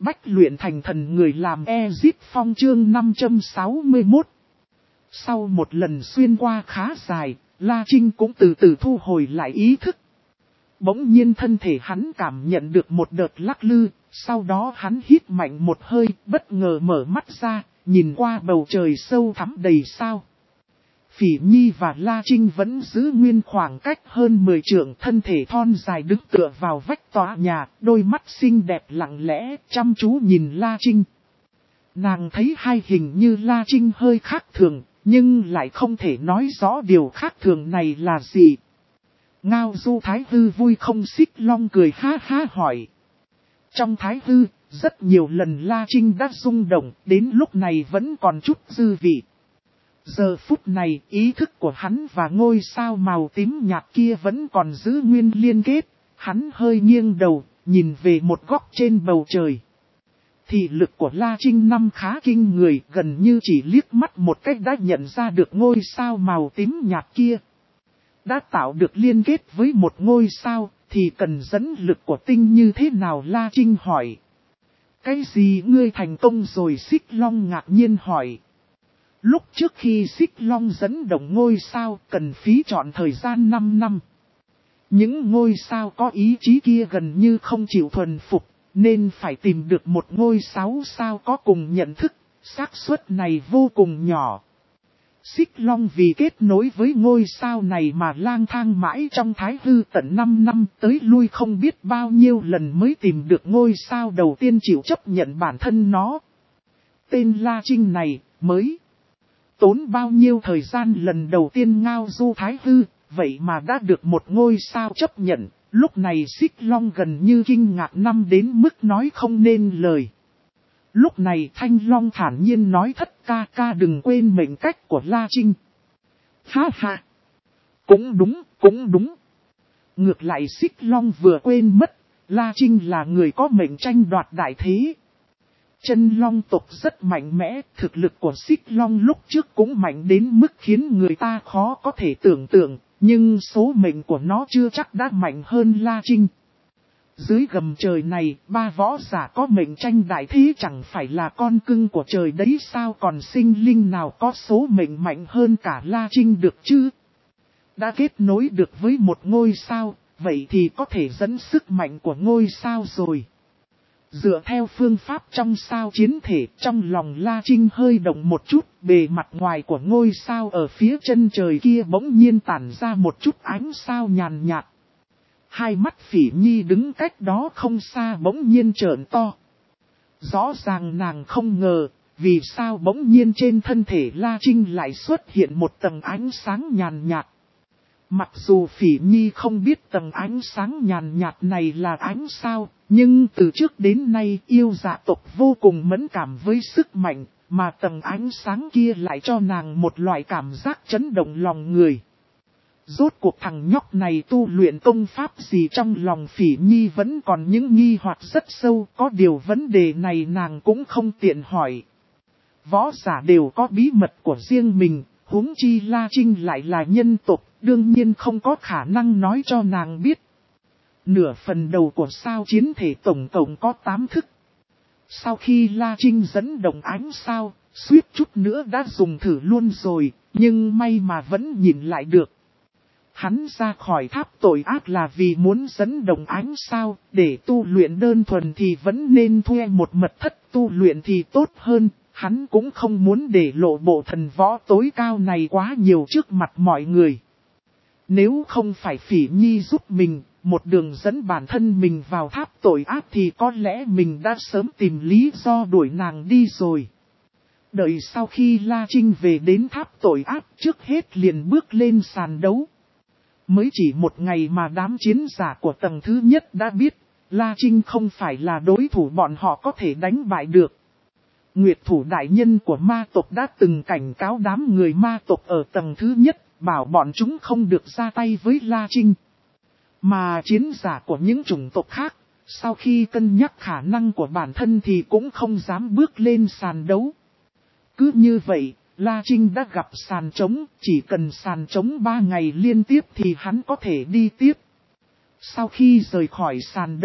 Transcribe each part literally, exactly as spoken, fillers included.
Bách luyện thành thần người làm Ezip Phong chương năm trăm sáu mươi mốt. Sau một lần xuyên qua khá dài, La Trinh cũng từ từ thu hồi lại ý thức. Bỗng nhiên thân thể hắn cảm nhận được một đợt lắc lư, sau đó hắn hít mạnh một hơi, bất ngờ mở mắt ra, nhìn qua bầu trời sâu thẳm đầy sao. Phỉ Nhi và La Trinh vẫn giữ nguyên khoảng cách hơn mười trượng, thân thể thon dài đứng tựa vào vách tòa nhà, đôi mắt xinh đẹp lặng lẽ, chăm chú nhìn La Trinh. Nàng thấy hai hình như La Trinh hơi khác thường, nhưng lại không thể nói rõ điều khác thường này là gì. Ngao Du Thái Hư vui không Xích Long cười ha ha hỏi. Trong Thái Hư, rất nhiều lần La Trinh đã rung động, đến lúc này vẫn còn chút dư vị. Giờ phút này, ý thức của hắn và ngôi sao màu tím nhạt kia vẫn còn giữ nguyên liên kết. Hắn hơi nghiêng đầu, nhìn về một góc trên bầu trời. Thị lực của La Trinh năm khá kinh người, gần như chỉ liếc mắt một cách đã nhận ra được ngôi sao màu tím nhạt kia. Đã tạo được liên kết với một ngôi sao, thì cần dẫn lực của tinh như thế nào? La Trinh hỏi. Cái gì ngươi thành công rồi? Xích Long ngạc nhiên hỏi. Lúc trước khi Xích Long dẫn động ngôi sao cần phí chọn thời gian năm năm. Những ngôi sao có ý chí kia gần như không chịu thuần phục, nên phải tìm được một ngôi sáu sao có cùng nhận thức, xác suất này vô cùng nhỏ. Xích Long vì kết nối với ngôi sao này mà lang thang mãi trong Thái Hư tận năm năm, tới lui không biết bao nhiêu lần mới tìm được ngôi sao đầu tiên chịu chấp nhận bản thân nó. Tên La Trinh này mới tốn bao nhiêu thời gian lần đầu tiên ngao du Thái Hư, vậy mà đã được một ngôi sao chấp nhận. Lúc này Xích Long gần như kinh ngạc năm đến mức nói không nên lời. Lúc này Thanh Long thản nhiên nói thất ca ca đừng quên mệnh cách của La Trinh. Ha ha! Cũng đúng, cũng đúng. Ngược lại Xích Long vừa quên mất, La Trinh là người có mệnh tranh đoạt đại thế. Chân Long tộc rất mạnh mẽ, thực lực của Xích Long lúc trước cũng mạnh đến mức khiến người ta khó có thể tưởng tượng, nhưng số mệnh của nó chưa chắc đã mạnh hơn La Trinh. Dưới gầm trời này, ba võ giả có mệnh tranh đại thế chẳng phải là con cưng của trời đấy sao, còn sinh linh nào có số mệnh mạnh hơn cả La Trinh được chứ? Đã kết nối được với một ngôi sao, vậy thì có thể dẫn sức mạnh của ngôi sao rồi. Dựa theo phương pháp trong sao chiến thể, trong lòng La Trinh hơi động một chút, bề mặt ngoài của ngôi sao ở phía chân trời kia bỗng nhiên tản ra một chút ánh sao nhàn nhạt. Hai mắt Phỉ Nhi đứng cách đó không xa bỗng nhiên trợn to. Rõ ràng nàng không ngờ, vì sao bỗng nhiên trên thân thể La Trinh lại xuất hiện một tầng ánh sáng nhàn nhạt. Mặc dù Phỉ Nhi không biết tầng ánh sáng nhàn nhạt này là ánh sao, nhưng từ trước đến nay yêu dạ tộc vô cùng mẫn cảm với sức mạnh, mà tầng ánh sáng kia lại cho nàng một loại cảm giác chấn động lòng người. Rốt cuộc thằng nhóc này tu luyện công pháp gì? Trong lòng Phỉ Nhi vẫn còn những nghi hoặc rất sâu, có điều vấn đề này nàng cũng không tiện hỏi. Võ giả đều có bí mật của riêng mình, huống chi La Trinh lại là nhân tộc, đương nhiên không có khả năng nói cho nàng biết. Nửa phần đầu của sao chiến thể tổng cộng có tám thức. Sau khi La Trinh dẫn động ánh sao, suýt chút nữa đã dùng thử luôn rồi, nhưng may mà vẫn nhìn lại được. Hắn ra khỏi tháp tội ác là vì muốn dẫn động ánh sao, để tu luyện đơn thuần thì vẫn nên thuê một mật thất tu luyện thì tốt hơn. Hắn cũng không muốn để lộ bộ thần võ tối cao này quá nhiều trước mặt mọi người. Nếu không phải Phỉ Nhi giúp mình, một đường dẫn bản thân mình vào tháp tội ác thì có lẽ mình đã sớm tìm lý do đuổi nàng đi rồi. Đợi sau khi La Trinh về đến tháp tội ác, trước hết liền bước lên sàn đấu. Mới chỉ một ngày mà đám chiến giả của tầng thứ nhất đã biết, La Trinh không phải là đối thủ bọn họ có thể đánh bại được. Nguyệt thủ đại nhân của ma tộc đã từng cảnh cáo đám người ma tộc ở tầng thứ nhất, bảo bọn chúng không được ra tay với La Trinh. Mà chiến giả của những chủng tộc khác, sau khi cân nhắc khả năng của bản thân thì cũng không dám bước lên sàn đấu. Cứ như vậy, La Trinh đã gặp sàn trống, chỉ cần sàn trống ba ngày liên tiếp thì hắn có thể đi tiếp. Sau khi rời khỏi sàn đấu,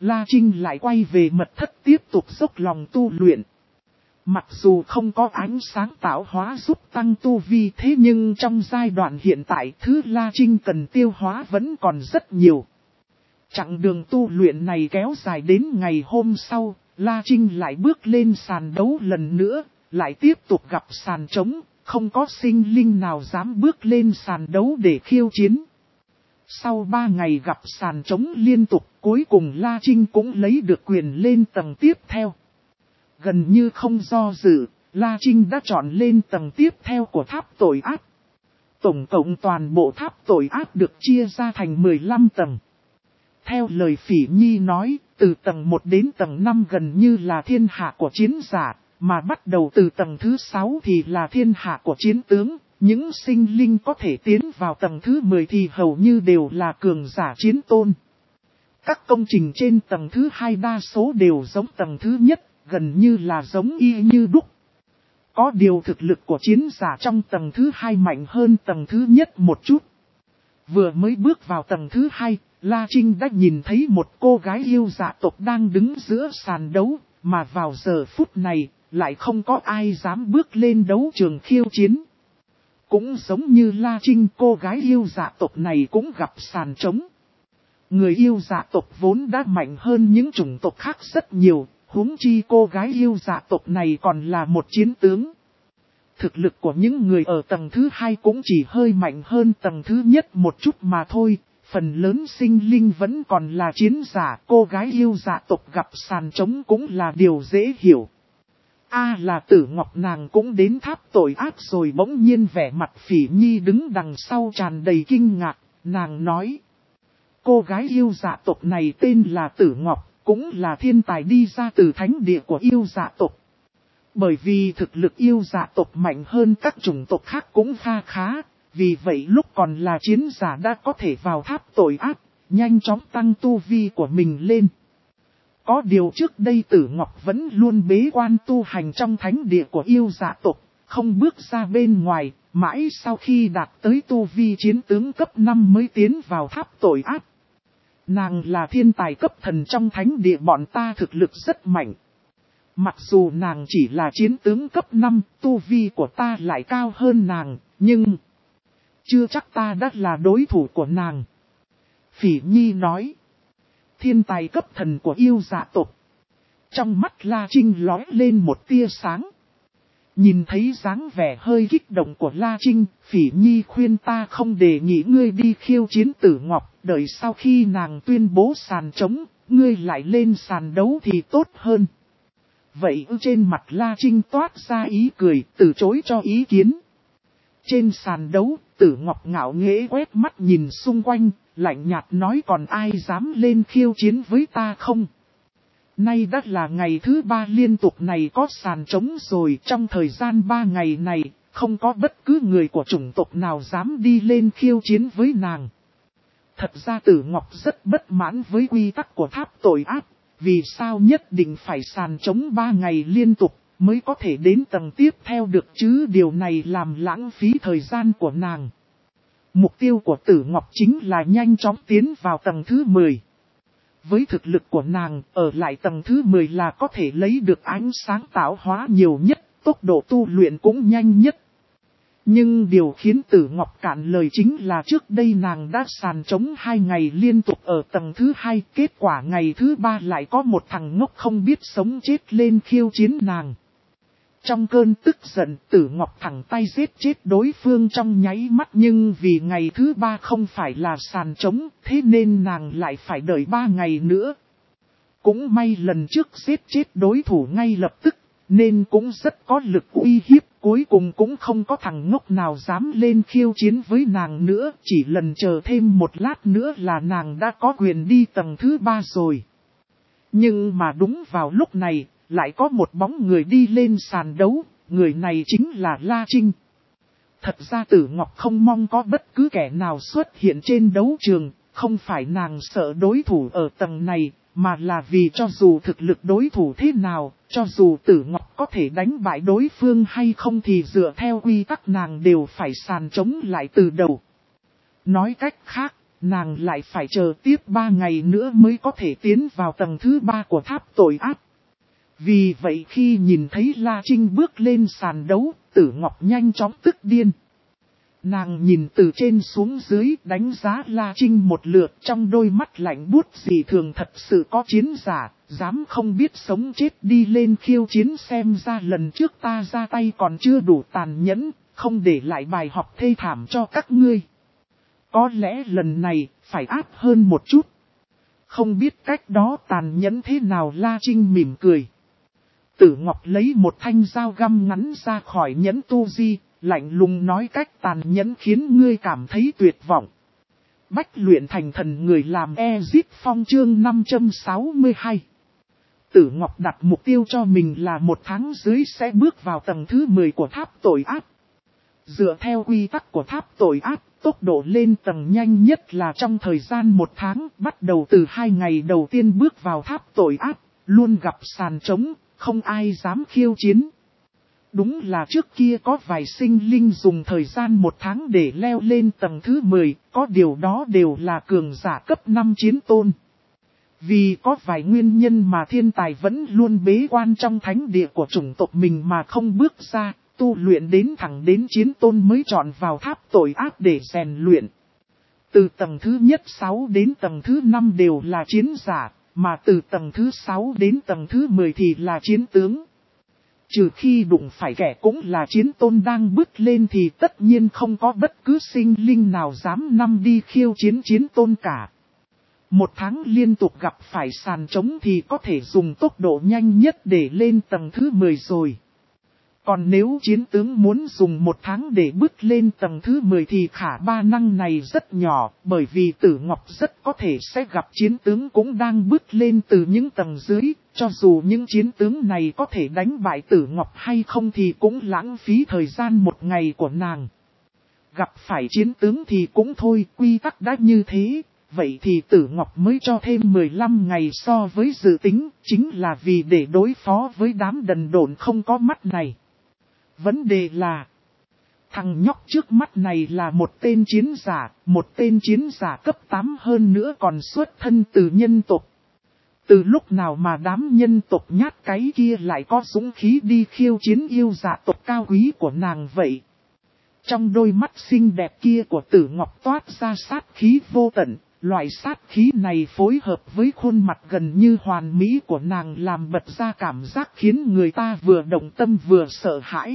La Trinh lại quay về mật thất tiếp tục dốc lòng tu luyện. Mặc dù không có ánh sáng tạo hóa giúp tăng tu vi thế nhưng trong giai đoạn hiện tại thứ La Trinh cần tiêu hóa vẫn còn rất nhiều. Chặng đường tu luyện này kéo dài đến ngày hôm sau, La Trinh lại bước lên sàn đấu lần nữa, lại tiếp tục gặp sàn trống, không có sinh linh nào dám bước lên sàn đấu để khiêu chiến. Sau ba ngày gặp sàn trống liên tục, cuối cùng La Trinh cũng lấy được quyền lên tầng tiếp theo. Gần như không do dự, La Trinh đã chọn lên tầng tiếp theo của tháp tội ác. Tổng cộng toàn bộ tháp tội ác được chia ra thành mười lăm tầng. Theo lời Phỉ Nhi nói, từ tầng một đến tầng năm gần như là thiên hạ của chiến giả, mà bắt đầu từ tầng thứ sáu thì là thiên hạ của chiến tướng. Những sinh linh có thể tiến vào tầng thứ mười thì hầu như đều là cường giả chiến tôn. Các công trình trên tầng thứ hai đa số đều giống tầng thứ nhất, gần như là giống y như đúc. Có điều thực lực của chiến giả trong tầng thứ hai mạnh hơn tầng thứ nhất một chút. Vừa mới bước vào tầng thứ hai, La Trinh đã nhìn thấy một cô gái yêu dạ tộc đang đứng giữa sàn đấu, mà vào giờ phút này, lại không có ai dám bước lên đấu trường khiêu chiến. Cũng giống như La Trinh, cô gái yêu dạ tộc này cũng gặp sàn trống. Người yêu dạ tộc vốn đã mạnh hơn những chủng tộc khác rất nhiều, huống chi cô gái yêu dạ tộc này còn là một chiến tướng. Thực lực của những người ở tầng thứ hai cũng chỉ hơi mạnh hơn tầng thứ nhất một chút mà thôi, phần lớn sinh linh vẫn còn là chiến giả, cô gái yêu dạ tộc gặp sàn trống cũng là điều dễ hiểu. A là Tử Ngọc, nàng cũng đến tháp tội ác rồi. Bỗng nhiên vẻ mặt Phỉ Nhi đứng đằng sau tràn đầy kinh ngạc, nàng nói. Cô gái yêu dạ tộc này tên là Tử Ngọc, cũng là thiên tài đi ra từ thánh địa của yêu dạ tộc. Bởi vì thực lực yêu dạ tộc mạnh hơn các chủng tộc khác cũng kha khá, vì vậy lúc còn là chiến giả đã có thể vào tháp tội ác, nhanh chóng tăng tu vi của mình lên. Có điều trước đây Tử Ngọc vẫn luôn bế quan tu hành trong thánh địa của yêu dạ tộc, không bước ra bên ngoài, mãi sau khi đạt tới tu vi chiến tướng cấp năm mới tiến vào tháp tội ác. Nàng là thiên tài cấp thần trong thánh địa bọn ta, thực lực rất mạnh. Mặc dù nàng chỉ là chiến tướng cấp năm, tu vi của ta lại cao hơn nàng, nhưng chưa chắc ta đã là đối thủ của nàng. Phỉ Nhi nói. Thiên tài cấp thần của yêu dạ tộc. Trong mắt La Trinh lóe lên một tia sáng. Nhìn thấy dáng vẻ hơi kích động của La Trinh, Phỉ Nhi khuyên ta không đề nghị ngươi đi khiêu chiến Tử Ngọc, đợi sau khi nàng tuyên bố sàn trống, ngươi lại lên sàn đấu thì tốt hơn. Vậy trên mặt La Trinh toát ra ý cười, từ chối cho ý kiến. Trên sàn đấu, Tử Ngọc ngạo nghễ quét mắt nhìn xung quanh, lạnh nhạt nói còn ai dám lên khiêu chiến với ta không? Nay đã là ngày thứ ba liên tục này có sàn trống rồi, trong thời gian ba ngày này, không có bất cứ người của chủng tộc nào dám đi lên khiêu chiến với nàng. Thật ra Tử Ngọc rất bất mãn với quy tắc của tháp tội ác, vì sao nhất định phải sàn trống ba ngày liên tục mới có thể đến tầng tiếp theo được chứ, điều này làm lãng phí thời gian của nàng. Mục tiêu của Tử Ngọc chính là nhanh chóng tiến vào tầng thứ mười. Với thực lực của nàng, ở lại tầng thứ mười là có thể lấy được ánh sáng tạo hóa nhiều nhất, tốc độ tu luyện cũng nhanh nhất. Nhưng điều khiến Tử Ngọc cạn lời chính là trước đây nàng đã sàn trống hai ngày liên tục ở tầng thứ hai, kết quả ngày thứ ba lại có một thằng ngốc không biết sống chết lên khiêu chiến nàng. Trong cơn tức giận, Tử Ngọc thẳng tay giết chết đối phương trong nháy mắt, nhưng vì ngày thứ ba không phải là sàn trống, thế nên nàng lại phải đợi ba ngày nữa. Cũng may lần trước giết chết đối thủ ngay lập tức, nên cũng rất có lực uy hiếp, cuối cùng cũng không có thằng ngốc nào dám lên khiêu chiến với nàng nữa, chỉ lần chờ thêm một lát nữa là nàng đã có quyền đi tầng thứ ba rồi. Nhưng mà đúng vào lúc này, lại có một bóng người đi lên sàn đấu, người này chính là La Trinh. Thật ra Tử Ngọc không mong có bất cứ kẻ nào xuất hiện trên đấu trường, không phải nàng sợ đối thủ ở tầng này, mà là vì cho dù thực lực đối thủ thế nào, cho dù Tử Ngọc có thể đánh bại đối phương hay không thì dựa theo quy tắc nàng đều phải sàn trống lại từ đầu. Nói cách khác, nàng lại phải chờ tiếp ba ngày nữa mới có thể tiến vào tầng thứ ba của tháp tội ác. Vì vậy khi nhìn thấy La Trinh bước lên sàn đấu, Tử Ngọc nhanh chóng tức điên. Nàng nhìn từ trên xuống dưới đánh giá La Trinh một lượt, trong đôi mắt lạnh buốt dị thường, thật sự có chiến giả, dám không biết sống chết đi lên khiêu chiến, xem ra lần trước ta ra tay còn chưa đủ tàn nhẫn, không để lại bài học thê thảm cho các ngươi. Có lẽ lần này phải áp hơn một chút. Không biết cách đó tàn nhẫn thế nào, La Trinh mỉm cười. Tử Ngọc lấy một thanh dao găm ngắn ra khỏi nhẫn tu di, lạnh lùng nói cách tàn nhẫn khiến ngươi cảm thấy tuyệt vọng. Bách luyện thành thần người làm Ezip Phong chương năm trăm sáu mươi hai. Tử Ngọc đặt mục tiêu cho mình là một tháng dưới sẽ bước vào tầng thứ mười của tháp tội ác. Dựa theo quy tắc của tháp tội ác, tốc độ lên tầng nhanh nhất là trong thời gian một tháng, bắt đầu từ hai ngày đầu tiên bước vào tháp tội ác, luôn gặp sàn trống, không ai dám khiêu chiến. Đúng là trước kia có vài sinh linh dùng thời gian một tháng để leo lên tầng thứ mười, có điều đó đều là cường giả cấp năm chiến tôn. Vì có vài nguyên nhân mà thiên tài vẫn luôn bế quan trong thánh địa của chủng tộc mình mà không bước ra, tu luyện đến thẳng đến chiến tôn mới chọn vào tháp tội ác để rèn luyện. Từ tầng thứ nhất sáu đến tầng thứ năm đều là chiến giả, mà từ tầng thứ sáu đến tầng thứ mười thì là chiến tướng. Trừ khi đụng phải kẻ cũng là chiến tôn đang bước lên thì tất nhiên không có bất cứ sinh linh nào dám năm đi khiêu chiến chiến tôn cả. Một tháng liên tục gặp phải sàn trống thì có thể dùng tốc độ nhanh nhất để lên tầng thứ mười rồi. Còn nếu chiến tướng muốn dùng một tháng để bước lên tầng thứ mười thì khả ba năng này rất nhỏ, bởi vì Tử Ngọc rất có thể sẽ gặp chiến tướng cũng đang bước lên từ những tầng dưới, cho dù những chiến tướng này có thể đánh bại Tử Ngọc hay không thì cũng lãng phí thời gian một ngày của nàng. Gặp phải chiến tướng thì cũng thôi, quy tắc đã như thế. Vậy thì Tử Ngọc mới cho thêm mười lăm ngày so với dự tính, chính là vì để đối phó với đám đần độn không có mắt này. Vấn đề là, thằng nhóc trước mắt này là một tên chiến giả, một tên chiến giả cấp tám hơn nữa còn xuất thân từ nhân tộc. Từ lúc nào mà đám nhân tộc nhát cái kia lại có dũng khí đi khiêu chiến yêu dạ tộc cao quý của nàng vậy? Trong đôi mắt xinh đẹp kia của Tử Ngọc toát ra sát khí vô tận. Loại sát khí này phối hợp với khuôn mặt gần như hoàn mỹ của nàng làm bật ra cảm giác khiến người ta vừa động tâm vừa sợ hãi.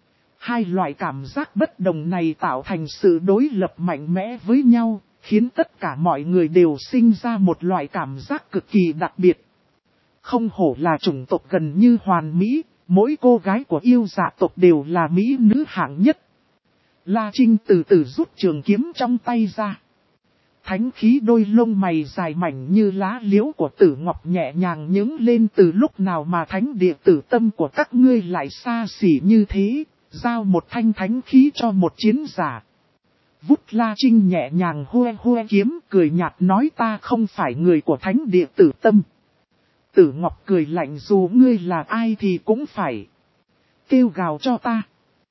Hai loại cảm giác bất đồng này tạo thành sự đối lập mạnh mẽ với nhau, khiến tất cả mọi người đều sinh ra một loại cảm giác cực kỳ đặc biệt. Không hổ là chủng tộc gần như hoàn mỹ, mỗi cô gái của yêu dạ tộc đều là mỹ nữ hạng nhất. La Trinh từ từ rút trường kiếm trong tay ra. Thánh khí đôi lông mày dài mảnh như lá liễu của Tử Ngọc nhẹ nhàng nhướng lên, từ lúc nào mà thánh địa tử tâm của các ngươi lại xa xỉ như thế, giao một thanh thánh khí cho một chiến giả. Vút La Trinh nhẹ nhàng hue hue kiếm, cười nhạt nói ta không phải người của thánh địa tử tâm. Tử Ngọc cười lạnh dù ngươi là ai thì cũng phải kêu gào cho ta.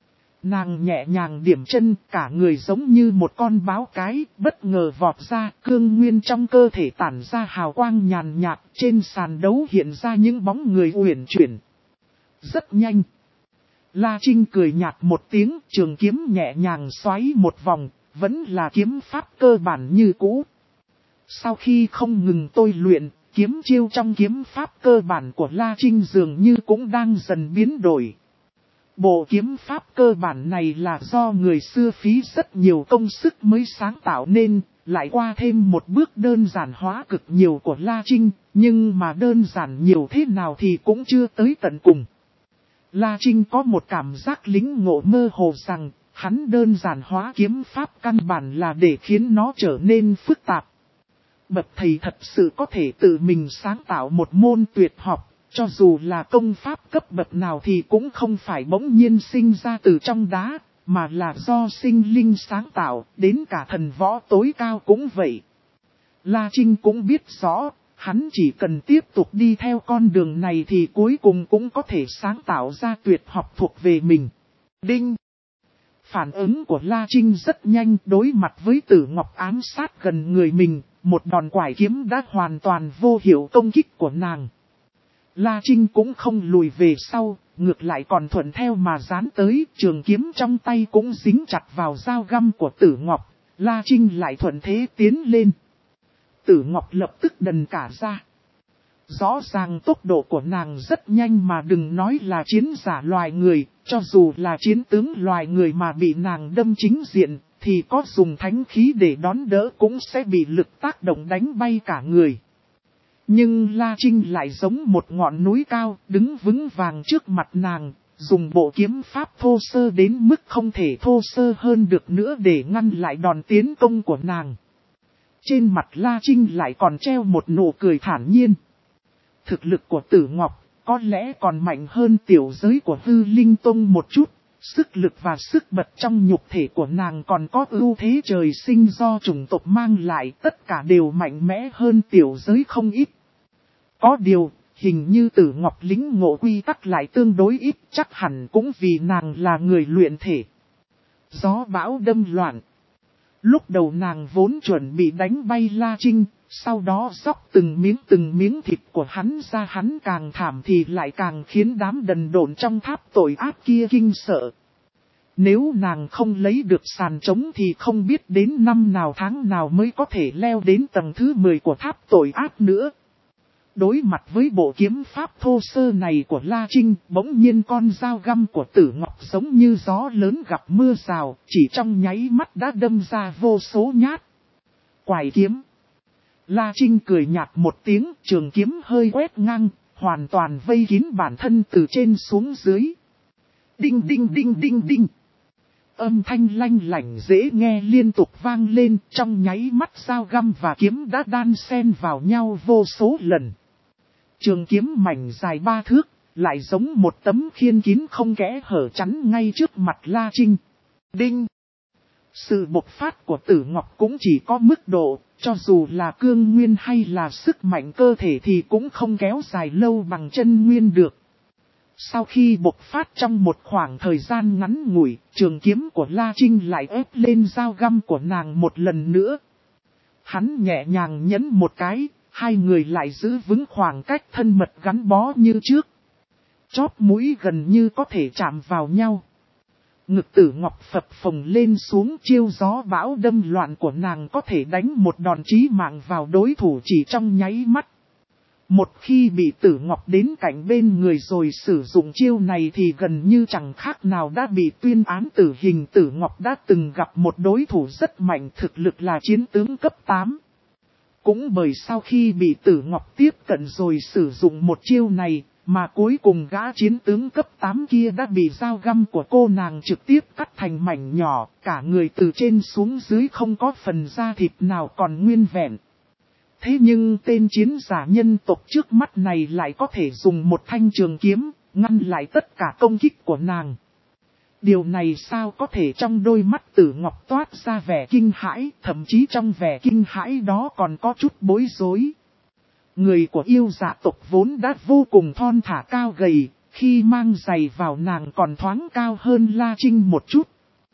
Nàng nhẹ nhàng điểm chân, cả người giống như một con báo cái, bất ngờ vọt ra, cương nguyên trong cơ thể tản ra hào quang nhàn nhạt, trên sàn đấu hiện ra những bóng người uyển chuyển. Rất nhanh. La Trinh cười nhạt một tiếng, trường kiếm nhẹ nhàng xoáy một vòng, vẫn là kiếm pháp cơ bản như cũ. Sau khi không ngừng tôi luyện, kiếm chiêu trong kiếm pháp cơ bản của La Trinh dường như cũng đang dần biến đổi. Bộ kiếm pháp cơ bản này là do người xưa phí rất nhiều công sức mới sáng tạo nên, lại qua thêm một bước đơn giản hóa cực nhiều của La Trinh, nhưng mà đơn giản nhiều thế nào thì cũng chưa tới tận cùng. La Trinh có một cảm giác lính ngộ mơ hồ rằng, hắn đơn giản hóa kiếm pháp căn bản là để khiến nó trở nên phức tạp. Bậc thầy thật sự có thể tự mình sáng tạo một môn tuyệt học. Cho dù là công pháp cấp bậc nào thì cũng không phải bỗng nhiên sinh ra từ trong đá, mà là do sinh linh sáng tạo, đến cả thần võ tối cao cũng vậy. La Trinh cũng biết rõ, hắn chỉ cần tiếp tục đi theo con đường này thì cuối cùng cũng có thể sáng tạo ra tuyệt học thuộc về mình. Đinh! Phản ứng của La Trinh rất nhanh, đối mặt với Tử Ngọc ám sát gần người mình, một đòn quải kiếm đã hoàn toàn vô hiệu công kích của nàng. La Trinh cũng không lùi về sau, ngược lại còn thuận theo mà dán tới, trường kiếm trong tay cũng dính chặt vào dao găm của Tử Ngọc. La Trinh lại thuận thế tiến lên. Tử Ngọc lập tức đần cả ra. Rõ ràng tốc độ của nàng rất nhanh mà đừng nói là chiến giả loài người, cho dù là chiến tướng loài người mà bị nàng đâm chính diện, thì có dùng thánh khí để đón đỡ cũng sẽ bị lực tác động đánh bay cả người. Nhưng La Trinh lại giống một ngọn núi cao, đứng vững vàng trước mặt nàng, dùng bộ kiếm pháp thô sơ đến mức không thể thô sơ hơn được nữa để ngăn lại đòn tiến công của nàng. Trên mặt La Trinh lại còn treo một nụ cười thản nhiên. Thực lực của Tử Ngọc có lẽ còn mạnh hơn tiểu giới của Hư Linh Tông một chút, sức lực và sức bật trong nhục thể của nàng còn có ưu thế trời sinh do chủng tộc mang lại, tất cả đều mạnh mẽ hơn tiểu giới không ít. Có điều, hình như Tử Ngọc lĩnh ngộ quy tắc lại tương đối ít, chắc hẳn cũng vì nàng là người luyện thể. Gió bão đâm loạn. Lúc đầu nàng vốn chuẩn bị đánh bay La Trinh, sau đó xóc từng miếng từng miếng thịt của hắn ra, hắn càng thảm thì lại càng khiến đám đần độn trong tháp tội ác kia kinh sợ. Nếu nàng không lấy được sàn trống thì không biết đến năm nào tháng nào mới có thể leo đến tầng thứ mười của tháp tội ác nữa. Đối mặt với bộ kiếm pháp thô sơ này của La Trinh, bỗng nhiên con dao găm của Tử Ngọc giống như gió lớn gặp mưa rào, chỉ trong nháy mắt đã đâm ra vô số nhát. Quải kiếm. La Trinh cười nhạt một tiếng, trường kiếm hơi quét ngang, hoàn toàn vây kín bản thân từ trên xuống dưới. Đinh đinh đinh đinh đinh. Âm thanh lanh lảnh dễ nghe liên tục vang lên, trong nháy mắt dao găm và kiếm đã đan xen vào nhau vô số lần. Trường kiếm mảnh dài ba thước, lại giống một tấm khiên kín không kẽ hở chắn ngay trước mặt La Trinh. Đinh! Sự bộc phát của Tử Ngọc cũng chỉ có mức độ, cho dù là cương nguyên hay là sức mạnh cơ thể thì cũng không kéo dài lâu bằng chân nguyên được. Sau khi bộc phát trong một khoảng thời gian ngắn ngủi, trường kiếm của La Trinh lại ép lên dao găm của nàng một lần nữa. Hắn nhẹ nhàng nhấn một cái, hai người lại giữ vững khoảng cách thân mật gắn bó như trước. Chóp mũi gần như có thể chạm vào nhau. Ngực Tử Ngọc phập phồng lên xuống, chiêu gió bão đâm loạn của nàng có thể đánh một đòn chí mạng vào đối thủ chỉ trong nháy mắt. Một khi bị Tử Ngọc đến cạnh bên người rồi sử dụng chiêu này thì gần như chẳng khác nào đã bị tuyên án tử hình. Tử Ngọc đã từng gặp một đối thủ rất mạnh, thực lực là chiến tướng cấp tám. Cũng bởi sau khi bị Tử Ngọc tiếp cận rồi sử dụng một chiêu này, mà cuối cùng gã chiến tướng cấp tám kia đã bị dao găm của cô nàng trực tiếp cắt thành mảnh nhỏ, cả người từ trên xuống dưới không có phần da thịt nào còn nguyên vẹn. Thế nhưng tên chiến giả nhân tộc trước mắt này lại có thể dùng một thanh trường kiếm, ngăn lại tất cả công kích của nàng. Điều này sao có thể? Trong đôi mắt Tử Ngọc toát ra vẻ kinh hãi, thậm chí trong vẻ kinh hãi đó còn có chút bối rối. Người của yêu dạ tộc vốn đã vô cùng thon thả cao gầy, khi mang giày vào nàng còn thoáng cao hơn La Trinh một chút.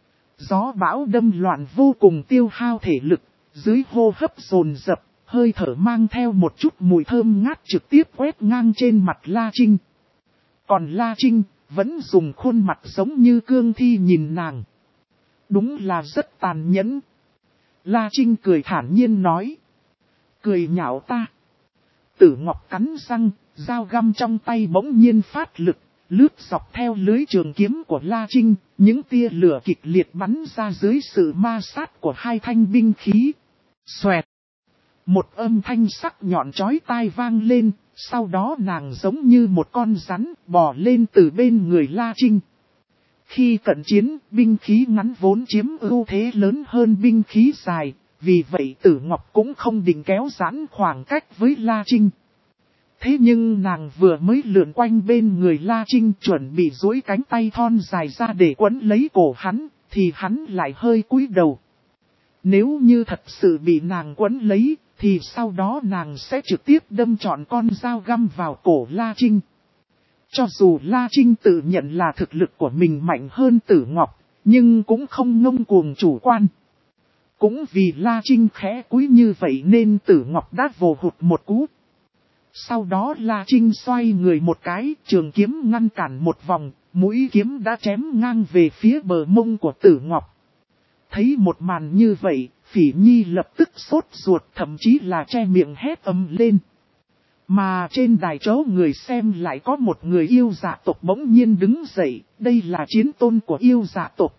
Gió bão đâm loạn vô cùng tiêu hao thể lực, dưới hô hấp dồn dập, hơi thở mang theo một chút mùi thơm ngát trực tiếp quét ngang trên mặt La Trinh. Còn La Trinh vẫn dùng khuôn mặt giống như cương thi nhìn nàng. Đúng là rất tàn nhẫn. La Trinh cười thản nhiên nói. Cười nhạo ta. Tử Ngọc cắn răng, dao găm trong tay bỗng nhiên phát lực, lướt dọc theo lưới trường kiếm của La Trinh, những tia lửa kịch liệt bắn ra dưới sự ma sát của hai thanh binh khí. Xoẹt! Một âm thanh sắc nhọn chói tai vang lên, sau đó nàng giống như một con rắn bò lên từ bên người La Trinh. Khi cận chiến, binh khí ngắn vốn chiếm ưu thế lớn hơn binh khí dài, vì vậy Tử Ngọc cũng không định kéo giãn khoảng cách với La Trinh. Thế nhưng nàng vừa mới lượn quanh bên người La Trinh chuẩn bị duỗi cánh tay thon dài ra để quấn lấy cổ hắn, thì hắn lại hơi cúi đầu. Nếu như thật sự bị nàng quấn lấy, thì sau đó nàng sẽ trực tiếp đâm trọn con dao găm vào cổ La Trinh. Cho dù La Trinh tự nhận là thực lực của mình mạnh hơn Tử Ngọc, Nhưng cũng không ngông cuồng chủ quan. Cũng vì La Trinh khẽ cúi như vậy nên Tử Ngọc đã vồ hụt một cú. Sau đó La Trinh xoay người một cái, trường kiếm ngăn cản một vòng, mũi kiếm đã chém ngang về phía bờ mông của Tử Ngọc. Thấy một màn như vậy, Phỉ Nhi lập tức sốt ruột, thậm chí là che miệng hét ầm lên. Mà trên đài chỗ người xem lại có một người yêu dạ tộc bỗng nhiên đứng dậy, đây là chiến tôn của yêu dạ tộc.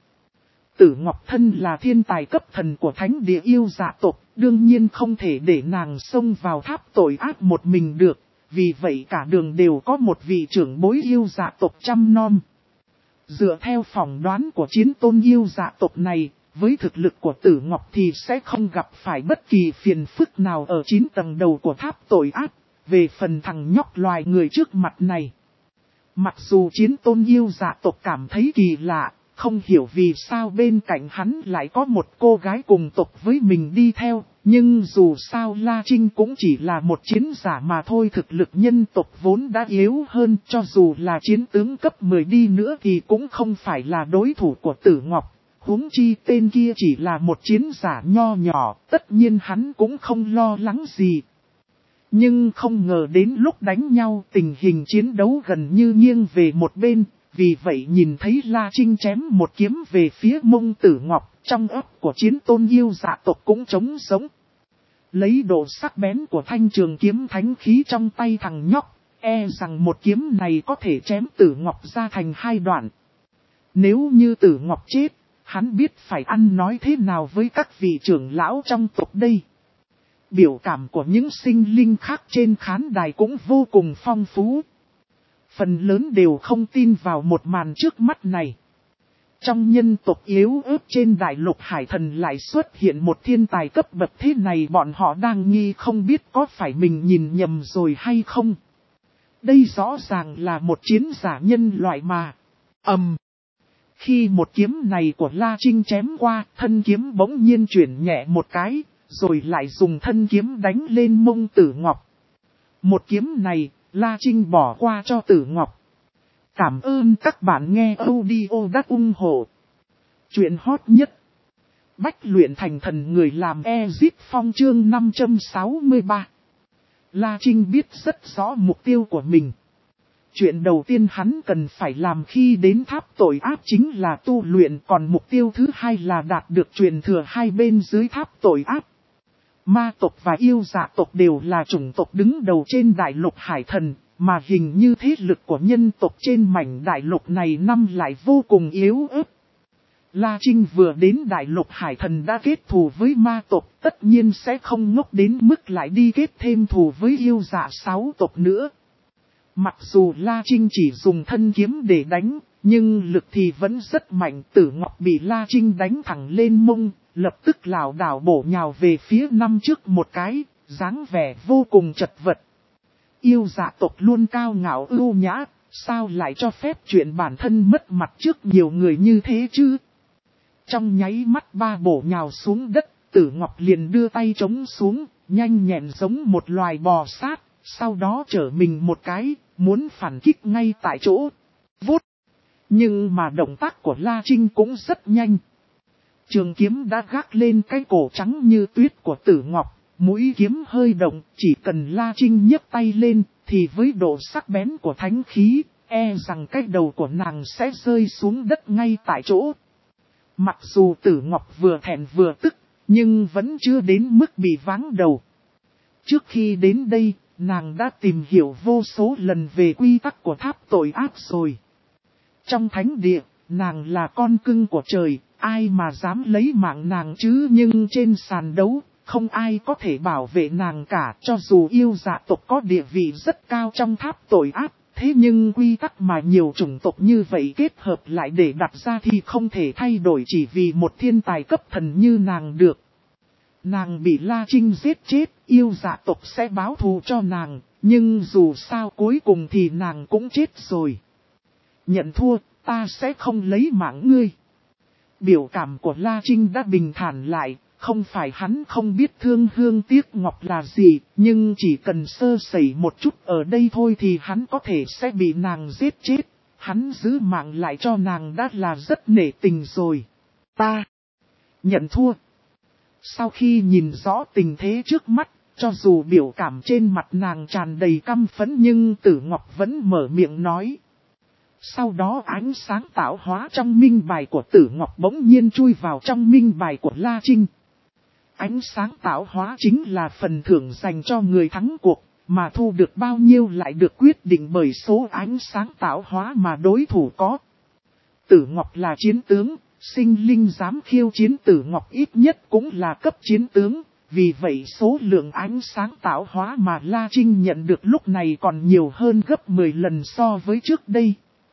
Tử Ngọc thân là thiên tài cấp thần của thánh địa yêu dạ tộc, đương nhiên không thể để nàng xông vào tháp tội ác một mình được, vì vậy cả đường đều có một vị trưởng bối yêu dạ tộc chăm nom. Dựa theo phỏng đoán của chiến tôn yêu dạ tộc này, với thực lực của Tử Ngọc thì sẽ không gặp phải bất kỳ phiền phức nào ở chín tầng đầu của tháp tội ác, về phần thằng nhóc loài người trước mặt này. Mặc dù chiến tôn yêu dạ tộc cảm thấy kỳ lạ, không hiểu vì sao bên cạnh hắn lại có một cô gái cùng tộc với mình đi theo, nhưng dù sao La Trinh cũng chỉ là một chiến giả mà thôi, thực lực nhân tộc vốn đã yếu hơn, cho dù là chiến tướng cấp mười đi nữa thì cũng không phải là đối thủ của Tử Ngọc, huống chi tên kia chỉ là một chiến giả nho nhỏ, tất nhiên hắn cũng không lo lắng gì. Nhưng không ngờ đến lúc đánh nhau tình hình chiến đấu gần như nghiêng về một bên. Vì vậy nhìn thấy La Trinh chém một kiếm về phía mông Tử Ngọc, trong ấp của chiến tôn yêu dạ tộc cũng trống sống. Lấy độ sắc bén của thanh trường kiếm thánh khí trong tay thằng nhóc, e rằng một kiếm này có thể chém Tử Ngọc ra thành hai đoạn. Nếu như Tử Ngọc chết, hắn biết phải ăn nói thế nào với các vị trưởng lão trong tộc đây. Biểu cảm của những sinh linh khác trên khán đài cũng vô cùng phong phú. Phần lớn đều không tin vào một màn trước mắt này. Trong nhân tộc yếu ớt trên đại lục hải thần lại xuất hiện một thiên tài cấp bậc thế này, bọn họ đang nghi không biết có phải mình nhìn nhầm rồi hay không. Đây rõ ràng là một chiến giả nhân loại mà. ầm. Um. Khi một kiếm này của La Trinh chém qua, thân kiếm bỗng nhiên chuyển nhẹ một cái, rồi lại dùng thân kiếm đánh lên mông Tử Ngọc. Một kiếm này, La Trinh bỏ qua cho Tử Ngọc. Cảm ơn các bạn nghe audio đã ủng hộ. Chuyện hot nhất. Bách luyện thành thần người làm Exit Phong chương năm trăm sáu mươi ba. La Trinh biết rất rõ mục tiêu của mình. Chuyện đầu tiên hắn cần phải làm khi đến tháp tội ác chính là tu luyện, còn mục tiêu thứ hai là đạt được truyền thừa hai bên dưới tháp tội ác. Ma tộc và yêu dạ tộc đều là chủng tộc đứng đầu trên đại lục hải thần, mà hình như thế lực của nhân tộc trên mảnh đại lục này năm lại vô cùng yếu ớt. La Trinh vừa đến đại lục hải thần đã kết thù với ma tộc, tất nhiên sẽ không ngốc đến mức lại đi kết thêm thù với yêu dạ sáu tộc nữa. Mặc dù La Trinh chỉ dùng thân kiếm để đánh, nhưng lực thì vẫn rất mạnh. Tử Ngọc bị La Trinh đánh thẳng lên mông, lập tức lảo đảo bổ nhào về phía năm trước một cái, dáng vẻ vô cùng chật vật. Yêu dạ tộc luôn cao ngạo ưu nhã, sao lại cho phép chuyện bản thân mất mặt trước nhiều người như thế chứ? Trong nháy mắt ba bổ nhào xuống đất, Tử Ngọc liền đưa tay chống xuống, nhanh nhẹn giống một loài bò sát, sau đó trở mình một cái, muốn phản kích ngay tại chỗ. Vút! Nhưng mà động tác của La Trinh cũng rất nhanh. Trường kiếm đã gác lên cái cổ trắng như tuyết của Tử Ngọc, mũi kiếm hơi động, chỉ cần La Trinh nhấc tay lên, thì với độ sắc bén của thánh khí, e rằng cái đầu của nàng sẽ rơi xuống đất ngay tại chỗ. Mặc dù Tử Ngọc vừa thẹn vừa tức, nhưng vẫn chưa đến mức bị váng đầu. Trước khi đến đây, nàng đã tìm hiểu vô số lần về quy tắc của tháp tội ác rồi. Trong thánh địa, nàng là con cưng của trời, ai mà dám lấy mạng nàng chứ, nhưng trên sàn đấu, không ai có thể bảo vệ nàng cả, cho dù yêu dạ tộc có địa vị rất cao trong tháp tội ác. Thế nhưng quy tắc mà nhiều chủng tộc như vậy kết hợp lại để đặt ra thì không thể thay đổi chỉ vì một thiên tài cấp thần như nàng được. Nàng bị La Trinh giết chết, yêu dạ tộc sẽ báo thù cho nàng, nhưng dù sao cuối cùng thì nàng cũng chết rồi. Nhận thua, ta sẽ không lấy mạng ngươi. Biểu cảm của La Trinh đã bình thản lại, không phải hắn không biết thương hương tiếc ngọc là gì, nhưng chỉ cần sơ sẩy một chút ở đây thôi thì hắn có thể sẽ bị nàng giết chết. Hắn giữ mạng lại cho nàng đã là rất nể tình rồi. Ta nhận thua. Sau khi nhìn rõ tình thế trước mắt, cho dù biểu cảm trên mặt nàng tràn đầy căm phẫn nhưng Tử Ngọc vẫn mở miệng nói. Sau đó ánh sáng tạo hóa trong minh bài của Tử Ngọc bỗng nhiên chui vào trong minh bài của La Trinh. Ánh sáng tạo hóa chính là phần thưởng dành cho người thắng cuộc, mà thu được bao nhiêu lại được quyết định bởi số ánh sáng tạo hóa mà đối thủ có. Tử Ngọc là chiến tướng, sinh linh dám khiêu chiến Tử Ngọc ít nhất cũng là cấp chiến tướng, vì vậy số lượng ánh sáng tạo hóa mà La Trinh nhận được lúc này còn nhiều hơn gấp mười lần so với trước đây.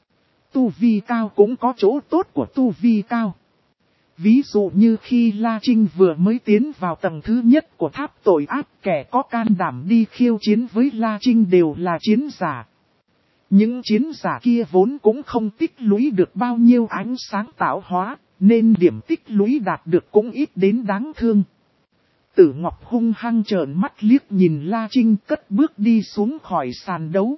Tu vi cao cũng có chỗ tốt của tu vi cao. Ví dụ như khi La Trinh vừa mới tiến vào tầng thứ nhất của tháp tội ác, kẻ có can đảm đi khiêu chiến với La Trinh đều là chiến giả. Những chiến giả kia vốn cũng không tích lũy được bao nhiêu ánh sáng tạo hóa, nên điểm tích lũy đạt được cũng ít đến đáng thương. Tử Ngọc hung hăng trợn mắt liếc nhìn La Trinh cất bước đi xuống khỏi sàn đấu.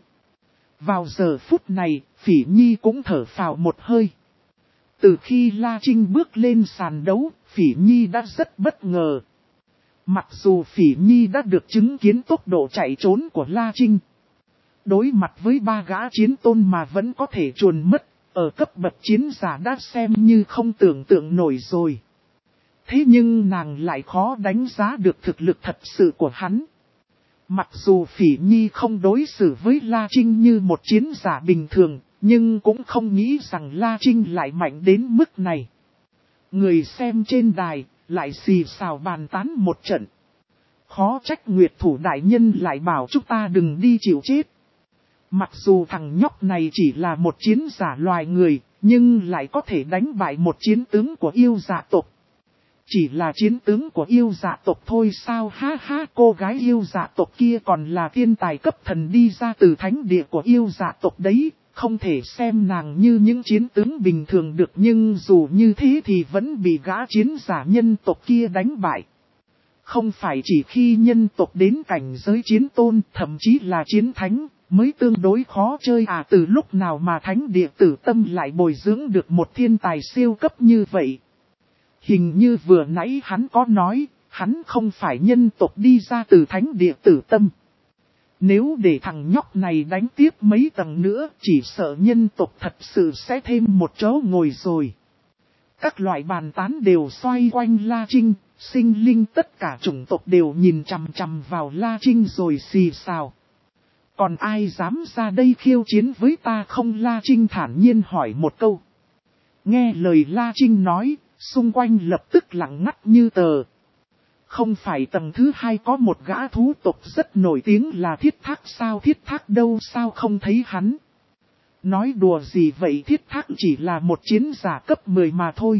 Vào giờ phút này, Phỉ Nhi cũng thở phào một hơi. Từ khi La Trinh bước lên sàn đấu, Phỉ Nhi đã rất bất ngờ. Mặc dù Phỉ Nhi đã được chứng kiến tốc độ chạy trốn của La Trinh. Đối mặt với ba gã chiến tôn mà vẫn có thể chuồn mất, ở cấp bậc chiến giả đã xem như không tưởng tượng nổi rồi. Thế nhưng nàng lại khó đánh giá được thực lực thật sự của hắn. Mặc dù Phỉ Nhi không đối xử với La Trinh như một chiến giả bình thường, nhưng cũng không nghĩ rằng La Trinh lại mạnh đến mức này. Người xem trên đài, lại xì xào bàn tán một trận. Khó trách Nguyệt Thủ đại nhân lại bảo chúng ta đừng đi chịu chết. Mặc dù thằng nhóc này chỉ là một chiến giả loài người, nhưng lại có thể đánh bại một chiến tướng của yêu dạ tộc. Chỉ là chiến tướng của yêu dạ tộc thôi sao, ha ha, cô gái yêu dạ tộc kia còn là thiên tài cấp thần đi ra từ thánh địa của yêu dạ tộc đấy, không thể xem nàng như những chiến tướng bình thường được, nhưng dù như thế thì vẫn bị gã chiến giả nhân tộc kia đánh bại. Không phải chỉ khi nhân tộc đến cảnh giới chiến tôn, thậm chí là chiến thánh, mới tương đối khó chơi à, từ lúc nào mà thánh địa Tử Tâm lại bồi dưỡng được một thiên tài siêu cấp như vậy. Hình như vừa nãy hắn có nói, hắn không phải nhân tộc đi ra từ thánh địa Tử Tâm. Nếu để thằng nhóc này đánh tiếp mấy tầng nữa, chỉ sợ nhân tộc thật sự sẽ thêm một chỗ ngồi rồi. Các loại bàn tán đều xoay quanh La Trinh, sinh linh tất cả chủng tộc đều nhìn chằm chằm vào La Trinh rồi xì xào. Còn ai dám ra đây khiêu chiến với ta không? La Trinh thản nhiên hỏi một câu. Nghe lời La Trinh nói, xung quanh lập tức lặng ngắt như tờ. Không phải tầng thứ hai có một gã thú tộc rất nổi tiếng là Thiết Thác sao? Thiết Thác đâu, sao không thấy hắn? Nói đùa gì vậy, Thiết Thác chỉ là một chiến giả cấp mười mà thôi.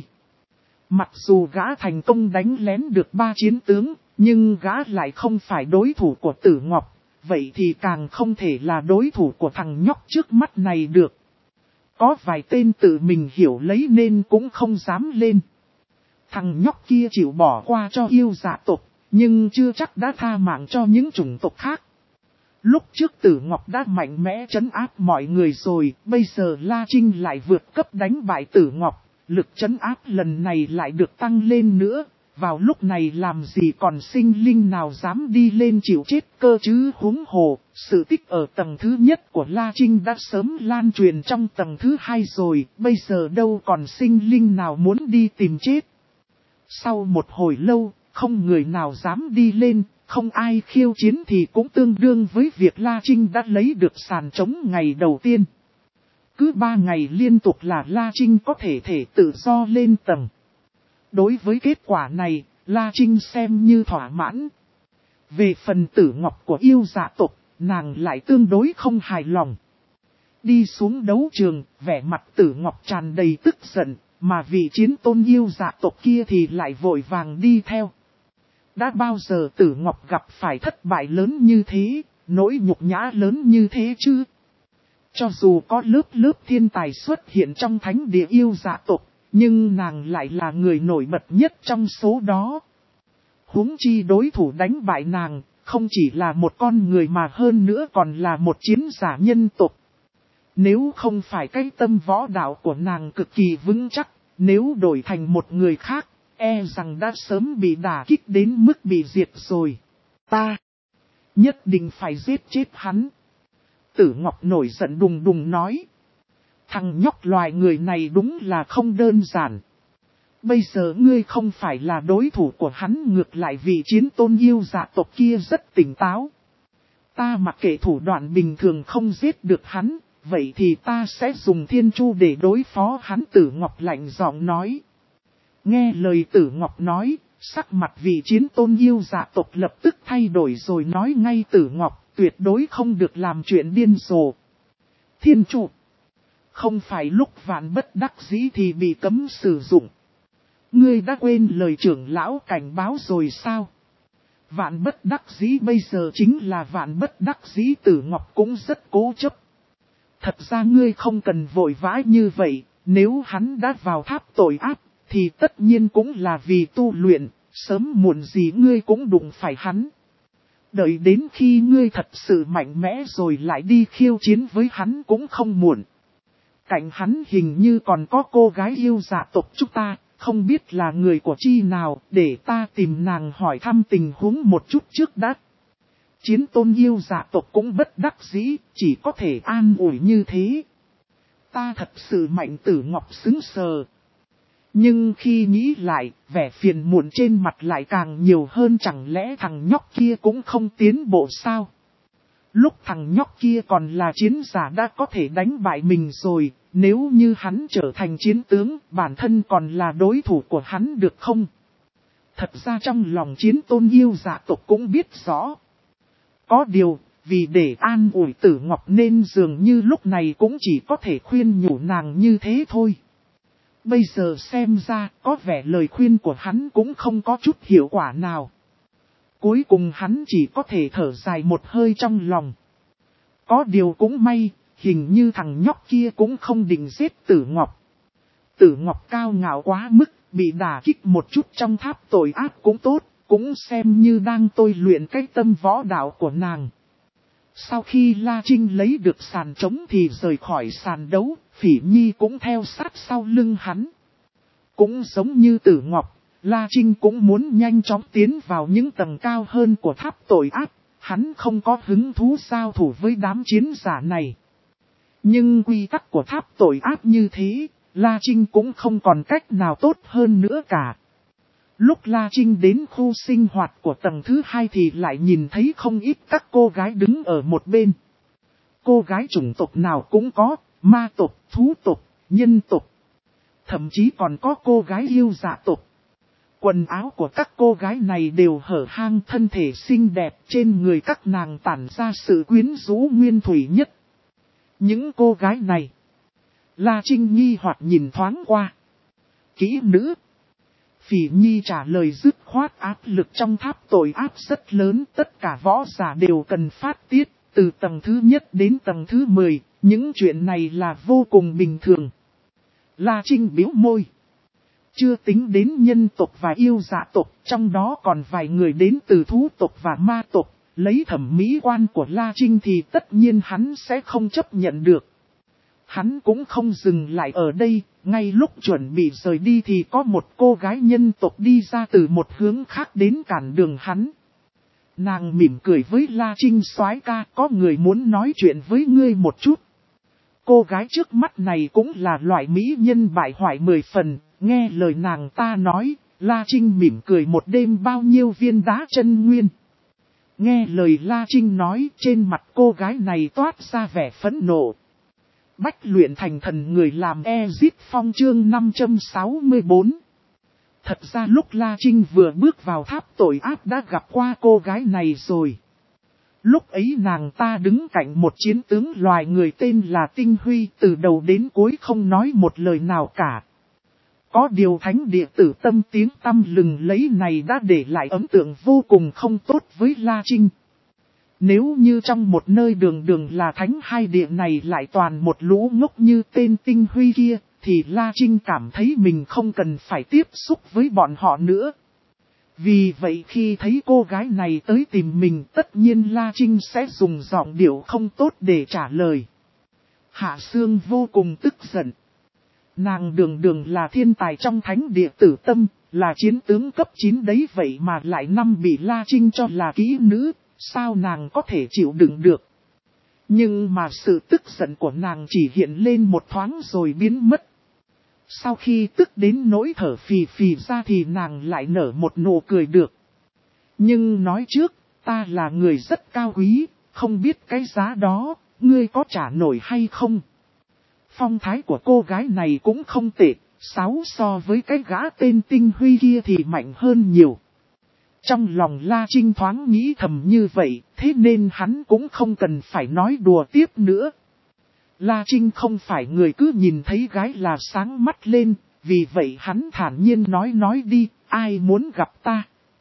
Mặc dù gã thành công đánh lén được ba chiến tướng, nhưng gã lại không phải đối thủ của Tử Ngọc, vậy thì càng không thể là đối thủ của thằng nhóc trước mắt này được. Có vài tên tự mình hiểu lấy nên cũng không dám lên. Thằng nhóc kia chịu bỏ qua cho yêu dạ tộc, nhưng chưa chắc đã tha mạng cho những chủng tộc khác. Lúc trước Tử Ngọc đã mạnh mẽ trấn áp mọi người rồi, bây giờ La Trinh lại vượt cấp đánh bại Tử Ngọc, lực trấn áp lần này lại được tăng lên nữa. Vào lúc này làm gì còn sinh linh nào dám đi lên chịu chết cơ chứ, huống hồ, sự tích ở tầng thứ nhất của La Trinh đã sớm lan truyền trong tầng thứ hai rồi, bây giờ đâu còn sinh linh nào muốn đi tìm chết. Sau một hồi lâu, không người nào dám đi lên, không ai khiêu chiến thì cũng tương đương với việc La Trinh đã lấy được sàn trống ngày đầu tiên. Cứ ba ngày liên tục là La Trinh có thể thể tự do lên tầng. Đối với kết quả này, La Trinh xem như thỏa mãn. Về phần Tử Ngọc của yêu dạ tộc, nàng lại tương đối không hài lòng. Đi xuống đấu trường, vẻ mặt Tử Ngọc tràn đầy tức giận, mà vị chiến tôn yêu dạ tộc kia thì lại vội vàng đi theo. Đã bao giờ Tử Ngọc gặp phải thất bại lớn như thế, nỗi nhục nhã lớn như thế chứ? Cho dù có lớp lớp thiên tài xuất hiện trong thánh địa yêu dạ tộc, nhưng nàng lại là người nổi bật nhất trong số đó. Huống chi đối thủ đánh bại nàng, không chỉ là một con người mà hơn nữa còn là một chiến giả nhân tộc. Nếu không phải cái tâm võ đạo của nàng cực kỳ vững chắc, nếu đổi thành một người khác, e rằng đã sớm bị đả kích đến mức bị diệt rồi. Ta nhất định phải giết chết hắn. Tử Ngọc nổi giận đùng đùng nói. Thằng nhóc loài người này đúng là không đơn giản. Bây giờ ngươi không phải là đối thủ của hắn, ngược lại vị chiến tôn yêu dạ tộc kia rất tỉnh táo. Ta mặc kệ thủ đoạn bình thường không giết được hắn, vậy thì ta sẽ dùng thiên chu để đối phó hắn. Tử Ngọc lạnh giọng nói. Nghe lời Tử Ngọc nói, sắc mặt vị chiến tôn yêu dạ tộc lập tức thay đổi rồi nói ngay Tử Ngọc tuyệt đối không được làm chuyện điên rồ. Thiên chu, không phải lúc vạn bất đắc dĩ thì bị cấm sử dụng. Ngươi đã quên lời trưởng lão cảnh báo rồi sao? Vạn bất đắc dĩ bây giờ chính là vạn bất đắc dĩ. Tử Ngọc cũng rất cố chấp. Thật ra ngươi không cần vội vã như vậy, nếu hắn đã vào tháp tội ác, thì tất nhiên cũng là vì tu luyện, sớm muộn gì ngươi cũng đụng phải hắn. Đợi đến khi ngươi thật sự mạnh mẽ rồi lại đi khiêu chiến với hắn cũng không muộn. Cạnh hắn hình như còn có cô gái yêu dạ tộc chúng ta, không biết là người của chi nào, để ta tìm nàng hỏi thăm tình huống một chút trước đã. Chiến tôn yêu dạ tộc cũng bất đắc dĩ, chỉ có thể an ủi như thế. Ta thật sự mạnh. Tử Ngọc sững sờ. Nhưng khi nghĩ lại, vẻ phiền muộn trên mặt lại càng nhiều hơn. Chẳng lẽ thằng nhóc kia cũng không tiến bộ sao? Lúc thằng nhóc kia còn là chiến giả đã có thể đánh bại mình rồi, nếu như hắn trở thành chiến tướng, bản thân còn là đối thủ của hắn được không? Thật ra trong lòng chiến tôn yêu dạ tộc cũng biết rõ. Có điều, vì để an ủi Tử Ngọc nên dường như lúc này cũng chỉ có thể khuyên nhủ nàng như thế thôi. Bây giờ xem ra, có vẻ lời khuyên của hắn cũng không có chút hiệu quả nào. Cuối cùng hắn chỉ có thể thở dài một hơi trong lòng. Có điều cũng may, hình như thằng nhóc kia cũng không định giết Tử Ngọc. Tử Ngọc cao ngạo quá mức, bị đả kích một chút trong tháp tội ác cũng tốt, cũng xem như đang tôi luyện cái tâm võ đạo của nàng. Sau khi La Trinh lấy được sàn trống thì rời khỏi sàn đấu, Phỉ Nhi cũng theo sát sau lưng hắn. Cũng giống như Tử Ngọc, La Trinh cũng muốn nhanh chóng tiến vào những tầng cao hơn của tháp tội ác, hắn không có hứng thú giao thủ với đám chiến giả này. Nhưng quy tắc của tháp tội ác như thế, La Trinh cũng không còn cách nào tốt hơn nữa cả. Lúc La Trinh đến khu sinh hoạt của tầng thứ hai thì lại nhìn thấy không ít các cô gái đứng ở một bên. Cô gái chủng tộc nào cũng có, ma tộc, thú tộc, nhân tộc. Thậm chí còn có cô gái yêu dạ tộc. Quần áo của các cô gái này đều hở hang, thân thể xinh đẹp, trên người các nàng tản ra sự quyến rũ nguyên thủy nhất. Những cô gái này, La Trinh nghi hoặc nhìn thoáng qua. Kỹ nữ. Phỉ Nhi trả lời dứt khoát. Áp lực trong tháp tội áp rất lớn, tất cả võ giả đều cần phát tiết, từ tầng thứ nhất đến tầng thứ mười, những chuyện này là vô cùng bình thường. La Trinh bĩu môi. Chưa tính đến nhân tộc và yêu dạ tộc, trong đó còn vài người đến từ thú tộc và ma tộc, lấy thẩm mỹ quan của La Trinh thì tất nhiên hắn sẽ không chấp nhận được. Hắn cũng không dừng lại ở đây, ngay lúc chuẩn bị rời đi thì có một cô gái nhân tộc đi ra từ một hướng khác đến cản đường hắn. Nàng mỉm cười với La Trinh: soái ca, có người muốn nói chuyện với ngươi một chút. Cô gái trước mắt này cũng là loại mỹ nhân bại hoại mười phần, nghe lời nàng ta nói, La Trinh mỉm cười một đêm bao nhiêu viên đá chân nguyên. Nghe lời La Trinh nói, trên mặt cô gái này toát ra vẻ phẫn nộ. Bách luyện thành thần người làm Exit Phong chương năm trăm sáu mươi tư. Thật ra lúc La Trinh vừa bước vào tháp tội ác đã gặp qua cô gái này rồi. Lúc ấy nàng ta đứng cạnh một chiến tướng loài người tên là Tinh Huy, từ đầu đến cuối không nói một lời nào cả. Có điều thánh địa tử tâm tiếng tăm lừng lấy này đã để lại ấn tượng vô cùng không tốt với La Trinh. Nếu như trong một nơi đường đường là thánh hai địa này lại toàn một lũ ngốc như tên Tinh Huy kia, thì La Trinh cảm thấy mình không cần phải tiếp xúc với bọn họ nữa. Vì vậy khi thấy cô gái này tới tìm mình, tất nhiên La Trinh sẽ dùng giọng điệu không tốt để trả lời. Hạ Sương vô cùng tức giận. Nàng đường đường là thiên tài trong thánh địa Tử Tâm, là chiến tướng cấp chín đấy vậy mà lại năm bị La Trinh cho là kỹ nữ, sao nàng có thể chịu đựng được. Nhưng mà sự tức giận của nàng chỉ hiện lên một thoáng rồi biến mất. Sau khi tức đến nỗi thở phì phì ra thì nàng lại nở một nụ cười được. Nhưng nói trước, ta là người rất cao quý, không biết cái giá đó, ngươi có trả nổi hay không? Phong thái của cô gái này cũng không tệ, sáu so với cái gã tên Tinh Huy kia thì mạnh hơn nhiều. Trong lòng La Trinh thoáng nghĩ thầm như vậy, thế nên hắn cũng không cần phải nói đùa tiếp nữa. La Trinh không phải người cứ nhìn thấy gái là sáng mắt lên, vì vậy hắn thản nhiên nói nói đi, ai muốn gặp ta.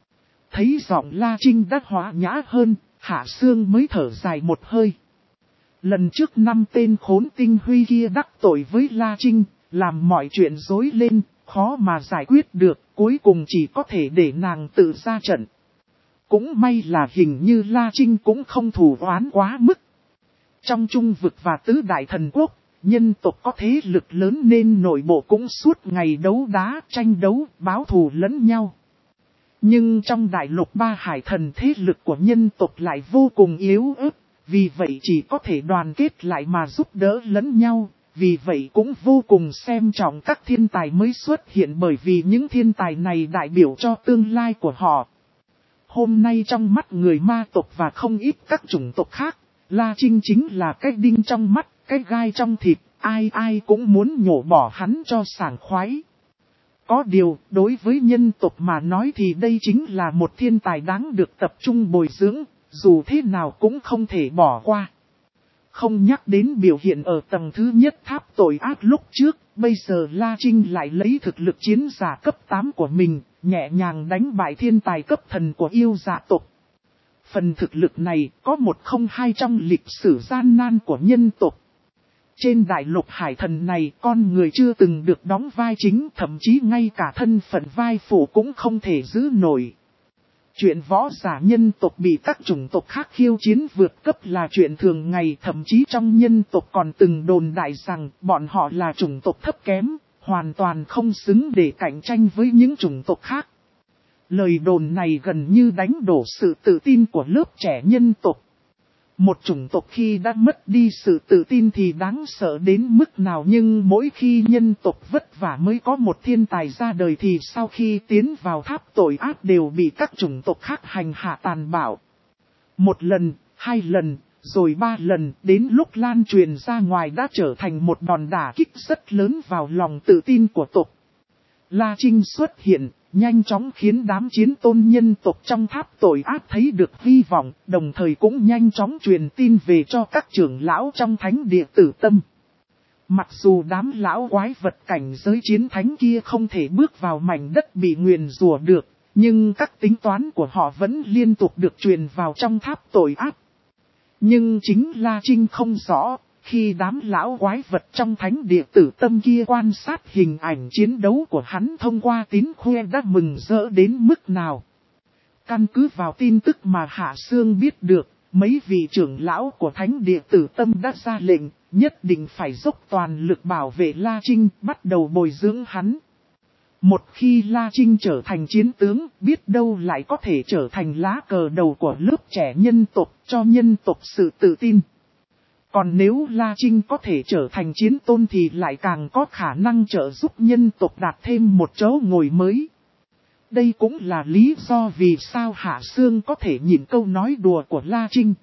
Thấy giọng La Trinh đã hóa nhã hơn, Hạ Sương mới thở dài một hơi. Lần trước năm tên khốn Tinh Huy kia đắc tội với La Trinh, làm mọi chuyện rối lên, khó mà giải quyết được, cuối cùng chỉ có thể để nàng tự ra trận. Cũng may là hình như La Trinh cũng không thù oán quá mức. Trong trung vực và tứ đại thần quốc, nhân tộc có thế lực lớn nên nội bộ cũng suốt ngày đấu đá, tranh đấu, báo thù lẫn nhau. Nhưng trong đại lục ba hải thần thế lực của nhân tộc lại vô cùng yếu ớt, vì vậy chỉ có thể đoàn kết lại mà giúp đỡ lẫn nhau, vì vậy cũng vô cùng xem trọng các thiên tài mới xuất hiện bởi vì những thiên tài này đại biểu cho tương lai của họ. Hôm nay trong mắt người ma tộc và không ít các chủng tộc khác, La Trinh chính là cái đinh trong mắt, cái gai trong thịt, ai ai cũng muốn nhổ bỏ hắn cho sảng khoái. Có điều, đối với nhân tộc mà nói thì đây chính là một thiên tài đáng được tập trung bồi dưỡng, dù thế nào cũng không thể bỏ qua. Không nhắc đến biểu hiện ở tầng thứ nhất tháp tội ác lúc trước, bây giờ La Trinh lại lấy thực lực chiến giả cấp tám của mình, nhẹ nhàng đánh bại thiên tài cấp thần của yêu dạ tộc. Phần thực lực này có một không hai trong lịch sử gian nan của nhân tộc. Trên đại lục hải thần này con người chưa từng được đóng vai chính, thậm chí ngay cả thân phận vai phụ cũng không thể giữ nổi. Chuyện võ giả nhân tộc bị các chủng tộc khác khiêu chiến vượt cấp là chuyện thường ngày, thậm chí trong nhân tộc còn từng đồn đại rằng bọn họ là chủng tộc thấp kém, hoàn toàn không xứng để cạnh tranh với những chủng tộc khác. Lời đồn này gần như đánh đổ sự tự tin của lớp trẻ nhân tộc. Một chủng tộc khi đã mất đi sự tự tin thì đáng sợ đến mức nào, nhưng mỗi khi nhân tộc vất vả mới có một thiên tài ra đời thì sau khi tiến vào tháp tội ác đều bị các chủng tộc khác hành hạ tàn bạo. Một lần, hai lần, rồi ba lần, đến lúc lan truyền ra ngoài đã trở thành một đòn đả kích rất lớn vào lòng tự tin của tộc. La Trinh xuất hiện, nhanh chóng khiến đám chiến tôn nhân tộc trong tháp tội ác thấy được hy vọng, đồng thời cũng nhanh chóng truyền tin về cho các trưởng lão trong thánh địa Tử Tâm. Mặc dù đám lão quái vật cảnh giới chiến thánh kia không thể bước vào mảnh đất bị nguyền rủa được, nhưng các tính toán của họ vẫn liên tục được truyền vào trong tháp tội ác. Nhưng chính La Trinh không rõ. Khi đám lão quái vật trong thánh địa Tử Tâm kia quan sát hình ảnh chiến đấu của hắn thông qua tín khoe đã mừng rỡ đến mức nào. Căn cứ vào tin tức mà Hạ Sương biết được, mấy vị trưởng lão của thánh địa Tử Tâm đã ra lệnh, nhất định phải dốc toàn lực bảo vệ La Trinh, bắt đầu bồi dưỡng hắn. Một khi La Trinh trở thành chiến tướng, biết đâu lại có thể trở thành lá cờ đầu của lớp trẻ nhân tộc, cho nhân tộc sự tự tin. Còn nếu La Trinh có thể trở thành chiến tôn thì lại càng có khả năng trợ giúp nhân tộc đạt thêm một chỗ ngồi mới. Đây cũng là lý do vì sao Hạ Sương có thể nhìn câu nói đùa của La Trinh.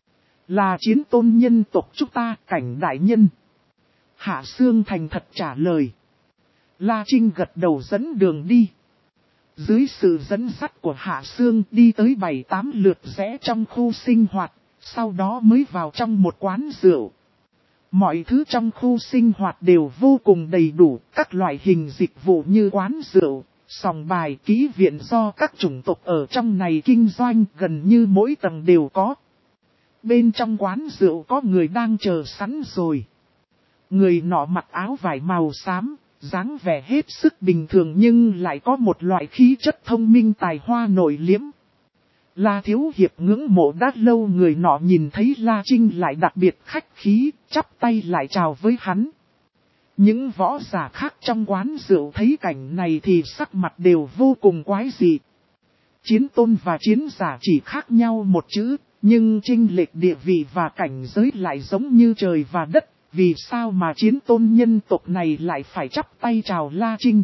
Là chiến tôn nhân tộc chúng ta, Cảnh đại nhân. Hạ Sương thành thật trả lời. La Trinh gật đầu dẫn đường đi. Dưới sự dẫn dắt của Hạ Sương đi tới bảy tám lượt rẽ trong khu sinh hoạt. Sau đó mới vào trong một quán rượu. Mọi thứ trong khu sinh hoạt đều vô cùng đầy đủ, các loại hình dịch vụ như quán rượu, sòng bài, ký viện do các chủng tộc ở trong này kinh doanh gần như mỗi tầng đều có. Bên trong quán rượu có người đang chờ sẵn rồi. Người nọ mặc áo vải màu xám, dáng vẻ hết sức bình thường nhưng lại có một loại khí chất thông minh tài hoa nội liễm. La Thiếu Hiệp ngưỡng mộ đã lâu người nọ nhìn thấy La Trinh lại đặc biệt khách khí, chắp tay lại chào với hắn. Những võ giả khác trong quán rượu thấy cảnh này thì sắc mặt đều vô cùng quái dị. Chiến tôn và chiến giả chỉ khác nhau một chữ, nhưng chênh lệch địa vị và cảnh giới lại giống như trời và đất. Vì sao mà chiến tôn nhân tộc này lại phải chắp tay chào La Trinh?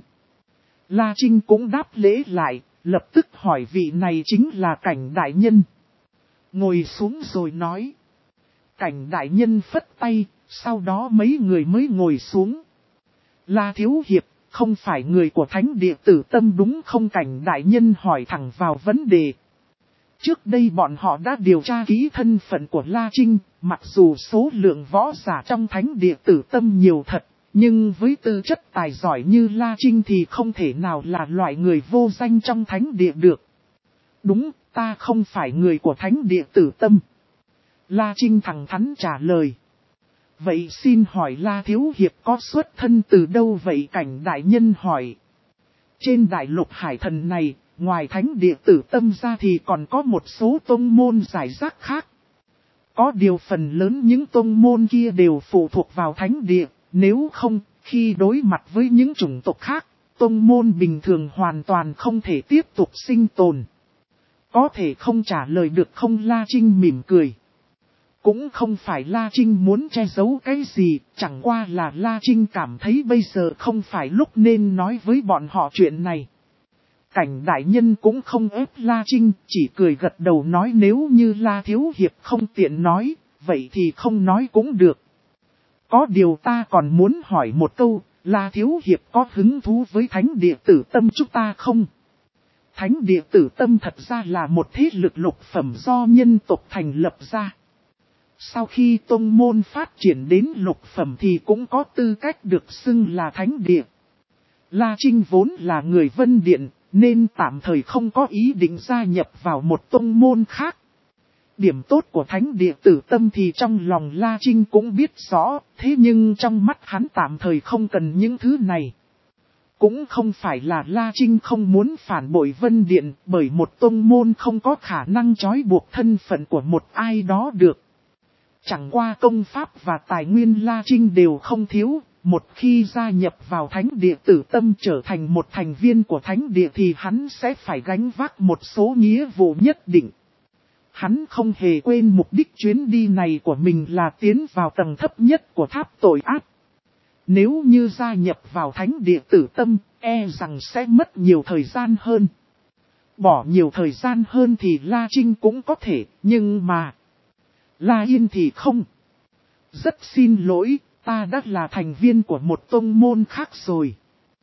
La Trinh cũng đáp lễ lại, lập tức hỏi vị này chính là Cảnh đại nhân. Ngồi xuống rồi nói. Cảnh đại nhân phất tay, sau đó mấy người mới ngồi xuống. La Thiếu Hiệp, không phải người của Thánh Địa Tử Tâm đúng không? Cảnh đại nhân hỏi thẳng vào vấn đề. Trước đây bọn họ đã điều tra kỹ thân phận của La Trinh, mặc dù số lượng võ giả trong Thánh Địa Tử Tâm nhiều thật, nhưng với tư chất tài giỏi như La Trinh thì không thể nào là loại người vô danh trong Thánh Địa được. Đúng, ta không phải người của Thánh Địa Tử Tâm. La Trinh thẳng thắn trả lời. Vậy xin hỏi La Thiếu Hiệp có xuất thân từ đâu vậy? Cảnh đại nhân hỏi. Trên đại lục hải thần này, ngoài Thánh Địa Tử Tâm ra thì còn có một số tông môn giải rác khác. Có điều phần lớn những tông môn kia đều phụ thuộc vào Thánh Địa, nếu không, khi đối mặt với những chủng tộc khác, tông môn bình thường hoàn toàn không thể tiếp tục sinh tồn. Có thể không trả lời được không? La Trinh mỉm cười. Cũng không phải La Trinh muốn che giấu cái gì, chẳng qua là La Trinh cảm thấy bây giờ không phải lúc nên nói với bọn họ chuyện này. Cảnh đại nhân cũng không ép La Trinh, chỉ cười gật đầu nói nếu như La Thiếu Hiệp không tiện nói, vậy thì không nói cũng được. Có điều ta còn muốn hỏi một câu, La Thiếu Hiệp có hứng thú với Thánh Địa Tử Tâm chúng ta không? Thánh Địa Tử Tâm thật ra là một thế lực lục phẩm do nhân tộc thành lập ra. Sau khi tông môn phát triển đến lục phẩm thì cũng có tư cách được xưng là Thánh Địa. La Trinh vốn là người Vân Điện, nên tạm thời không có ý định gia nhập vào một tông môn khác. Điểm tốt của Thánh Địa Tử Tâm thì trong lòng La Trinh cũng biết rõ, thế nhưng trong mắt hắn tạm thời không cần những thứ này. Cũng không phải là La Trinh không muốn phản bội Vân Điện, bởi một tông môn không có khả năng trói buộc thân phận của một ai đó được. Chẳng qua công pháp và tài nguyên La Trinh đều không thiếu, một khi gia nhập vào Thánh Địa Tử Tâm trở thành một thành viên của Thánh Địa thì hắn sẽ phải gánh vác một số nghĩa vụ nhất định. Hắn không hề quên mục đích chuyến đi này của mình là tiến vào tầng thấp nhất của tháp tội ác. Nếu như gia nhập vào Thánh Địa Tử Tâm, e rằng sẽ mất nhiều thời gian hơn. Bỏ nhiều thời gian hơn thì La Trinh cũng có thể, nhưng mà La Yên thì không. Rất xin lỗi, ta đã là thành viên của một tông môn khác rồi.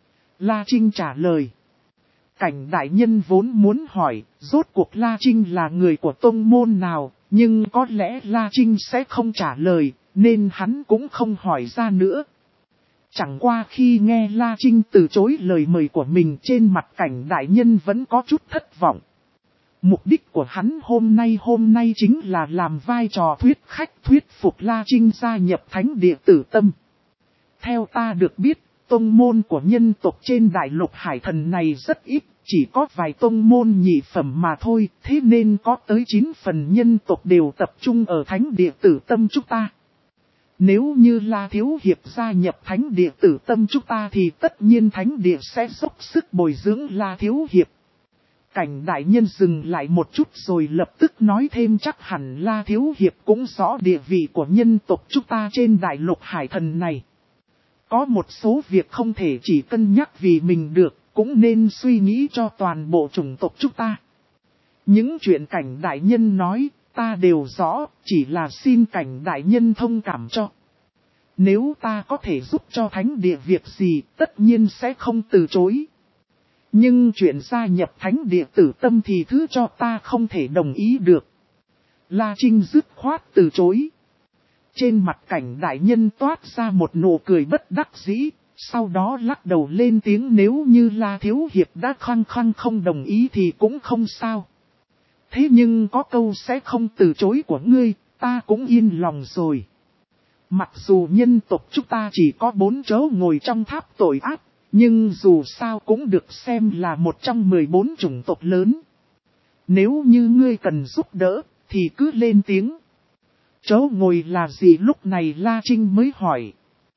La Trinh trả lời. Cảnh đại nhân vốn muốn hỏi, rốt cuộc La Trinh là người của tông môn nào, nhưng có lẽ La Trinh sẽ không trả lời, nên hắn cũng không hỏi ra nữa. Chẳng qua khi nghe La Trinh từ chối lời mời của mình, trên mặt cảnh đại nhân vẫn có chút thất vọng. Mục đích của hắn hôm nay hôm nay chính là làm vai trò thuyết khách thuyết phục La Trinh gia nhập Thánh Địa Tử Tâm. Theo ta được biết, tông môn của nhân tộc trên đại lục hải thần này rất ít, chỉ có vài tông môn nhị phẩm mà thôi, thế nên có tới chín phần nhân tộc đều tập trung ở Thánh Địa Tử Tâm chúng ta. Nếu như La Thiếu Hiệp gia nhập Thánh Địa Tử Tâm chúng ta thì tất nhiên Thánh Địa sẽ dốc sức bồi dưỡng La Thiếu Hiệp. Cảnh đại nhân dừng lại một chút rồi lập tức nói thêm chắc hẳn La Thiếu Hiệp cũng rõ địa vị của nhân tộc chúng ta trên đại lục hải thần này. Có một số việc không thể chỉ cân nhắc vì mình được, cũng nên suy nghĩ cho toàn bộ chủng tộc chúng ta. Những chuyện cảnh đại nhân nói, ta đều rõ, chỉ là xin cảnh đại nhân thông cảm cho. Nếu ta có thể giúp cho Thánh Địa việc gì, tất nhiên sẽ không từ chối. Nhưng chuyện gia nhập Thánh Địa Tử Tâm thì thứ cho ta không thể đồng ý được. La Trinh dứt khoát từ chối. Trên mặt cảnh đại nhân toát ra một nụ cười bất đắc dĩ, sau đó lắc đầu lên tiếng nếu như La Thiếu Hiệp đã khăng khăng không đồng ý thì cũng không sao. Thế nhưng có câu sẽ không từ chối của ngươi, ta cũng yên lòng rồi. Mặc dù nhân tộc chúng ta chỉ có bốn chỗ ngồi trong tháp tội ác, nhưng dù sao cũng được xem là một trong mười bốn chủng tộc lớn. Nếu như ngươi cần giúp đỡ, thì cứ lên tiếng. Chỗ ngồi là gì lúc này La Trinh mới hỏi.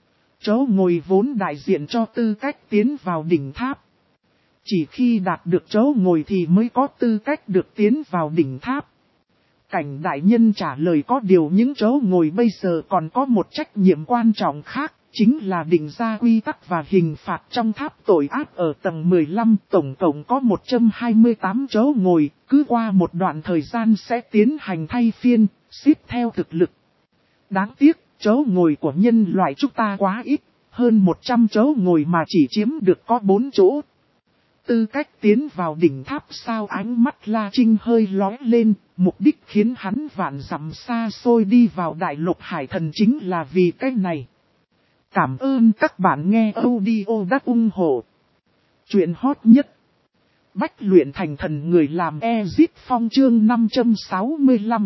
Chỗ ngồi vốn đại diện cho tư cách tiến vào đỉnh tháp. Chỉ khi đạt được chỗ ngồi thì mới có tư cách được tiến vào đỉnh tháp. Cảnh đại nhân trả lời có điều những chỗ ngồi bây giờ còn có một trách nhiệm quan trọng khác, chính là định ra quy tắc và hình phạt trong tháp tội ác ở tầng mười lăm, tổng cộng có một trăm hai mươi tám chỗ ngồi, cứ qua một đoạn thời gian sẽ tiến hành thay phiên, xếp theo thực lực. Đáng tiếc, chỗ ngồi của nhân loại chúng ta quá ít, hơn một trăm chỗ ngồi mà chỉ chiếm được có bốn chỗ. Tư cách tiến vào đỉnh tháp sao ánh mắt La Trinh hơi lóe lên, mục đích khiến hắn vạn dặm xa xôi đi vào đại lục hải thần chính là vì cái này. Cảm ơn các bạn nghe audio đắt ủng hộ. Chuyện hot nhất. Bách luyện thành thần người làm Exit Phong chương năm trăm sáu mươi lăm.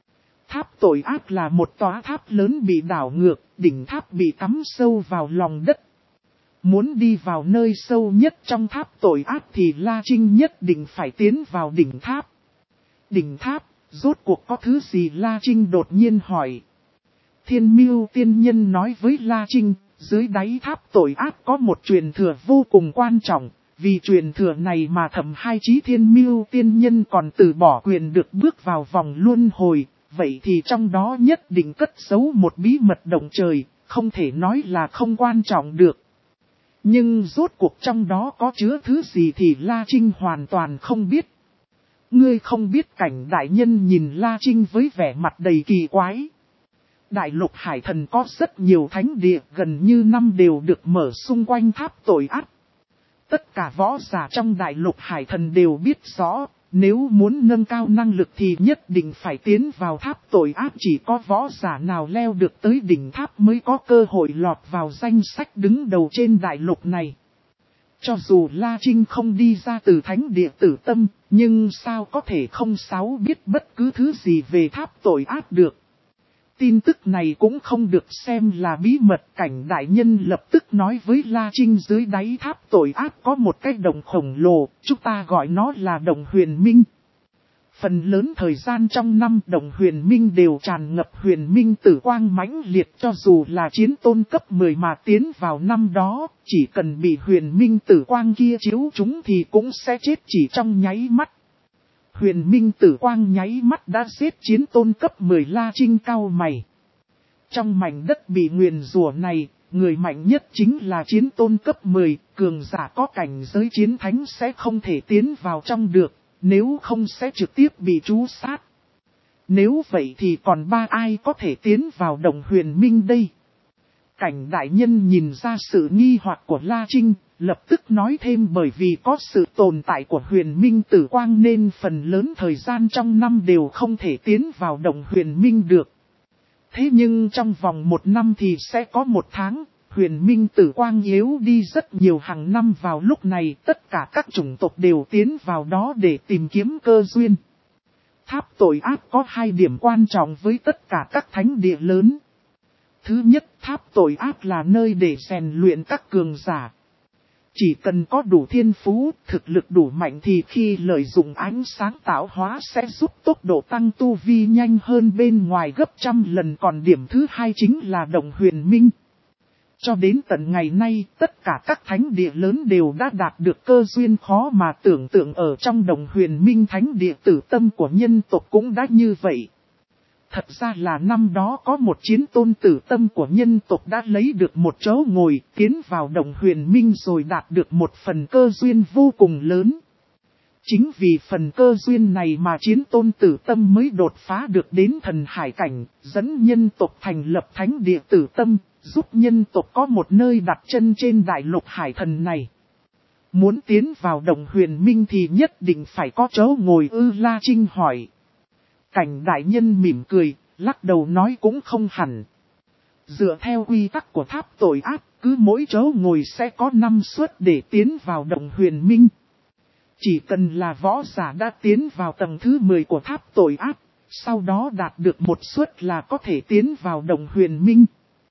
Tháp tội ác là một tòa tháp lớn bị đảo ngược, đỉnh tháp bị cắm sâu vào lòng đất. Muốn đi vào nơi sâu nhất trong tháp tội ác thì La Trinh nhất định phải tiến vào đỉnh tháp. Đỉnh tháp, rốt cuộc có thứ gì La Trinh đột nhiên hỏi. Thiên Mưu tiên nhân nói với La Trinh, dưới đáy tháp tội ác có một truyền thừa vô cùng quan trọng, vì truyền thừa này mà thẩm hai chí Thiên Mưu tiên nhân còn từ bỏ quyền được bước vào vòng luân hồi, vậy thì trong đó nhất định cất giấu một bí mật động trời, không thể nói là không quan trọng được. Nhưng rốt cuộc trong đó có chứa thứ gì thì La Trinh hoàn toàn không biết. Ngươi không biết cảnh đại nhân nhìn La Trinh với vẻ mặt đầy kỳ quái. Đại lục hải thần có rất nhiều thánh địa gần như năm đều được mở xung quanh tháp tội ác. Tất cả võ giả trong đại lục hải thần đều biết rõ, nếu muốn nâng cao năng lực thì nhất định phải tiến vào tháp tội ác. Chỉ có võ giả nào leo được tới đỉnh tháp mới có cơ hội lọt vào danh sách đứng đầu trên đại lục này. Cho dù La Trinh không đi ra từ thánh địa Tử Tâm, nhưng sao có thể không sáu biết bất cứ thứ gì về tháp tội ác được. Tin tức này cũng không được xem là bí mật. Cảnh đại nhân lập tức nói với La Trinh dưới đáy tháp tội ác có một cái đồng khổng lồ, chúng ta gọi nó là đồng huyền minh. Phần lớn thời gian trong năm đồng huyền minh đều tràn ngập huyền minh tử quang mãnh liệt, cho dù là chiến tôn cấp mười mà tiến vào năm đó, chỉ cần bị huyền minh tử quang kia chiếu chúng thì cũng sẽ chết chỉ trong nháy mắt. Huyền minh tử quang nháy mắt đã giết chiến tôn cấp mười La Trinh cau mày. Trong mảnh đất bị nguyền rủa này, người mạnh nhất chính là chiến tôn cấp mười, cường giả có cảnh giới chiến thánh sẽ không thể tiến vào trong được, nếu không sẽ trực tiếp bị trú sát. Nếu vậy thì còn ba ai có thể tiến vào đồng huyền minh đây? Cảnh đại nhân nhìn ra sự nghi hoặc của La Trinh, lập tức nói thêm bởi vì có sự tồn tại của huyền minh tử quang nên phần lớn thời gian trong năm đều không thể tiến vào đồng huyền minh được. Thế nhưng trong vòng một năm thì sẽ có một tháng, huyền minh tử quang yếu đi rất nhiều. Hàng năm vào lúc này tất cả các chủng tộc đều tiến vào đó để tìm kiếm cơ duyên. Tháp tội ác có hai điểm quan trọng với tất cả các thánh địa lớn. Thứ nhất, tháp tội ác là nơi để rèn luyện các cường giả. Chỉ cần có đủ thiên phú, thực lực đủ mạnh thì khi lợi dụng ánh sáng tạo hóa sẽ giúp tốc độ tăng tu vi nhanh hơn bên ngoài gấp trăm lần. Còn điểm thứ hai chính là đồng huyền minh. Cho đến tận ngày nay, tất cả các thánh địa lớn đều đã đạt được cơ duyên khó mà tưởng tượng. Ở trong đồng huyền minh thánh địa Tử Tâm của nhân tộc cũng đã như vậy. Thật ra là năm đó có một chiến tôn Tử Tâm của nhân tộc đã lấy được một chỗ ngồi, tiến vào đồng huyền minh rồi đạt được một phần cơ duyên vô cùng lớn. Chính vì phần cơ duyên này mà chiến tôn Tử Tâm mới đột phá được đến thần hải cảnh, dẫn nhân tộc thành lập thánh địa Tử Tâm, giúp nhân tộc có một nơi đặt chân trên đại lục hải thần này. Muốn tiến vào đồng huyền minh thì nhất định phải có chỗ ngồi ư? La Trinh hỏi. Cảnh đại nhân mỉm cười, lắc đầu nói cũng không hẳn. Dựa theo quy tắc của tháp tội ác, cứ mỗi chỗ ngồi sẽ có năm suất để tiến vào đồng huyền minh. Chỉ cần là võ giả đã tiến vào tầng thứ mười của tháp tội ác, sau đó đạt được một suất là có thể tiến vào đồng huyền minh.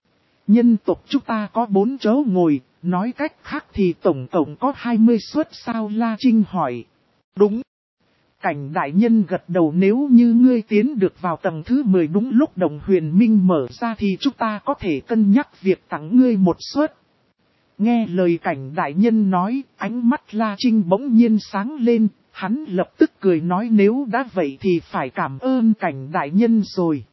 Nhân tộc chúng ta có bốn chỗ ngồi, nói cách khác thì tổng cộng có hai mươi suất sao? La Trinh hỏi. Đúng. Cảnh đại nhân gật đầu, nếu như ngươi tiến được vào tầng thứ mười đúng lúc đồng huyền minh mở ra thì chúng ta có thể cân nhắc việc tặng ngươi một suất. Nghe lời cảnh đại nhân nói, ánh mắt La Trinh bỗng nhiên sáng lên, hắn lập tức cười nói nếu đã vậy thì phải cảm ơn cảnh đại nhân rồi.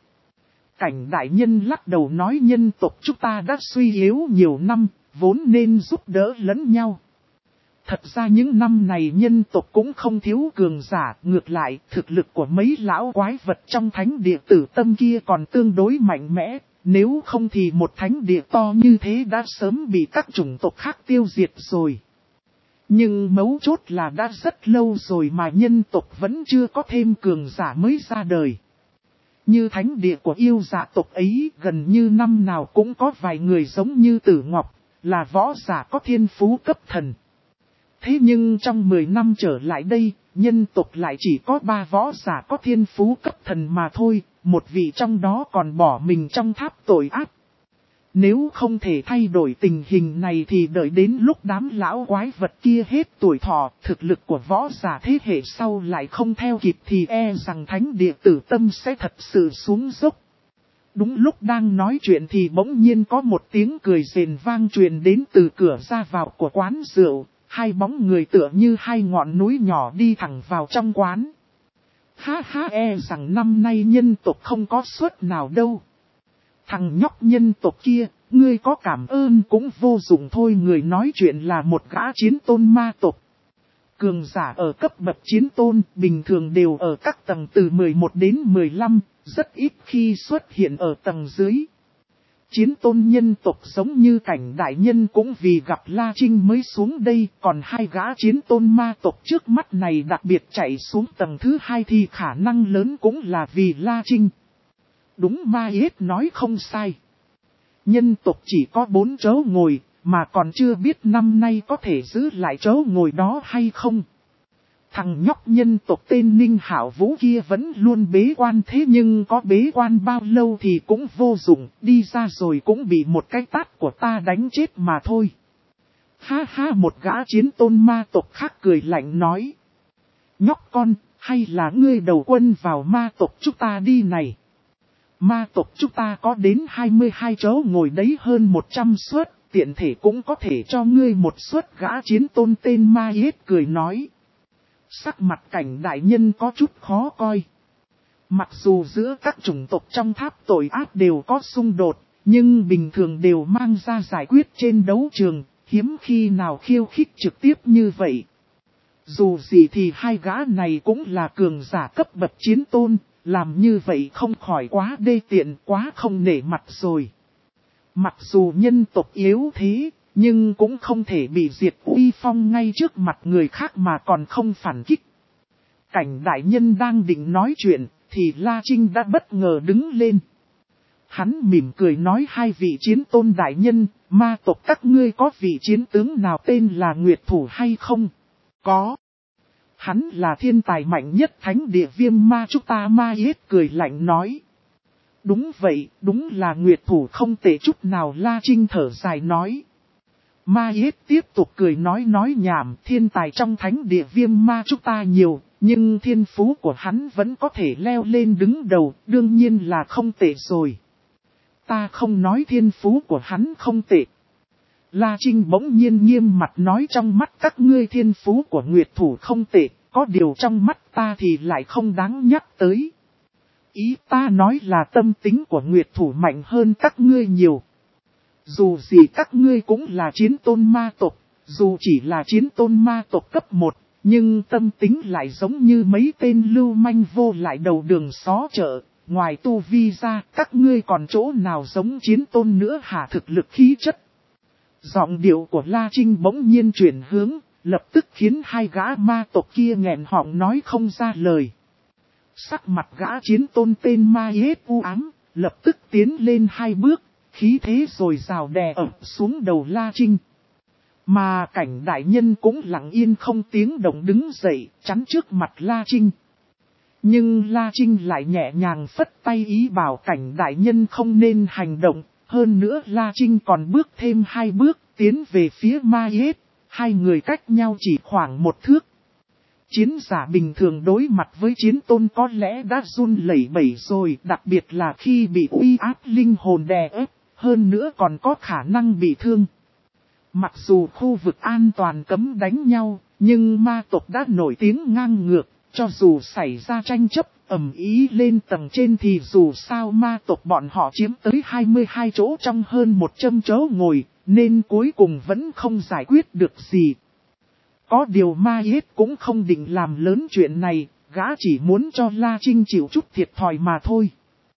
Cảnh đại nhân lắc đầu nói nhân tộc chúng ta đã suy yếu nhiều năm, vốn nên giúp đỡ lẫn nhau. Thật ra những năm này nhân tộc cũng không thiếu cường giả, ngược lại thực lực của mấy lão quái vật trong thánh địa tử tâm kia còn tương đối mạnh mẽ, nếu không thì một thánh địa to như thế đã sớm bị các chủng tộc khác tiêu diệt rồi. Nhưng mấu chốt là đã rất lâu rồi mà nhân tộc vẫn chưa có thêm cường giả mới ra đời. Như thánh địa của yêu dạ tộc ấy gần như năm nào cũng có vài người giống như Tử Ngọc, là võ giả có thiên phú cấp thần. Thế nhưng trong mười năm trở lại đây, nhân tộc lại chỉ có ba võ giả có thiên phú cấp thần mà thôi, một vị trong đó còn bỏ mình trong tháp tội ác. Nếu không thể thay đổi tình hình này thì đợi đến lúc đám lão quái vật kia hết tuổi thọ, thực lực của võ giả thế hệ sau lại không theo kịp thì e rằng thánh địa tử tâm sẽ thật sự xuống dốc. Đúng lúc đang nói chuyện thì bỗng nhiên có một tiếng cười rền vang truyền đến từ cửa ra vào của quán rượu, hai bóng người tựa như hai ngọn núi nhỏ đi thẳng vào trong quán. Ha ha, e rằng năm nay nhân tộc không có suất nào đâu. Thằng nhóc nhân tộc kia, ngươi có cảm ơn cũng vô dụng thôi. Người nói chuyện là một gã chiến tôn ma tộc. Cường giả ở cấp bậc chiến tôn bình thường đều ở các tầng từ mười một đến mười lăm, rất ít khi xuất hiện ở tầng dưới. Chiến tôn nhân tộc giống như cảnh đại nhân cũng vì gặp La Trinh mới xuống đây, còn hai gã chiến tôn ma tộc trước mắt này đặc biệt chạy xuống tầng thứ hai thì khả năng lớn cũng là vì La Trinh. Đúng, Ma Yết nói không sai. Nhân tộc chỉ có bốn chỗ ngồi, mà còn chưa biết năm nay có thể giữ lại chỗ ngồi đó hay không. Thằng nhóc nhân tộc tên Ninh Hạo Vũ kia vẫn luôn bế quan, thế nhưng có bế quan bao lâu thì cũng vô dụng, đi ra rồi cũng bị một cái tát của ta đánh chết mà thôi. Ha ha, một gã chiến tôn ma tộc khác cười lạnh nói. Nhóc con, hay là ngươi đầu quân vào ma tộc chúng ta đi này. Ma tộc chúng ta có đến hai mươi hai chỗ ngồi đấy, hơn một trăm suất, tiện thể cũng có thể cho ngươi một suất. Gã chiến tôn tên Ma Yết cười nói. Sắc mặt cảnh đại nhân có chút khó coi. Mặc dù giữa các chủng tộc trong tháp tội ác đều có xung đột, nhưng bình thường đều mang ra giải quyết trên đấu trường, hiếm khi nào khiêu khích trực tiếp như vậy. Dù gì thì hai gã này cũng là cường giả cấp bậc chiến tôn, làm như vậy không khỏi quá đê tiện, quá không nể mặt rồi. Mặc dù nhân tộc yếu thế, nhưng cũng không thể bị diệt uy phong ngay trước mặt người khác mà còn không phản kích. Cảnh đại nhân đang định nói chuyện, thì La Trinh đã bất ngờ đứng lên. Hắn mỉm cười nói hai vị chiến tôn đại nhân, ma tộc các ngươi có vị chiến tướng nào tên là Nguyệt Thủ hay không? Có. Hắn là thiên tài mạnh nhất thánh địa Viêm Ma chúng ta. Ma Yết cười lạnh nói. Đúng vậy, đúng là Nguyệt Thủ không tệ chút nào. La Trinh thở dài nói. Ma Yết tiếp tục cười nói nói nhảm, thiên tài trong thánh địa Viêm Ma chúng ta nhiều, nhưng thiên phú của hắn vẫn có thể leo lên đứng đầu, đương nhiên là không tệ rồi. Ta không nói thiên phú của hắn không tệ. La Trinh bỗng nhiên nghiêm mặt nói trong mắt các ngươi thiên phú của Nguyệt Thủ không tệ, có điều trong mắt ta thì lại không đáng nhắc tới. Ý ta nói là tâm tính của Nguyệt Thủ mạnh hơn các ngươi nhiều. Dù gì các ngươi cũng là chiến tôn ma tộc, dù chỉ là chiến tôn ma tộc cấp một, nhưng tâm tính lại giống như mấy tên lưu manh vô lại đầu đường xó chợ. Ngoài tu vi ra, các ngươi còn chỗ nào giống chiến tôn nữa hả? Thực lực khí chất. Giọng điệu của La Trinh bỗng nhiên chuyển hướng, lập tức khiến hai gã ma tộc kia nghẹn họng nói không ra lời. Sắc mặt gã chiến tôn tên Ma Yết u ám, lập tức tiến lên hai bước, khí thế rồi rào đè ập xuống đầu La Trinh. Mà cảnh đại nhân cũng lặng yên không tiếng động đứng dậy, chắn trước mặt La Trinh. Nhưng La Trinh lại nhẹ nhàng phất tay ý bảo cảnh đại nhân không nên hành động. Hơn nữa La Trinh còn bước thêm hai bước tiến về phía Ma Yết. Hai người cách nhau chỉ khoảng một thước. chiến giả bình thường đối mặt với chiến tôn có lẽ đã run lẩy bẩy rồi, đặc biệt là khi bị uy áp linh hồn đè ép, hơn nữa còn có khả năng bị thương. Mặc dù khu vực an toàn cấm đánh nhau, nhưng ma tộc đã nổi tiếng ngang ngược, cho dù xảy ra tranh chấp, ầm ĩ lên tầng trên thì dù sao ma tộc bọn họ chiếm tới hai mươi hai chỗ trong hơn một trăm chỗ ngồi, nên cuối cùng vẫn không giải quyết được gì. Có điều Ma Yết cũng không định làm lớn chuyện này, gã chỉ muốn cho La Trinh chịu chút thiệt thòi mà thôi.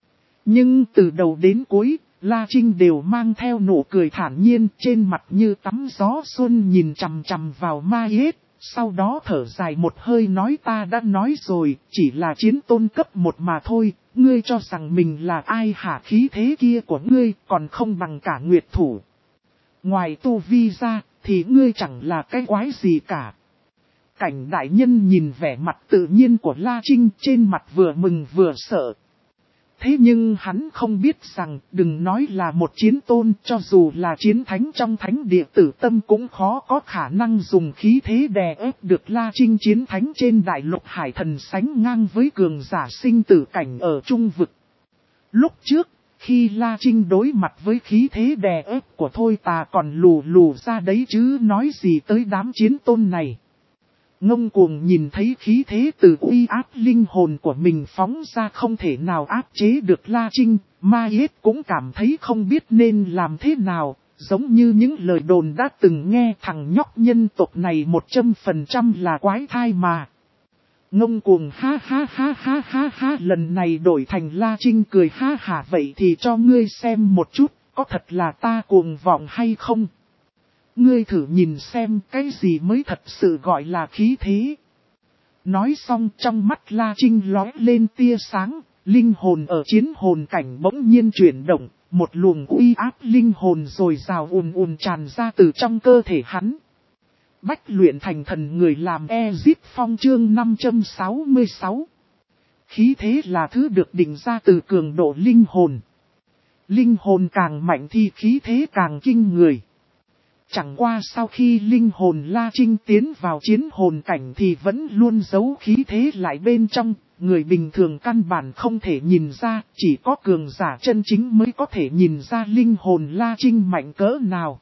Nhưng từ đầu đến cuối, La Trinh đều mang theo nụ cười thản nhiên, trên mặt như tắm gió xuân nhìn chằm chằm vào Ma Yết, sau đó thở dài một hơi nói ta đã nói rồi, chỉ là chiến tôn cấp một mà thôi, ngươi cho rằng mình là ai hả, khí thế kia của ngươi còn không bằng cả Nguyệt Thủ. Ngoài tu vi ra, thì ngươi chẳng là cái quái gì cả. Cảnh đại nhân nhìn vẻ mặt tự nhiên của La Trinh, trên mặt vừa mừng vừa sợ. Thế nhưng hắn không biết rằng, đừng nói là một chiến tôn, cho dù là chiến thánh trong thánh địa tử tâm cũng khó có khả năng dùng khí thế đè ép được La Trinh. Chiến thánh trên đại lục hải thần sánh ngang với cường giả sinh tử cảnh ở trung vực. Lúc trước, khi La Trinh đối mặt với khí thế đè ép của Thôi Tà còn lù lù ra đấy chứ nói gì tới đám chiến tôn này. Ngông cuồng nhìn thấy khí thế từ uy áp linh hồn của mình phóng ra không thể nào áp chế được La Trinh, Ma Yết cũng cảm thấy không biết nên làm thế nào, giống như những lời đồn đã từng nghe thằng nhóc nhân tộc này một trăm phần trăm là quái thai mà. Ngông cuồng ha ha ha ha ha ha, lần này đổi thành La Trinh cười ha hả, vậy thì cho ngươi xem một chút, có thật là ta cuồng vọng hay không? Ngươi thử nhìn xem cái gì mới thật sự gọi là khí thế. Nói xong trong mắt La Trinh lóe lên tia sáng, linh hồn ở chiến hồn cảnh bỗng nhiên chuyển động, một luồng uy áp linh hồn rồi rào ùn ùn tràn ra từ trong cơ thể hắn. Bách luyện thành thần người làm Ezip Phong chương năm trăm sáu mươi sáu. Khí thế là thứ được định ra từ cường độ linh hồn. Linh hồn càng mạnh thì khí thế càng kinh người. Chẳng qua sau khi linh hồn La Trinh tiến vào chiến hồn cảnh thì vẫn luôn giấu khí thế lại bên trong, người bình thường căn bản không thể nhìn ra, chỉ có cường giả chân chính mới có thể nhìn ra linh hồn La Trinh mạnh cỡ nào.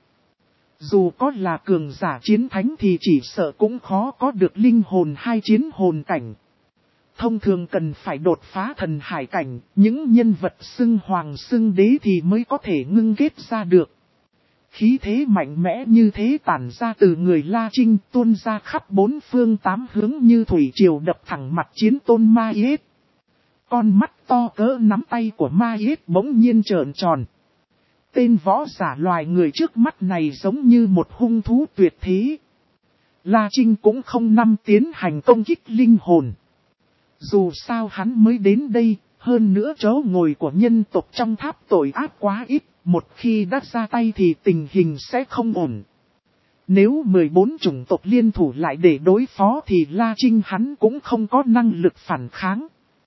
Dù có là cường giả chiến thánh thì chỉ sợ cũng khó có được linh hồn hai chiến hồn cảnh. Thông thường cần phải đột phá thần hải cảnh, những nhân vật xưng hoàng xưng đế thì mới có thể ngưng kết ra được. Khí thế mạnh mẽ như thế tản ra từ người La Trinh tuôn ra khắp bốn phương tám hướng như thủy triều đập thẳng mặt chiến tôn Ma Yết. Con mắt to cỡ nắm tay của Ma Yết bỗng nhiên trợn tròn. Tên võ giả loài người trước mắt này giống như một hung thú tuyệt thế. La Trinh cũng không năm tiến hành công kích linh hồn. Dù sao hắn mới đến đây, hơn nữa chỗ ngồi của nhân tộc trong tháp tội ác quá ít, một khi đã ra tay thì tình hình sẽ không ổn. Nếu mười bốn chủng tộc liên thủ lại để đối phó thì La Trinh hắn cũng không có năng lực phản kháng.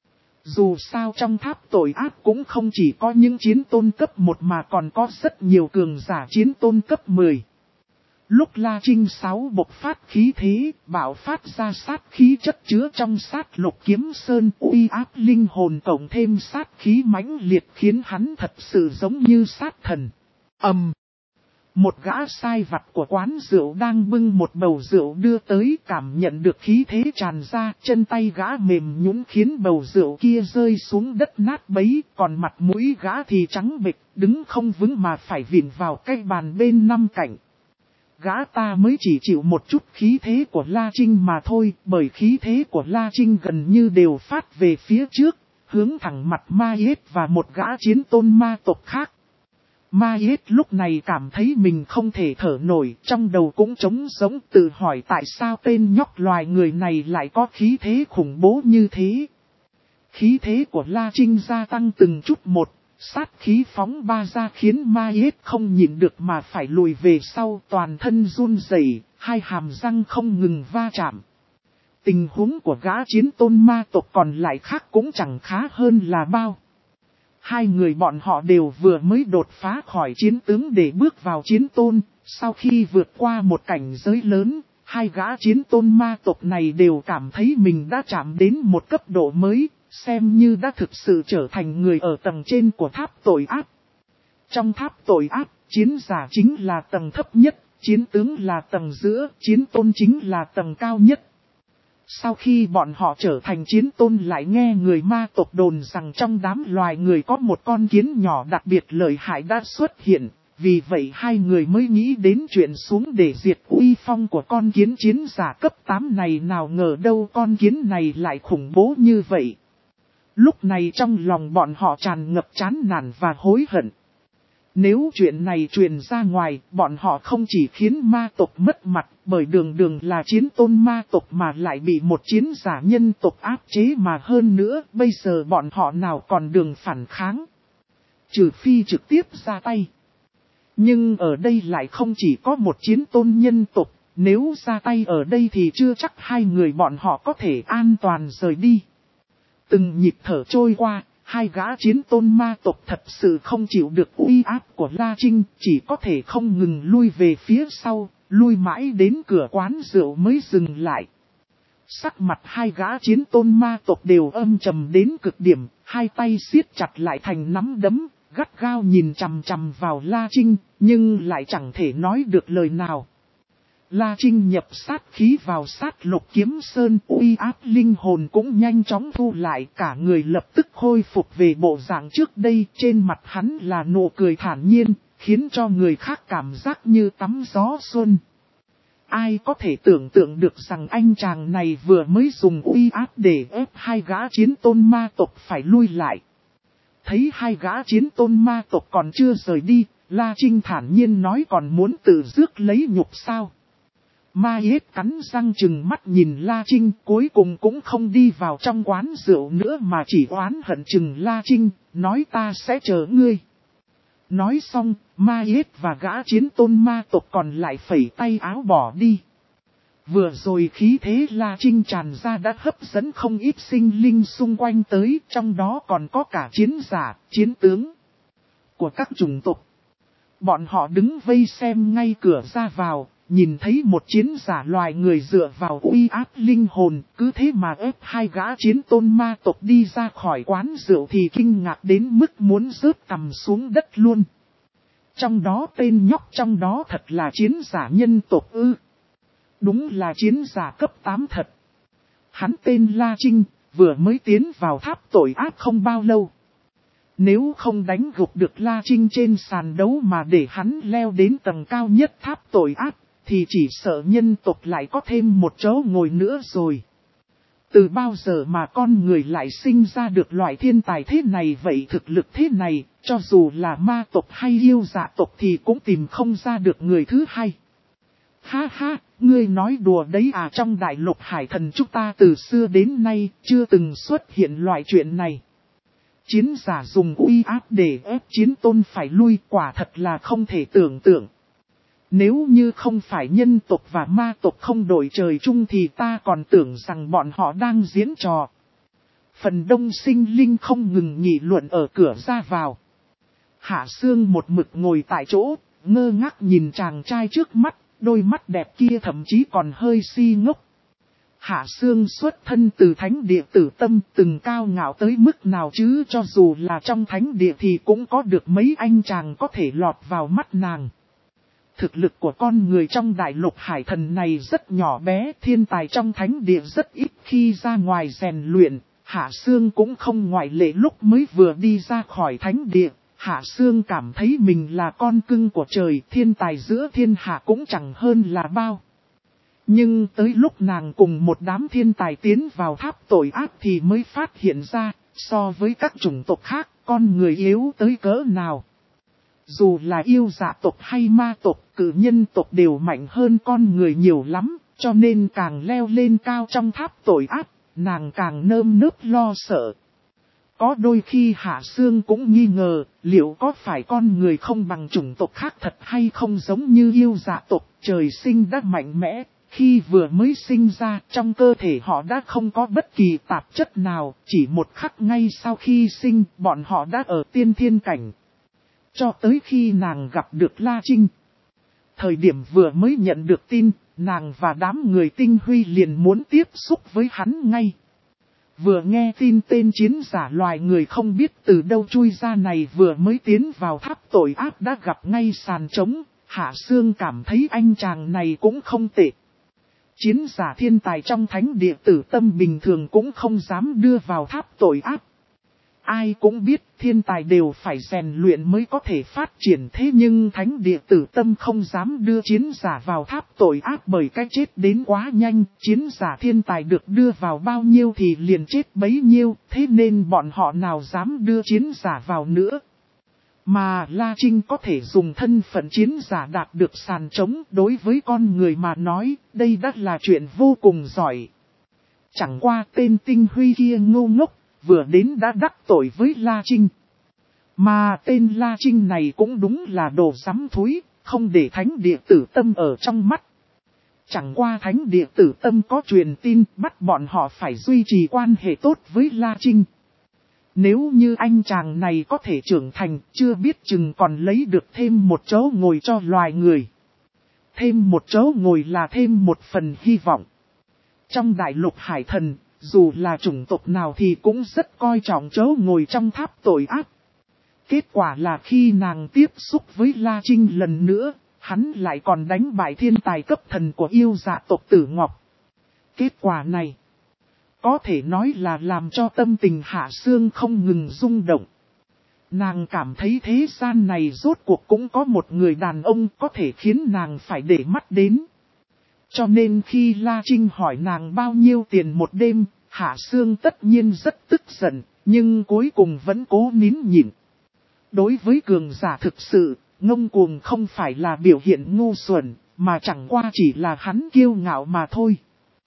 Dù sao trong tháp tội ác cũng không chỉ có những chiến tôn cấp một mà còn có rất nhiều cường giả chiến tôn cấp mười. Lúc La Trinh sáu bộc phát khí thế, bạo phát ra sát khí chất chứa trong sát lục kiếm sơn uy áp linh hồn cộng thêm sát khí mãnh liệt khiến hắn thật sự giống như sát thần. ầm, um, một gã sai vặt của quán rượu đang bưng một bầu rượu đưa tới, cảm nhận được khí thế tràn ra, chân tay gã mềm nhũn khiến bầu rượu kia rơi xuống đất nát bấy, còn mặt mũi gã thì trắng bệch, đứng không vững mà phải vịn vào cái bàn bên năm cạnh. Gã ta mới chỉ chịu một chút khí thế của La Trinh mà thôi, bởi khí thế của La Trinh gần như đều phát về phía trước, hướng thẳng mặt Ma Yết và một gã chiến tôn ma tộc khác. Ma Yết lúc này cảm thấy mình không thể thở nổi, trong đầu cũng trống rỗng tự hỏi tại sao tên nhóc loài người này lại có khí thế khủng bố như thế. Khí thế của La Trinh gia tăng từng chút một. Sát khí phóng ba ra khiến Ma Yết không nhịn được mà phải lùi về sau, toàn thân run rẩy, hai hàm răng không ngừng va chạm. Tình huống của gã chiến tôn ma tộc còn lại khác cũng chẳng khá hơn là bao. Hai người bọn họ đều vừa mới đột phá khỏi chiến tướng để bước vào chiến tôn, sau khi vượt qua một cảnh giới lớn, hai gã chiến tôn ma tộc này đều cảm thấy mình đã chạm đến một cấp độ mới, xem như đã thực sự trở thành người ở tầng trên của tháp tội ác. Trong tháp tội ác, chiến giả chính là tầng thấp nhất, chiến tướng là tầng giữa, chiến tôn chính là tầng cao nhất. Sau khi bọn họ trở thành chiến tôn lại nghe người ma tộc đồn rằng trong đám loài người có một con kiến nhỏ đặc biệt lợi hại đã xuất hiện, vì vậy hai người mới nghĩ đến chuyện xuống để diệt uy phong của con kiến chiến giả cấp tám này, nào ngờ đâu con kiến này lại khủng bố như vậy. Lúc này trong lòng bọn họ tràn ngập chán nản và hối hận. Nếu chuyện này truyền ra ngoài, bọn họ không chỉ khiến ma tộc mất mặt, bởi đường đường là chiến tôn ma tộc mà lại bị một chiến giả nhân tộc áp chế, mà hơn nữa, bây giờ bọn họ nào còn đường phản kháng. Trừ phi trực tiếp ra tay. Nhưng ở đây lại không chỉ có một chiến tôn nhân tộc, nếu ra tay ở đây thì chưa chắc hai người bọn họ có thể an toàn rời đi. Từng nhịp thở trôi qua, hai gã chiến tôn ma tộc thật sự không chịu được uy áp của La Trinh, chỉ có thể không ngừng lui về phía sau, lui mãi đến cửa quán rượu mới dừng lại. Sắc mặt hai gã chiến tôn ma tộc đều âm trầm đến cực điểm, hai tay siết chặt lại thành nắm đấm, gắt gao nhìn chằm chằm vào La Trinh, nhưng lại chẳng thể nói được lời nào. La Trinh nhập sát khí vào sát lục kiếm sơn, uy áp linh hồn cũng nhanh chóng thu lại, cả người lập tức khôi phục về bộ dạng trước đây, trên mặt hắn là nụ cười thản nhiên, khiến cho người khác cảm giác như tắm gió xuân. Ai có thể tưởng tượng được rằng anh chàng này vừa mới dùng uy áp để ép hai gã chiến tôn ma tộc phải lui lại. Thấy hai gã chiến tôn ma tộc còn chưa rời đi, La Trinh thản nhiên nói còn muốn tự rước lấy nhục sao. Ma Yết cắn răng trừng mắt nhìn La Trinh, cuối cùng cũng không đi vào trong quán rượu nữa mà chỉ oán hận chừng La Trinh, nói ta sẽ chờ ngươi. Nói xong, Ma Yết và gã chiến tôn ma tộc còn lại phẩy tay áo bỏ đi. Vừa rồi khí thế La Trinh tràn ra đã hấp dẫn không ít sinh linh xung quanh tới, trong đó còn có cả chiến giả, chiến tướng của các chủng tộc. Bọn họ đứng vây xem ngay cửa ra vào, nhìn thấy một chiến giả loài người dựa vào uy áp linh hồn, cứ thế mà ép hai gã chiến tôn ma tộc đi ra khỏi quán rượu thì kinh ngạc đến mức muốn rớt tầm xuống đất luôn. Trong đó tên nhóc trong đó thật là chiến giả nhân tộc ư. Đúng là chiến giả cấp tám thật. Hắn tên La Trinh, vừa mới tiến vào tháp tội ác không bao lâu. Nếu không đánh gục được La Trinh trên sàn đấu mà để hắn leo đến tầng cao nhất tháp tội ác, thì chỉ sợ nhân tộc lại có thêm một chỗ ngồi nữa rồi. Từ bao giờ mà con người lại sinh ra được loại thiên tài thế này vậy, thực lực thế này, cho dù là ma tộc hay yêu dạ tộc thì cũng tìm không ra được người thứ hai. Ha ha, ngươi nói đùa đấy à, trong đại lục hải thần chúng ta từ xưa đến nay chưa từng xuất hiện loại chuyện này. Chiến giả dùng uy áp để ép chiến tôn phải lui, quả thật là không thể tưởng tượng. Nếu như không phải nhân tộc và ma tộc không đổi trời chung thì ta còn tưởng rằng bọn họ đang diễn trò. Phần đông sinh linh không ngừng nghị luận ở cửa ra vào. Hạ Sương một mực ngồi tại chỗ, ngơ ngác nhìn chàng trai trước mắt, đôi mắt đẹp kia thậm chí còn hơi si ngốc. Hạ Sương xuất thân từ thánh địa Tử Tâm, từng cao ngạo tới mức nào chứ, cho dù là trong thánh địa thì cũng có được mấy anh chàng có thể lọt vào mắt nàng. Thực lực của con người trong đại lục hải thần này rất nhỏ bé, thiên tài trong thánh địa rất ít khi ra ngoài rèn luyện. Hạ Sương cũng không ngoại lệ, lúc mới vừa đi ra khỏi thánh địa, Hạ Sương cảm thấy mình là con cưng của trời, thiên tài giữa thiên hạ cũng chẳng hơn là bao. Nhưng tới lúc nàng cùng một đám thiên tài tiến vào tháp tội ác thì mới phát hiện ra, so với các chủng tộc khác, con người yếu tới cỡ nào. Dù là yêu dạ tộc hay ma tộc, cử nhân tộc đều mạnh hơn con người nhiều lắm, cho nên càng leo lên cao trong tháp tội ác, nàng càng nơm nớp lo sợ. Có đôi khi Hạ Sương cũng nghi ngờ, liệu có phải con người không bằng chủng tộc khác thật hay không, giống như yêu dạ tộc, trời sinh đã mạnh mẽ, khi vừa mới sinh ra trong cơ thể họ đã không có bất kỳ tạp chất nào, chỉ một khắc ngay sau khi sinh bọn họ đã ở tiên thiên cảnh. Cho tới khi nàng gặp được La Trinh, Thời điểm vừa mới nhận được tin, nàng và đám người tinh huy liền muốn tiếp xúc với hắn ngay. Vừa nghe tin tên chiến giả loài người không biết từ đâu chui ra này vừa mới tiến vào tháp tội ác đã gặp ngay sàn trống, Hạ Sương cảm thấy anh chàng này cũng không tệ. Chiến giả thiên tài trong thánh địa tử tâm bình thường cũng không dám đưa vào tháp tội ác. Ai cũng biết thiên tài đều phải rèn luyện mới có thể phát triển, thế nhưng thánh địa tử tâm không dám đưa chiến giả vào tháp tội ác bởi cái chết đến quá nhanh. Chiến giả thiên tài được đưa vào bao nhiêu thì liền chết bấy nhiêu, thế nên bọn họ nào dám đưa chiến giả vào nữa. Mà La Trinh có thể dùng thân phận chiến giả đạt được sàn trống, đối với con người mà nói, đây đã là chuyện vô cùng giỏi. Chẳng qua tên tinh huy kia ngu ngốc, vừa đến đã đắc tội với La Trinh. Mà tên La Trinh này cũng đúng là đồ sắm thúi, không để thánh địa tử tâm ở trong mắt. Chẳng qua thánh địa tử tâm có truyền tin bắt bọn họ phải duy trì quan hệ tốt với La Trinh. Nếu như anh chàng này có thể trưởng thành, chưa biết chừng còn lấy được thêm một chỗ ngồi cho loài người. Thêm một chỗ ngồi là thêm một phần hy vọng. Trong đại lục hải thần, dù là chủng tộc nào thì cũng rất coi trọng chỗ ngồi trong tháp tội ác. Kết quả là khi nàng tiếp xúc với La Trinh lần nữa, hắn lại còn đánh bại thiên tài cấp thần của yêu dạ tộc Tử Ngọc. Kết quả này có thể nói là làm cho tâm tình Hạ Sương không ngừng rung động. Nàng cảm thấy thế gian này rốt cuộc cũng có một người đàn ông có thể khiến nàng phải để mắt đến. Cho nên khi La Trinh hỏi nàng bao nhiêu tiền một đêm, Hạ Sương tất nhiên rất tức giận, nhưng cuối cùng vẫn cố nín nhịn. Đối với cường giả thực sự, ngông cuồng không phải là biểu hiện ngu xuẩn, mà chẳng qua chỉ là hắn kiêu ngạo mà thôi.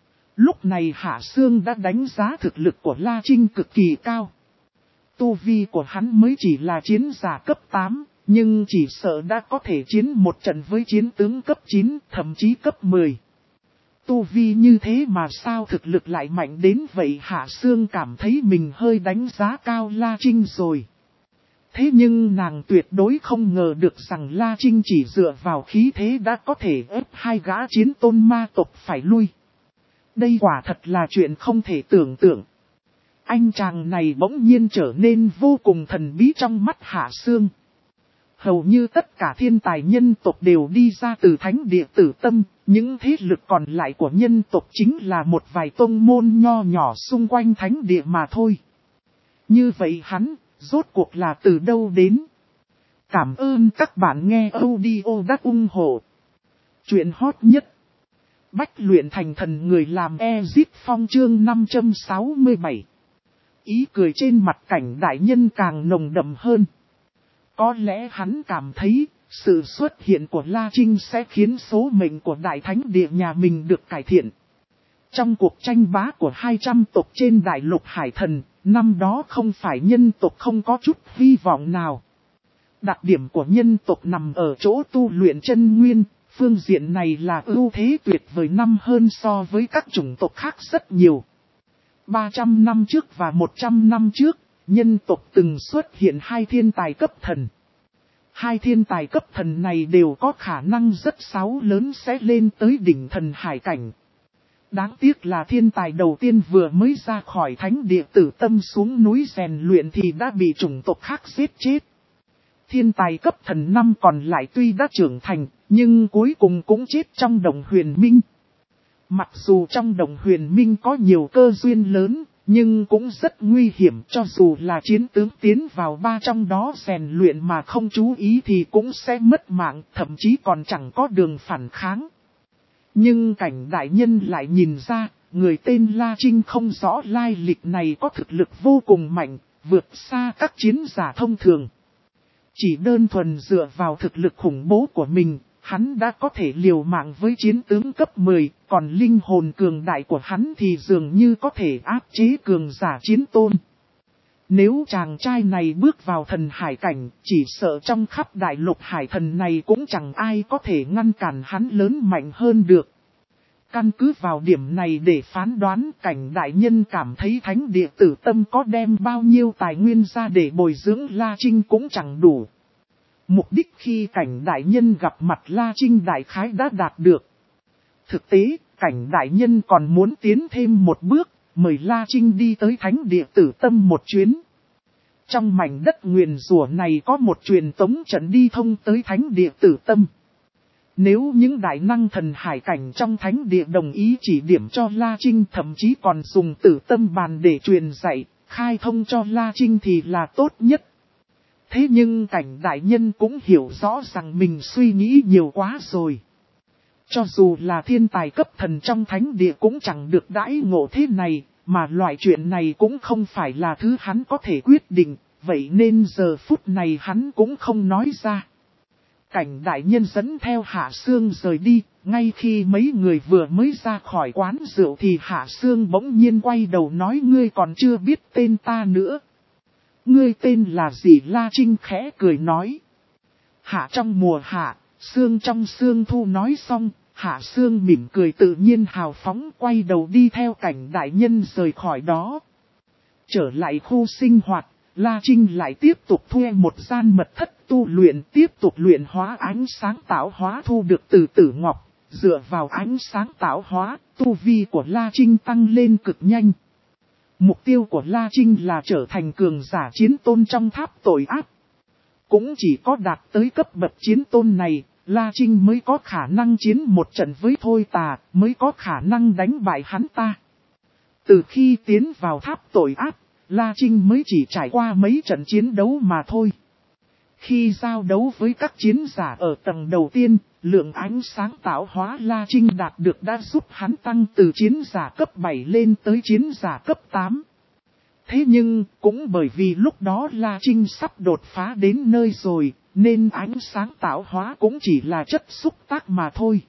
Lúc này Hạ Sương đã đánh giá thực lực của La Trinh cực kỳ cao. Tu vi của hắn mới chỉ là chiến giả cấp tám, nhưng chỉ sợ đã có thể chiến một trận với chiến tướng cấp chín, thậm chí cấp mười. Tu vi như thế mà sao thực lực lại mạnh đến vậy? Hạ Sương cảm thấy mình hơi đánh giá cao La Trinh rồi. Thế nhưng nàng tuyệt đối không ngờ được rằng La Trinh chỉ dựa vào khí thế đã có thể ép hai gã chiến tôn ma tộc phải lui. Đây quả thật là chuyện không thể tưởng tượng. Anh chàng này bỗng nhiên trở nên vô cùng thần bí trong mắt Hạ Sương. Hầu như tất cả thiên tài nhân tộc đều đi ra từ thánh địa tử tâm, những thế lực còn lại của nhân tộc chính là một vài tông môn nho nhỏ xung quanh thánh địa mà thôi. Như vậy hắn, rốt cuộc là từ đâu đến? Cảm ơn các bạn nghe audio đắc ủng hộ. Chuyện hot nhất. Bách luyện thành thần người làm Exit Phong chương năm trăm sáu mươi bảy. Ý cười trên mặt Cảnh đại nhân càng nồng đậm hơn. Có lẽ hắn cảm thấy, sự xuất hiện của La Trinh sẽ khiến số mệnh của đại thánh địa nhà mình được cải thiện. Trong cuộc tranh bá của hai trăm tộc trên đại lục hải thần, năm đó không phải nhân tộc không có chút hy vọng nào. Đặc điểm của nhân tộc nằm ở chỗ tu luyện chân nguyên, phương diện này là ưu thế tuyệt vời năm hơn so với các chủng tộc khác rất nhiều. ba trăm năm trước và một trăm năm trước, nhân tộc từng xuất hiện hai thiên tài cấp thần. Hai thiên tài cấp thần này đều có khả năng rất sáu lớn sẽ lên tới đỉnh thần hải cảnh. Đáng tiếc là thiên tài đầu tiên vừa mới ra khỏi thánh địa tử tâm xuống núi rèn luyện thì đã bị chủng tộc khác giết chết. Thiên tài cấp thần năm còn lại tuy đã trưởng thành, nhưng cuối cùng cũng chết trong đồng huyền minh. Mặc dù trong đồng huyền minh có nhiều cơ duyên lớn, nhưng cũng rất nguy hiểm, cho dù là chiến tướng tiến vào ba trong đó rèn luyện mà không chú ý thì cũng sẽ mất mạng, thậm chí còn chẳng có đường phản kháng. Nhưng Cảnh đại nhân lại nhìn ra, người tên La Trinh không rõ lai lịch này có thực lực vô cùng mạnh, vượt xa các chiến giả thông thường. Chỉ đơn thuần dựa vào thực lực khủng bố của mình, hắn đã có thể liều mạng với chiến tướng cấp mười, còn linh hồn cường đại của hắn thì dường như có thể áp chế cường giả chiến tôn. Nếu chàng trai này bước vào thần hải cảnh, chỉ sợ trong khắp đại lục hải thần này cũng chẳng ai có thể ngăn cản hắn lớn mạnh hơn được. Căn cứ vào điểm này để phán đoán, Cảnh đại nhân cảm thấy thánh địa tử tâm có đem bao nhiêu tài nguyên ra để bồi dưỡng La Trinh cũng chẳng đủ. Mục đích khi cảnh đại nhân gặp mặt La Trinh đại khái đã đạt được. Thực tế, cảnh đại nhân còn muốn tiến thêm một bước, mời La Trinh đi tới thánh địa Tử Tâm một chuyến. Trong mảnh đất nguyền rủa này có một truyền tống trận đi thông tới thánh địa Tử Tâm. Nếu những đại năng thần hải cảnh trong thánh địa đồng ý chỉ điểm cho La Trinh, thậm chí còn dùng Tử Tâm bàn để truyền dạy, khai thông cho La Trinh thì là tốt nhất. Thế nhưng cảnh đại nhân cũng hiểu rõ rằng mình suy nghĩ nhiều quá rồi. Cho dù là thiên tài cấp thần trong thánh địa cũng chẳng được đãi ngộ thế này, mà loại chuyện này cũng không phải là thứ hắn có thể quyết định, vậy nên giờ phút này hắn cũng không nói ra. Cảnh đại nhân dẫn theo Hạ Sương rời đi, ngay khi mấy người vừa mới ra khỏi quán rượu thì Hạ Sương bỗng nhiên quay đầu nói: ngươi còn chưa biết tên ta nữa. Ngươi tên là gì? La Trinh khẽ cười nói. Hạ trong mùa hạ, Sương trong sương thu. Nói xong, Hạ Sương mỉm cười tự nhiên hào phóng quay đầu đi theo cảnh đại nhân rời khỏi đó. Trở lại khu sinh hoạt, La Trinh lại tiếp tục thuê một gian mật thất tu luyện, tiếp tục luyện hóa ánh sáng tạo hóa thu được từ Tử Ngọc. Dựa vào ánh sáng tạo hóa, tu vi của La Trinh tăng lên cực nhanh. Mục tiêu của La Trinh là trở thành cường giả chiến tôn trong tháp tội ác. Cũng chỉ có đạt tới cấp bậc chiến tôn này, La Trinh mới có khả năng chiến một trận với Thôi Tà, mới có khả năng đánh bại hắn ta. Từ khi tiến vào tháp tội ác, La Trinh mới chỉ trải qua mấy trận chiến đấu mà thôi. Khi giao đấu với các chiến giả ở tầng đầu tiên, lượng ánh sáng tạo hóa La Trinh đạt được đã giúp hắn tăng từ chiến giả cấp bảy lên tới chiến giả cấp tám. Thế nhưng, cũng bởi vì lúc đó La Trinh sắp đột phá đến nơi rồi, nên ánh sáng tạo hóa cũng chỉ là chất xúc tác mà thôi.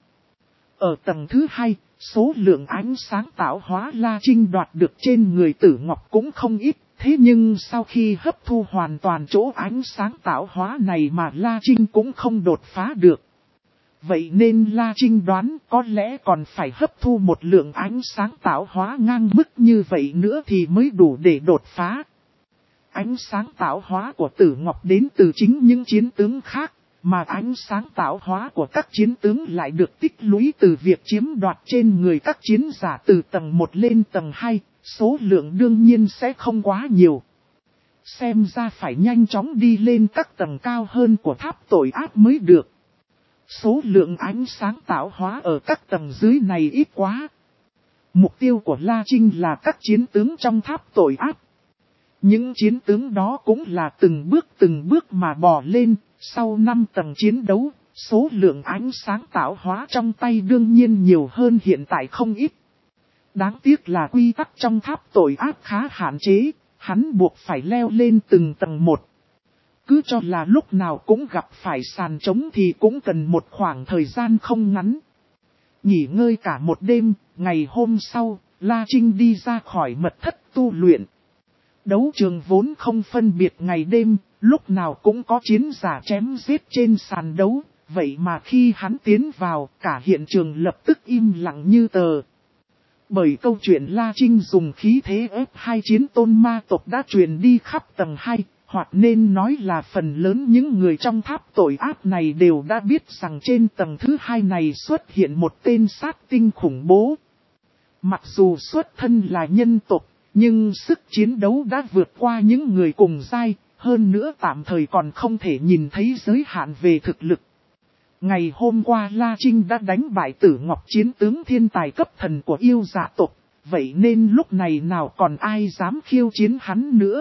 Ở tầng thứ hai, số lượng ánh sáng tạo hóa La Trinh đoạt được trên người Tử Ngọc cũng không ít. Thế nhưng sau khi hấp thu hoàn toàn chỗ ánh sáng tạo hóa này mà La Trinh cũng không đột phá được. Vậy nên La Trinh đoán có lẽ còn phải hấp thu một lượng ánh sáng tạo hóa ngang mức như vậy nữa thì mới đủ để đột phá. Ánh sáng tạo hóa của Tử Ngọc đến từ chính những chiến tướng khác, mà ánh sáng tạo hóa của các chiến tướng lại được tích lũy từ việc chiếm đoạt trên người các chiến giả từ tầng một lên tầng hai. Số lượng đương nhiên sẽ không quá nhiều. Xem ra phải nhanh chóng đi lên các tầng cao hơn của tháp tội ác mới được. Số lượng ánh sáng tạo hóa ở các tầng dưới này ít quá. Mục tiêu của La Trinh là các chiến tướng trong tháp tội ác. Những chiến tướng đó cũng là từng bước từng bước mà bò lên. Sau năm tầng chiến đấu, số lượng ánh sáng tạo hóa trong tay đương nhiên nhiều hơn hiện tại không ít. Đáng tiếc là quy tắc trong tháp tội ác khá hạn chế, hắn buộc phải leo lên từng tầng một. Cứ cho là lúc nào cũng gặp phải sàn trống thì cũng cần một khoảng thời gian không ngắn. Nghỉ ngơi cả một đêm, ngày hôm sau, La Trinh đi ra khỏi mật thất tu luyện. Đấu trường vốn không phân biệt ngày đêm, lúc nào cũng có chiến giả chém giết trên sàn đấu, vậy mà khi hắn tiến vào, cả hiện trường lập tức im lặng như tờ. Bởi câu chuyện La Trinh dùng khí thế ép hai chiến tôn ma tộc đã truyền đi khắp tầng hai, hoặc nên nói là phần lớn những người trong tháp tội ác này đều đã biết rằng trên tầng thứ hai này xuất hiện một tên sát tinh khủng bố. Mặc dù xuất thân là nhân tộc, nhưng sức chiến đấu đã vượt qua những người cùng giai, hơn nữa tạm thời còn không thể nhìn thấy giới hạn về thực lực. Ngày hôm qua La Trinh đã đánh bại Tử Ngọc chiến tướng thiên tài cấp thần của yêu dạ tộc, vậy nên lúc này nào còn ai dám khiêu chiến hắn nữa.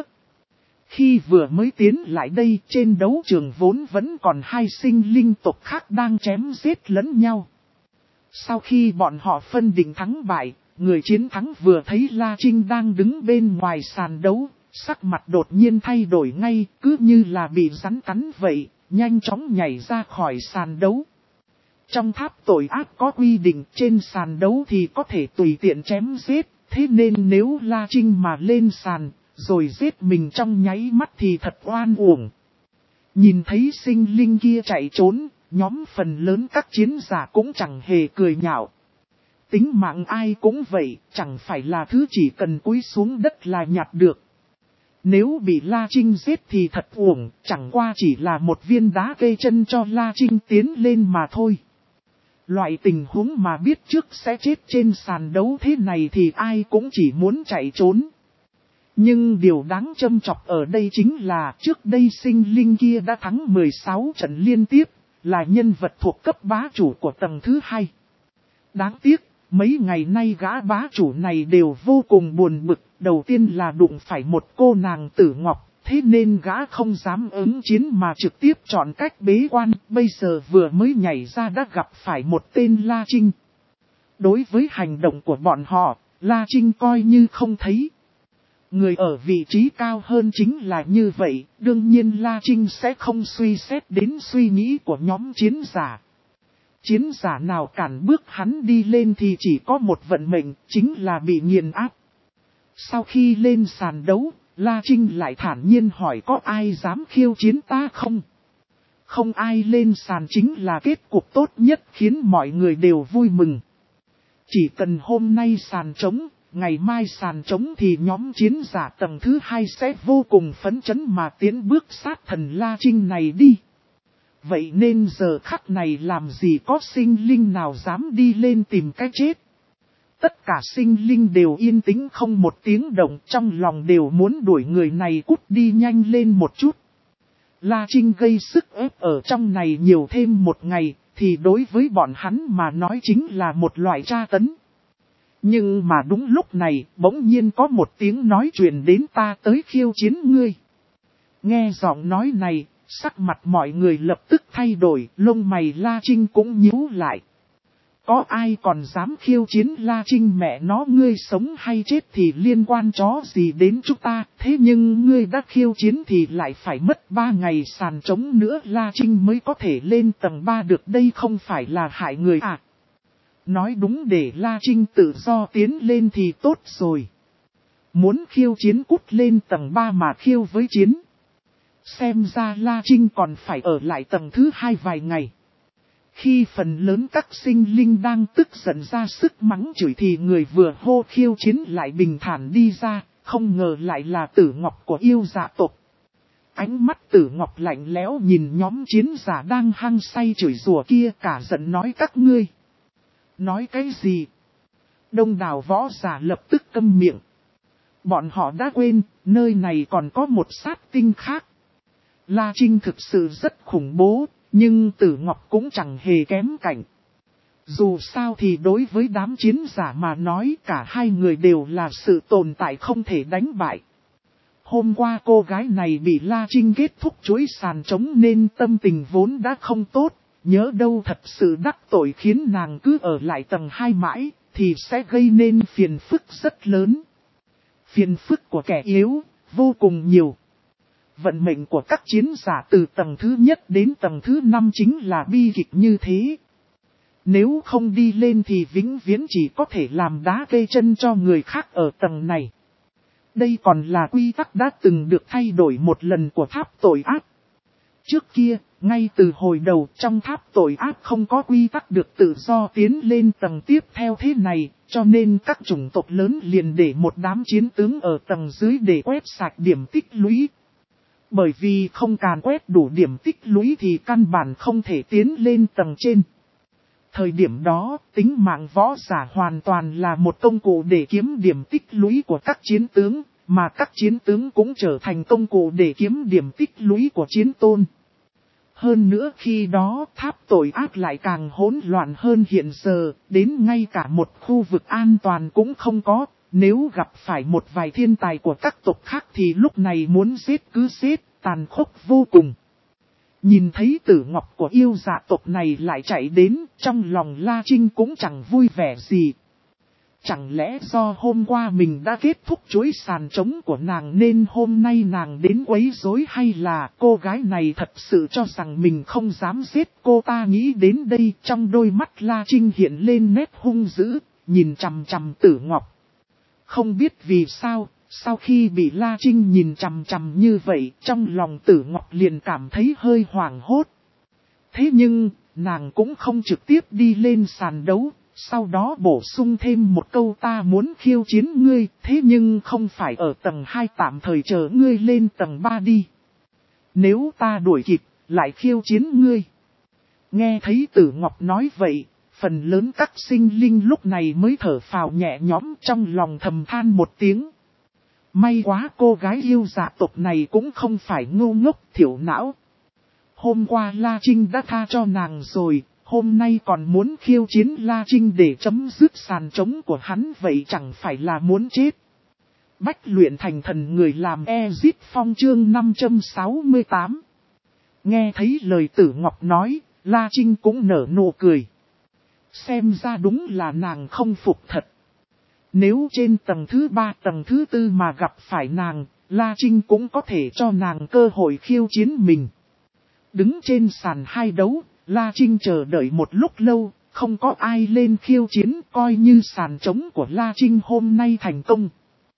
Khi vừa mới tiến lại đây trên đấu trường vốn vẫn còn hai sinh linh tộc khác đang chém giết lẫn nhau. Sau khi bọn họ phân định thắng bại, người chiến thắng vừa thấy La Trinh đang đứng bên ngoài sàn đấu, sắc mặt đột nhiên thay đổi ngay, cứ như là bị rắn cắn vậy. Nhanh chóng nhảy ra khỏi sàn đấu. Trong tháp tội ác có quy định trên sàn đấu thì có thể tùy tiện chém giết. Thế nên nếu La Trinh mà lên sàn, rồi giết mình trong nháy mắt thì thật oan uổng. Nhìn thấy sinh linh kia chạy trốn, nhóm phần lớn các chiến giả cũng chẳng hề cười nhạo. Tính mạng ai cũng vậy, chẳng phải là thứ chỉ cần cúi xuống đất là nhặt được. Nếu bị La Trinh giết thì thật uổng, chẳng qua chỉ là một viên đá cây chân cho La Trinh tiến lên mà thôi. Loại tình huống mà biết trước sẽ chết trên sàn đấu thế này thì ai cũng chỉ muốn chạy trốn. Nhưng điều đáng châm chọc ở đây chính là trước đây sinh linh kia đã thắng mười sáu trận liên tiếp, là nhân vật thuộc cấp bá chủ của tầng thứ hai. Đáng tiếc, mấy ngày nay gã bá chủ này đều vô cùng buồn bực, đầu tiên là đụng phải một cô nàng tử ngọc, thế nên gã không dám ứng chiến mà trực tiếp chọn cách bế quan, bây giờ vừa mới nhảy ra đã gặp phải một tên La Trinh. Đối với hành động của bọn họ, La Trinh coi như không thấy. Người ở vị trí cao hơn chính là như vậy, đương nhiên La Trinh sẽ không suy xét đến suy nghĩ của nhóm chiến giả. Chiến giả nào cản bước hắn đi lên thì chỉ có một vận mệnh, chính là bị nghiền áp. Sau khi lên sàn đấu, La Trinh lại thản nhiên hỏi có ai dám khiêu chiến ta không? Không ai lên sàn chính là kết cục tốt nhất khiến mọi người đều vui mừng. Chỉ cần hôm nay sàn trống, ngày mai sàn trống thì nhóm chiến giả tầng thứ hai sẽ vô cùng phấn chấn mà tiến bước sát thần La Trinh này đi. Vậy nên giờ khắc này làm gì có sinh linh nào dám đi lên tìm cái chết. Tất cả sinh linh đều yên tĩnh không một tiếng động, trong lòng đều muốn đuổi người này cút đi nhanh lên một chút. La Trinh gây sức ép ở trong này nhiều thêm một ngày, thì đối với bọn hắn mà nói chính là một loại tra tấn. Nhưng mà đúng lúc này, bỗng nhiên có một tiếng nói truyền đến ta tới khiêu chiến ngươi. Nghe giọng nói này, sắc mặt mọi người lập tức thay đổi, lông mày La Trinh cũng nhíu lại. Có ai còn dám khiêu chiến La Trinh mẹ nó, ngươi sống hay chết thì liên quan chó gì đến chúng ta, thế nhưng ngươi đã khiêu chiến thì lại phải mất ba ngày sàn trống nữa La Trinh mới có thể lên tầng ba được, đây không phải là hại người à. Nói đúng, để La Trinh tự do tiến lên thì tốt rồi. Muốn khiêu chiến cút lên tầng ba mà khiêu với chiến. Xem ra La Trinh còn phải ở lại tầng thứ hai vài ngày. Khi phần lớn các sinh linh đang tức giận ra sức mắng chửi thì người vừa hô khiêu chiến lại bình thản đi ra, không ngờ lại là Tử Ngọc của yêu dạ tộc. Ánh mắt Tử Ngọc lạnh lẽo nhìn nhóm chiến giả đang hăng say chửi rủa kia, cả giận nói các ngươi. Nói cái gì? Đông đảo võ giả lập tức câm miệng. Bọn họ đã quên, nơi này còn có một sát tinh khác. La Trinh thực sự rất khủng bố, nhưng Tử Ngọc cũng chẳng hề kém cạnh. Dù sao thì đối với đám chiến giả mà nói, cả hai người đều là sự tồn tại không thể đánh bại. Hôm qua cô gái này bị La Trinh kết thúc chuỗi sàn trống nên tâm tình vốn đã không tốt, nhớ đâu thật sự đắc tội khiến nàng cứ ở lại tầng hai mãi, thì sẽ gây nên phiền phức rất lớn. Phiền phức của kẻ yếu, vô cùng nhiều. Vận mệnh của các chiến giả từ tầng thứ nhất đến tầng thứ năm chính là bi kịch như thế. Nếu không đi lên thì vĩnh viễn chỉ có thể làm đá cây chân cho người khác ở tầng này. Đây còn là quy tắc đã từng được thay đổi một lần của tháp tội ác. Trước kia, ngay từ hồi đầu trong tháp tội ác không có quy tắc được tự do tiến lên tầng tiếp theo thế này, cho nên các chủng tộc lớn liền để một đám chiến tướng ở tầng dưới để quét sạch điểm tích lũy. Bởi vì không càn quét đủ điểm tích lũy thì căn bản không thể tiến lên tầng trên. Thời điểm đó, tính mạng võ giả hoàn toàn là một công cụ để kiếm điểm tích lũy của các chiến tướng, mà các chiến tướng cũng trở thành công cụ để kiếm điểm tích lũy của chiến tôn. Hơn nữa khi đó tháp tội ác lại càng hỗn loạn hơn hiện giờ, đến ngay cả một khu vực an toàn cũng không có. Nếu gặp phải một vài thiên tài của các tộc khác thì lúc này muốn giết cứ giết, tàn khốc vô cùng. Nhìn thấy Tử Ngọc của yêu dạ tộc này lại chạy đến, trong lòng La Trinh cũng chẳng vui vẻ gì. Chẳng lẽ do hôm qua mình đã kết thúc chuỗi sàn trống của nàng nên hôm nay nàng đến quấy rối, hay là cô gái này thật sự cho rằng mình không dám giết cô ta? Nghĩ đến đây, trong đôi mắt La Trinh hiện lên nét hung dữ, nhìn chằm chằm Tử Ngọc. Không biết vì sao, sau khi bị La Trinh nhìn chằm chằm như vậy, trong lòng Tử Ngọc liền cảm thấy hơi hoảng hốt. Thế nhưng, nàng cũng không trực tiếp đi lên sàn đấu, Sau đó bổ sung thêm một câu ta muốn khiêu chiến ngươi, thế nhưng không phải ở tầng hai tạm thời chờ ngươi lên tầng ba đi. Nếu ta đuổi kịp, lại khiêu chiến ngươi. Nghe thấy Tử Ngọc nói vậy, phần lớn các sinh linh lúc này mới thở phào nhẹ nhõm trong lòng thầm than một tiếng. May quá cô gái yêu dạ tộc này cũng không phải ngu ngốc thiểu não. Hôm qua La Trinh đã tha cho nàng rồi, hôm nay còn muốn khiêu chiến La Trinh để chấm dứt sàn trống của hắn vậy chẳng phải là muốn chết. Bách luyện thành thần người làm Ezit Phong chương năm trăm sáu mươi tám. Nghe thấy lời Tử Ngọc nói, La Trinh cũng nở nụ cười. Xem ra đúng là nàng không phục thật. Nếu trên tầng thứ ba tầng thứ tư mà gặp phải nàng, La Trinh cũng có thể cho nàng cơ hội khiêu chiến mình. Đứng trên sàn hai đấu, La Trinh chờ đợi một lúc lâu, không có ai lên khiêu chiến coi như sàn trống của La Trinh hôm nay thành công.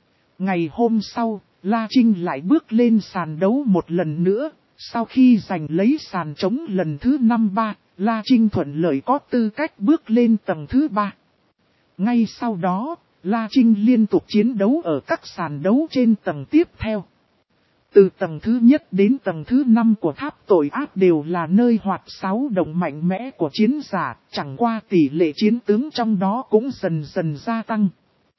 Ngày hôm sau, La Trinh lại bước lên sàn đấu một lần nữa, sau khi giành lấy sàn trống lần thứ năm ba, La Trinh thuận lợi có tư cách bước lên tầng thứ ba. Ngay sau đó, La Trinh liên tục chiến đấu ở các sàn đấu trên tầng tiếp theo. Từ tầng thứ nhất đến tầng thứ năm của tháp tội ác đều là nơi hoạt sáu động mạnh mẽ của chiến giả, chẳng qua tỷ lệ chiến tướng trong đó cũng dần dần gia tăng.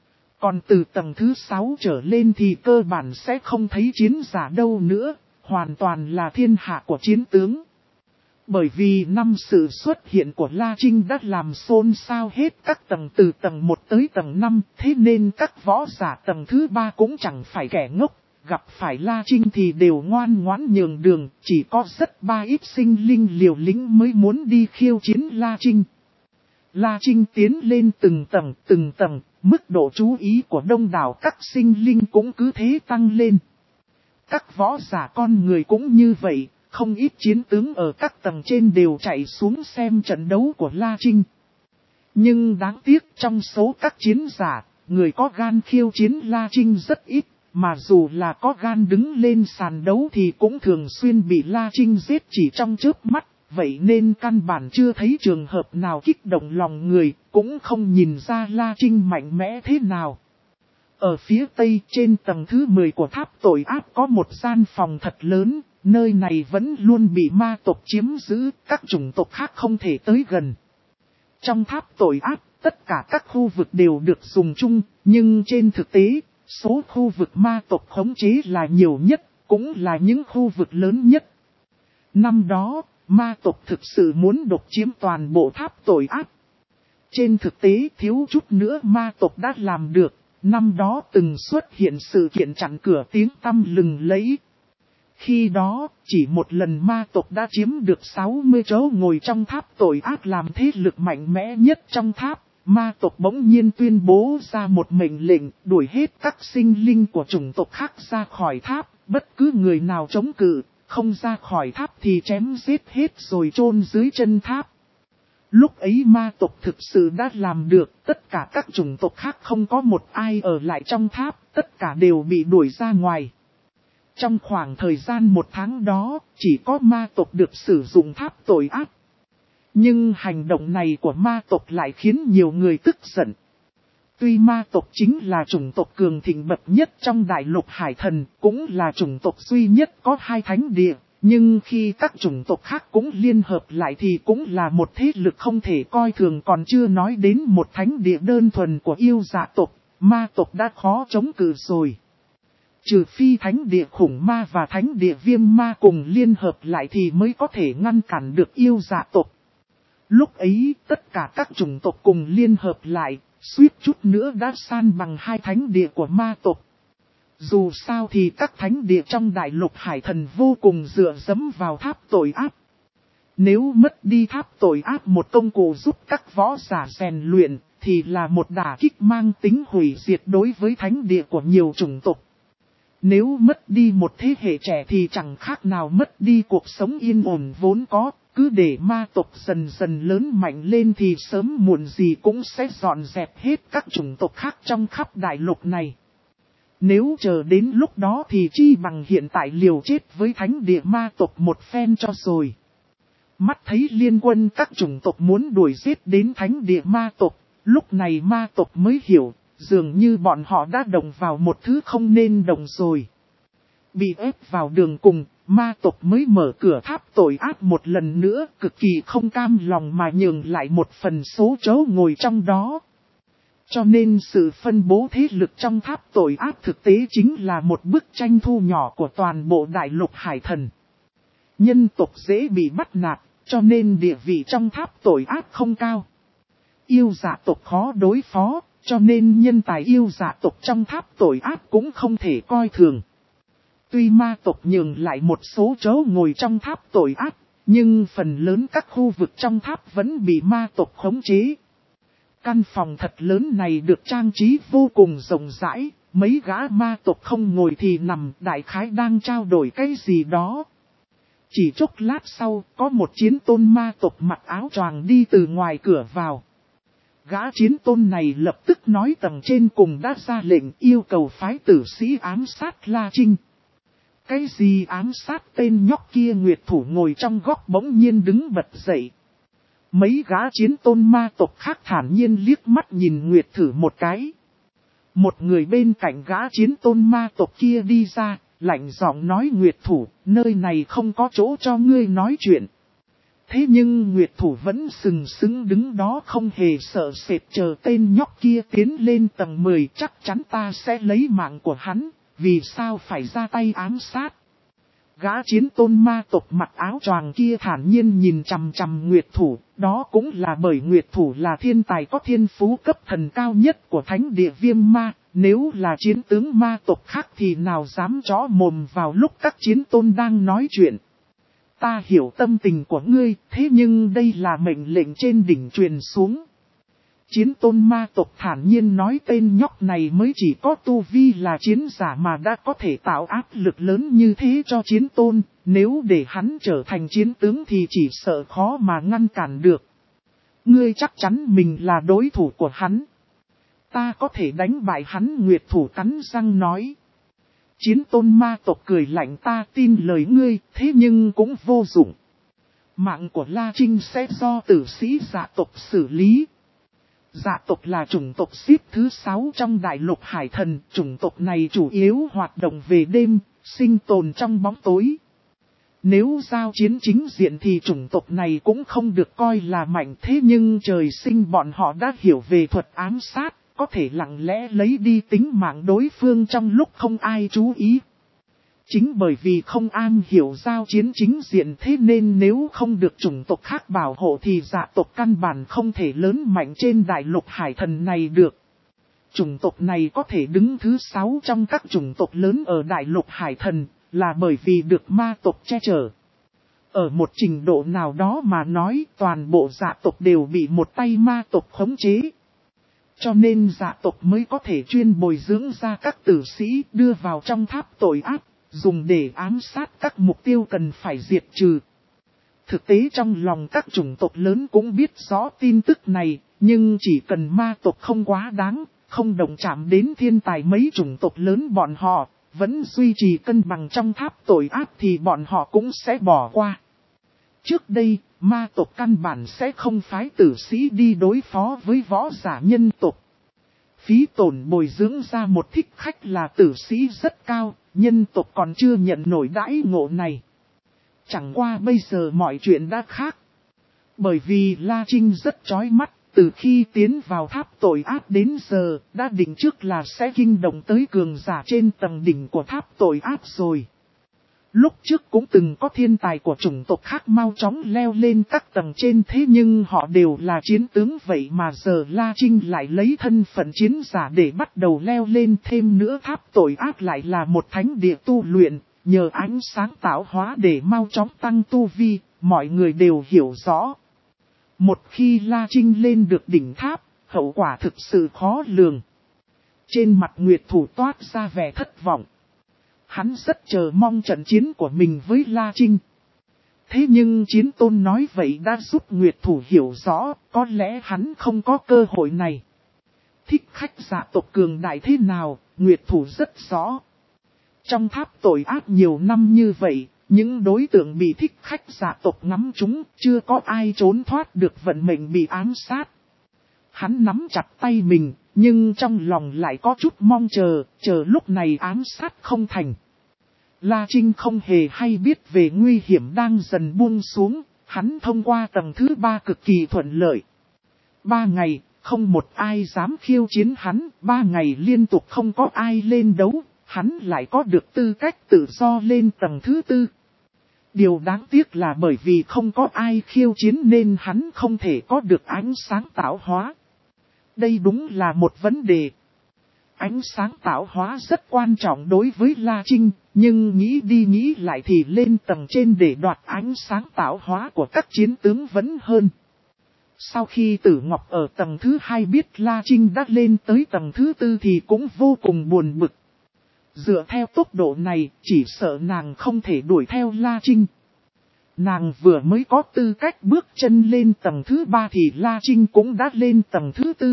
Còn từ tầng thứ sáu trở lên thì cơ bản sẽ không thấy chiến giả đâu nữa, hoàn toàn là thiên hạ của chiến tướng. Bởi vì năm sự xuất hiện của La Trinh đã làm xôn xao hết các tầng từ tầng một tới tầng năm, thế nên các võ giả tầng thứ ba cũng chẳng phải kẻ ngốc, gặp phải La Trinh thì đều ngoan ngoãn nhường đường, chỉ có rất ba ít sinh linh liều lĩnh mới muốn đi khiêu chiến La Trinh. La Trinh tiến lên từng tầng từng tầng, mức độ chú ý của đông đảo các sinh linh cũng cứ thế tăng lên. Các võ giả con người cũng như vậy. Không ít chiến tướng ở các tầng trên đều chạy xuống xem trận đấu của La Trinh. Nhưng đáng tiếc trong số các chiến giả, người có gan khiêu chiến La Trinh rất ít, mà dù là có gan đứng lên sàn đấu thì cũng thường xuyên bị La Trinh giết chỉ trong chớp mắt, vậy nên căn bản chưa thấy trường hợp nào kích động lòng người, cũng không nhìn ra La Trinh mạnh mẽ thế nào. Ở phía tây trên tầng thứ mười của tháp tội ác có một gian phòng thật lớn. Nơi này vẫn luôn bị ma tộc chiếm giữ, các chủng tộc khác không thể tới gần. Trong tháp tội ác, tất cả các khu vực đều được dùng chung, nhưng trên thực tế, số khu vực ma tộc khống chế là nhiều nhất, cũng là những khu vực lớn nhất. Năm đó, ma tộc thực sự muốn độc chiếm toàn bộ tháp tội ác. Trên thực tế thiếu chút nữa ma tộc đã làm được, năm đó từng xuất hiện sự kiện chặn cửa tiếng tăm lừng lẫy. Khi đó, chỉ một lần ma tộc đã chiếm được sáu mươi chỗ ngồi trong tháp tội ác làm thế lực mạnh mẽ nhất trong tháp. Ma tộc bỗng nhiên tuyên bố ra một mệnh lệnh đuổi hết các sinh linh của chủng tộc khác ra khỏi tháp. Bất cứ người nào chống cự, không ra khỏi tháp thì chém giết hết rồi chôn dưới chân tháp. Lúc ấy ma tộc thực sự đã làm được, tất cả các chủng tộc khác không có một ai ở lại trong tháp, tất cả đều bị đuổi ra ngoài. Trong khoảng thời gian một tháng đó, chỉ có ma tộc được sử dụng tháp tội ác. Nhưng hành động này của ma tộc lại khiến nhiều người tức giận. Tuy ma tộc chính là chủng tộc cường thịnh bậc nhất trong đại lục hải thần, cũng là chủng tộc duy nhất có hai thánh địa, nhưng khi các chủng tộc khác cũng liên hợp lại thì cũng là một thế lực không thể coi thường, còn chưa nói đến một thánh địa đơn thuần của yêu dạ tộc, ma tộc đã khó chống cự rồi. Trừ phi thánh địa khủng ma và thánh địa viêm ma cùng liên hợp lại thì mới có thể ngăn cản được yêu dạ tộc. Lúc ấy tất cả các chủng tộc cùng liên hợp lại, suýt chút nữa đã san bằng hai thánh địa của ma tộc. Dù sao thì các thánh địa trong đại lục hải thần vô cùng dựa dẫm vào tháp tội ác. Nếu mất đi tháp tội ác một công cụ giúp các võ giả rèn luyện, thì là một đả kích mang tính hủy diệt đối với thánh địa của nhiều chủng tộc. Nếu mất đi một thế hệ trẻ thì chẳng khác nào mất đi cuộc sống yên ổn vốn có, cứ để ma tộc dần dần lớn mạnh lên thì sớm muộn gì cũng sẽ dọn dẹp hết các chủng tộc khác trong khắp đại lục này. Nếu chờ đến lúc đó thì chi bằng hiện tại liều chết với thánh địa ma tộc một phen cho rồi. Mắt thấy liên quân các chủng tộc muốn đuổi giết đến thánh địa ma tộc, Lúc này ma tộc mới hiểu, dường như bọn họ đã động vào một thứ không nên động rồi. Bị ép vào đường cùng, ma tộc mới mở cửa tháp tội ác một lần nữa, cực kỳ không cam lòng mà nhường lại một phần số chỗ ngồi trong đó. Cho nên sự phân bố thế lực trong tháp tội ác thực tế chính là một bức tranh thu nhỏ của toàn bộ đại lục hải thần. Nhân tộc dễ bị bắt nạt, cho nên địa vị trong tháp tội ác không cao. Yêu dạ tộc khó đối phó, cho nên nhân tài yêu dạ tộc trong tháp tội ác cũng không thể coi thường. Tuy ma tộc nhường lại một số chỗ ngồi trong tháp tội ác, nhưng phần lớn các khu vực trong tháp vẫn bị ma tộc khống chế. Căn phòng thật lớn này được trang trí vô cùng rộng rãi, mấy gã ma tộc không ngồi thì nằm, đại khái đang trao đổi cái gì đó. Chỉ chốc lát sau, có một chiến tôn ma tộc mặc áo choàng đi từ ngoài cửa vào. Gã chiến tôn này lập tức nói tầng trên cùng đã ra lệnh yêu cầu phái tử sĩ ám sát La Trinh. Cái gì ám sát tên nhóc kia? Nguyệt thủ ngồi trong góc bỗng nhiên đứng bật dậy. Mấy gã chiến tôn ma tộc khác thản nhiên liếc mắt nhìn Nguyệt thử một cái. Một người bên cạnh gã chiến tôn ma tộc kia đi ra, lạnh giọng nói Nguyệt thủ, nơi này không có chỗ cho ngươi nói chuyện. Thế nhưng Nguyệt thủ vẫn sừng sững đứng đó không hề sợ sệt, chờ tên nhóc kia tiến lên tầng mười, chắc chắn ta sẽ lấy mạng của hắn, vì sao phải ra tay ám sát. Gã chiến tôn ma tộc mặc áo choàng kia thản nhiên nhìn chằm chằm Nguyệt thủ, đó cũng là bởi Nguyệt thủ là thiên tài có thiên phú cấp thần cao nhất của thánh địa viêm ma, nếu là chiến tướng ma tộc khác thì nào dám chó mồm vào lúc các chiến tôn đang nói chuyện. Ta hiểu tâm tình của ngươi, thế nhưng đây là mệnh lệnh trên đỉnh truyền xuống. Chiến tôn ma tộc thản nhiên nói tên nhóc này mới chỉ có tu vi là chiến giả mà đã có thể tạo áp lực lớn như thế cho chiến tôn, nếu để hắn trở thành chiến tướng thì chỉ sợ khó mà ngăn cản được. Ngươi chắc chắn mình là đối thủ của hắn. Ta có thể đánh bại hắn, Nguyệt thủ cắn răng nói. Chiến tôn ma tộc cười lạnh, ta tin lời ngươi, thế nhưng cũng vô dụng. Mạng của La Trinh sẽ do tử sĩ dạ tộc xử lý. Dạ tộc là chủng tộc xếp thứ sáu trong đại lục hải thần, chủng tộc này chủ yếu hoạt động về đêm, sinh tồn trong bóng tối. Nếu giao chiến chính diện thì chủng tộc này cũng không được coi là mạnh, thế nhưng trời sinh bọn họ đã hiểu về thuật ám sát, có thể lặng lẽ lấy đi tính mạng đối phương trong lúc không ai chú ý. Chính bởi vì không an hiểu giao chiến chính diện, thế nên nếu không được chủng tộc khác bảo hộ thì dạ tộc căn bản không thể lớn mạnh trên đại lục hải thần này được. Chủng tộc này có thể đứng thứ sáu trong các chủng tộc lớn ở đại lục hải thần, là bởi vì được ma tộc che chở. Ở một trình độ nào đó mà nói, toàn bộ dạ tộc đều bị một tay ma tộc khống chế. Cho nên dạ tộc mới có thể chuyên bồi dưỡng ra các tử sĩ đưa vào trong tháp tội ác, dùng để ám sát các mục tiêu cần phải diệt trừ. Thực tế trong lòng các chủng tộc lớn cũng biết rõ tin tức này, nhưng chỉ cần ma tộc không quá đáng, không động chạm đến thiên tài mấy chủng tộc lớn bọn họ, vẫn duy trì cân bằng trong tháp tội ác thì bọn họ cũng sẽ bỏ qua. Trước đây, ma tộc căn bản sẽ không phái tử sĩ đi đối phó với võ giả nhân tộc. Phí tổn bồi dưỡng ra một thích khách là tử sĩ rất cao, nhân tộc còn chưa nhận nổi đãi ngộ này. Chẳng qua bây giờ mọi chuyện đã khác. Bởi vì La Trinh rất chói mắt, từ khi tiến vào tháp tội ác đến giờ, đã định trước là sẽ kinh động tới cường giả trên tầng đỉnh của tháp tội ác rồi. Lúc trước cũng từng có thiên tài của chủng tộc khác mau chóng leo lên các tầng trên, thế nhưng họ đều là chiến tướng, vậy mà giờ La Trinh lại lấy thân phận chiến giả để bắt đầu leo lên. Thêm nữa tháp tội ác lại là một thánh địa tu luyện, nhờ ánh sáng tạo hóa để mau chóng tăng tu vi, mọi người đều hiểu rõ. Một khi La Trinh lên được đỉnh tháp, hậu quả thực sự khó lường. Trên mặt Nguyệt thủ toát ra vẻ thất vọng. Hắn rất chờ mong trận chiến của mình với La Trinh. Thế nhưng chiến tôn nói vậy đã giúp Nguyệt thủ hiểu rõ, có lẽ hắn không có cơ hội này. Thích khách dạ tộc cường đại thế nào, Nguyệt thủ rất rõ. Trong tháp tội ác nhiều năm như vậy, những đối tượng bị thích khách dạ tộc ngắm chúng, chưa có ai trốn thoát được vận mệnh bị ám sát. Hắn nắm chặt tay mình, nhưng trong lòng lại có chút mong chờ, chờ lúc này ám sát không thành. La Trinh không hề hay biết về nguy hiểm đang dần buông xuống, hắn thông qua tầng thứ ba cực kỳ thuận lợi. Ba ngày, không một ai dám khiêu chiến hắn, ba ngày liên tục không có ai lên đấu, hắn lại có được tư cách tự do lên tầng thứ tư. Điều đáng tiếc là bởi vì không có ai khiêu chiến nên hắn không thể có được ánh sáng tạo hóa. Đây đúng là một vấn đề. Ánh sáng tạo hóa rất quan trọng đối với La Trinh, nhưng nghĩ đi nghĩ lại thì lên tầng trên để đoạt ánh sáng tạo hóa của các chiến tướng vẫn hơn. Sau khi Tử Ngọc ở tầng thứ hai biết La Trinh đã lên tới tầng thứ tư thì cũng vô cùng buồn bực. Dựa theo tốc độ này, chỉ sợ nàng không thể đuổi theo La Trinh. Nàng vừa mới có tư cách bước chân lên tầng thứ ba thì La Trinh cũng đã lên tầng thứ tư.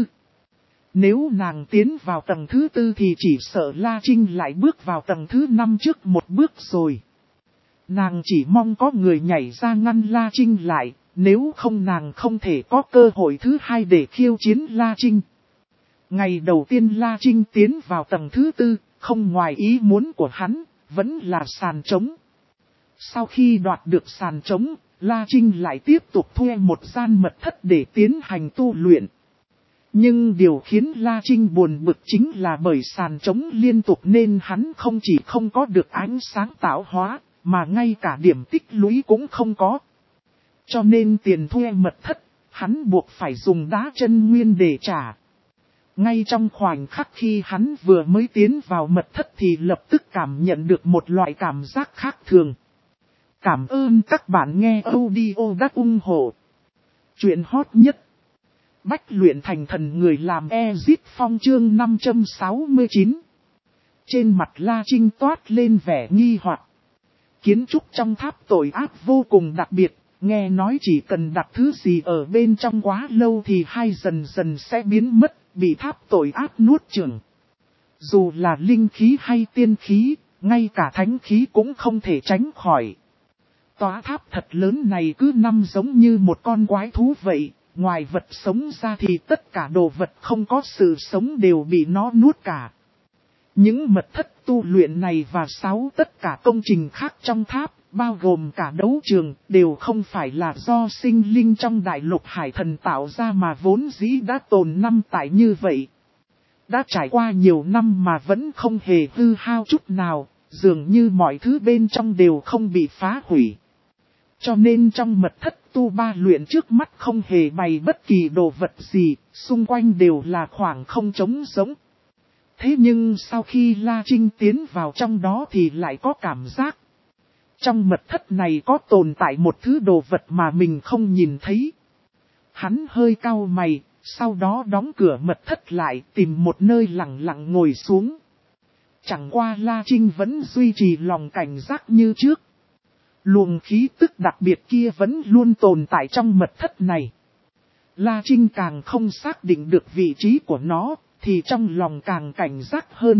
Nếu nàng tiến vào tầng thứ tư thì chỉ sợ La Trinh lại bước vào tầng thứ năm trước một bước rồi. Nàng chỉ mong có người nhảy ra ngăn La Trinh lại, nếu không nàng không thể có cơ hội thứ hai để khiêu chiến La Trinh. Ngày đầu tiên La Trinh tiến vào tầng thứ tư, không ngoài ý muốn của hắn, vẫn là sàn trống. Sau khi đoạt được sàn trống, La Trinh lại tiếp tục thuê một gian mật thất để tiến hành tu luyện. Nhưng điều khiến La Trinh buồn bực chính là bởi sàn trống liên tục nên hắn không chỉ không có được ánh sáng tạo hóa, mà ngay cả điểm tích lũy cũng không có. Cho nên tiền thuê mật thất, hắn buộc phải dùng đá chân nguyên để trả. Ngay trong khoảnh khắc khi hắn vừa mới tiến vào mật thất thì lập tức cảm nhận được một loại cảm giác khác thường. Cảm ơn các bạn nghe audio đắc ủng hộ. Chuyện hot nhất. Bách luyện thành thần người làm Ezit Phong chương năm trăm sáu mươi chín. Trên mặt La Trinh toát lên vẻ nghi hoặc. Kiến trúc trong tháp tội ác vô cùng đặc biệt, nghe nói chỉ cần đặt thứ gì ở bên trong quá lâu thì hai dần dần sẽ biến mất, bị tháp tội ác nuốt chửng. Dù là linh khí hay tiên khí, ngay cả thánh khí cũng không thể tránh khỏi. Tòa tháp thật lớn này cứ nằm giống như một con quái thú vậy. Ngoài vật sống ra thì tất cả đồ vật không có sự sống đều bị nó nuốt cả. Những mật thất tu luyện này và sáu tất cả công trình khác trong tháp, bao gồm cả đấu trường, đều không phải là do sinh linh trong đại lục hải thần tạo ra mà vốn dĩ đã tồn năm tại như vậy. Đã trải qua nhiều năm mà vẫn không hề hư hao chút nào, dường như mọi thứ bên trong đều không bị phá hủy. Cho nên trong mật thất tu ba luyện trước mắt không hề bày bất kỳ đồ vật gì, xung quanh đều là khoảng không trống giống. Thế nhưng sau khi La Trinh tiến vào trong đó thì lại có cảm giác. Trong mật thất này có tồn tại một thứ đồ vật mà mình không nhìn thấy. Hắn hơi cau mày, sau đó đóng cửa mật thất lại tìm một nơi lặng lặng ngồi xuống. Chẳng qua La Trinh vẫn duy trì lòng cảnh giác như trước. Luồng khí tức đặc biệt kia vẫn luôn tồn tại trong mật thất này. La Trinh càng không xác định được vị trí của nó, thì trong lòng càng cảnh giác hơn.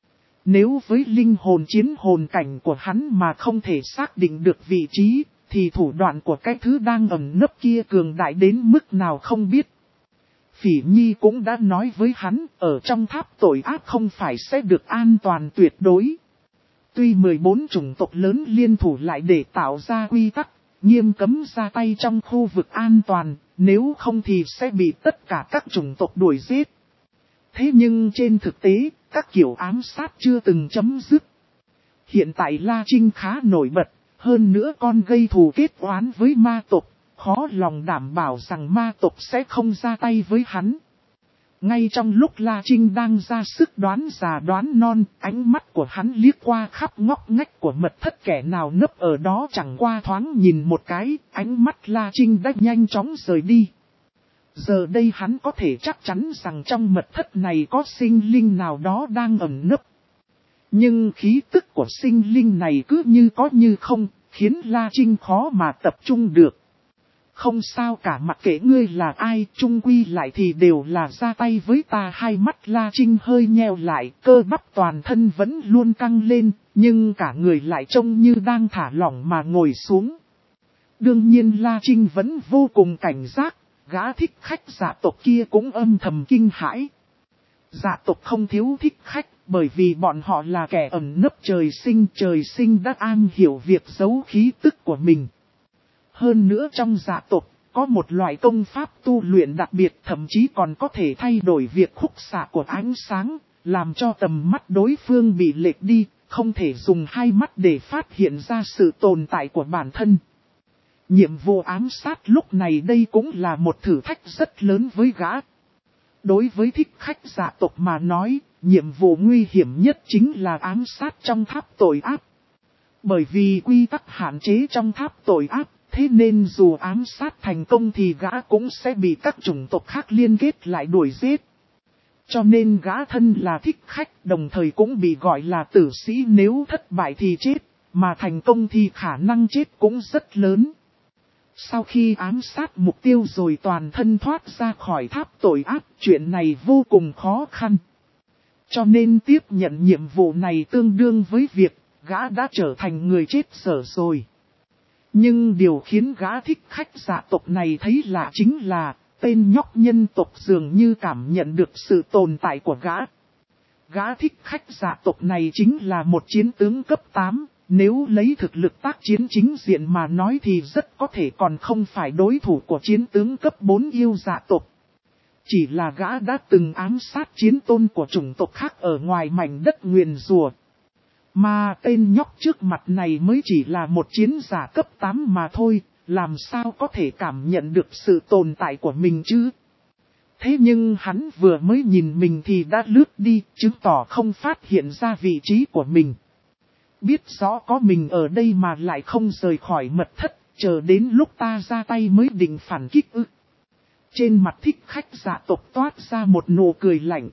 Nếu với linh hồn chiến hồn cảnh của hắn mà không thể xác định được vị trí, thì thủ đoạn của cái thứ đang ẩn nấp kia cường đại đến mức nào không biết. Phỉ Nhi cũng đã nói với hắn, ở trong tháp tội ác không phải sẽ được an toàn tuyệt đối. Tuy mười bốn chủng tộc lớn liên thủ lại để tạo ra quy tắc, nghiêm cấm ra tay trong khu vực an toàn, nếu không thì sẽ bị tất cả các chủng tộc đuổi giết. Thế nhưng trên thực tế, các kiểu ám sát chưa từng chấm dứt. Hiện tại La Trinh khá nổi bật, hơn nữa con gây thù kết oán với ma tộc, khó lòng đảm bảo rằng ma tộc sẽ không ra tay với hắn. Ngay trong lúc La Trinh đang ra sức đoán già đoán non, ánh mắt của hắn liếc qua khắp ngóc ngách của mật thất, kẻ nào nấp ở đó chẳng qua thoáng nhìn một cái, ánh mắt La Trinh đã nhanh chóng rời đi. Giờ đây hắn có thể chắc chắn rằng trong mật thất này có sinh linh nào đó đang ẩn nấp. Nhưng khí tức của sinh linh này cứ như có như không, khiến La Trinh khó mà tập trung được. Không sao cả, mặc kệ ngươi là ai, chung quy lại thì đều là ra tay với ta. Hai mắt La Trinh hơi nheo lại, cơ bắp toàn thân vẫn luôn căng lên, nhưng cả người lại trông như đang thả lỏng mà ngồi xuống. Đương nhiên La Trinh vẫn vô cùng cảnh giác, gã thích khách dạ tộc kia cũng âm thầm kinh hãi. Dạ tộc không thiếu thích khách, bởi vì bọn họ là kẻ ẩn nấp trời sinh, trời sinh đã an hiểu việc giấu khí tức của mình. Hơn nữa trong dạ tộc, có một loại công pháp tu luyện đặc biệt, thậm chí còn có thể thay đổi việc khúc xạ của ánh sáng, làm cho tầm mắt đối phương bị lệch đi, không thể dùng hai mắt để phát hiện ra sự tồn tại của bản thân. Nhiệm vụ ám sát lúc này đây cũng là một thử thách rất lớn với gã. Đối với thích khách dạ tộc mà nói, nhiệm vụ nguy hiểm nhất chính là ám sát trong tháp tội ác. Bởi vì quy tắc hạn chế trong tháp tội ác, thế nên dù ám sát thành công thì gã cũng sẽ bị các chủng tộc khác liên kết lại đuổi giết. Cho nên gã thân là thích khách, đồng thời cũng bị gọi là tử sĩ, nếu thất bại thì chết, mà thành công thì khả năng chết cũng rất lớn. Sau khi ám sát mục tiêu rồi toàn thân thoát ra khỏi tháp tội ác, chuyện này vô cùng khó khăn. Cho nên tiếp nhận nhiệm vụ này tương đương với việc gã đã trở thành người chết dở rồi. Nhưng điều khiến gã thích khách dạ tộc này thấy lạ chính là tên nhóc nhân tộc dường như cảm nhận được sự tồn tại của gã. Gã thích khách dạ tộc này chính là một chiến tướng cấp tám. Nếu lấy thực lực tác chiến chính diện mà nói thì rất có thể còn không phải đối thủ của chiến tướng cấp bốn yêu dạ tộc. Chỉ là gã đã từng ám sát chiến tôn của chủng tộc khác ở ngoài mảnh đất nguyền rùa. Mà tên nhóc trước mặt này mới chỉ là một chiến giả cấp tám mà thôi, làm sao có thể cảm nhận được sự tồn tại của mình chứ? Thế nhưng hắn vừa mới nhìn mình thì đã lướt đi, chứng tỏ không phát hiện ra vị trí của mình. Biết rõ có mình ở đây mà lại không rời khỏi mật thất, chờ đến lúc ta ra tay mới định phản kích ư. Trên mặt thích khách dạ tộc toát ra một nụ cười lạnh.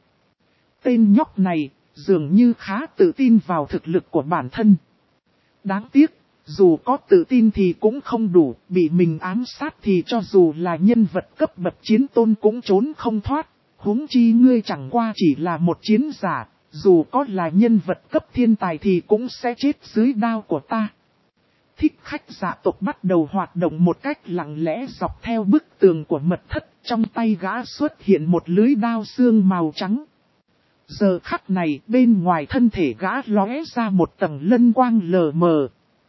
Tên nhóc này dường như khá tự tin vào thực lực của bản thân. Đáng tiếc, dù có tự tin thì cũng không đủ, bị mình ám sát thì cho dù là nhân vật cấp bậc chiến tôn cũng trốn không thoát. Huống chi ngươi chẳng qua chỉ là một chiến giả. Dù có là nhân vật cấp thiên tài thì cũng sẽ chết dưới đao của ta. Thích khách dạ tộc bắt đầu hoạt động một cách lặng lẽ dọc theo bức tường của mật thất. Trong tay gã xuất hiện một lưới đao xương màu trắng. Giờ khắc này bên ngoài thân thể gã lóe ra một tầng lân quang lờ mờ.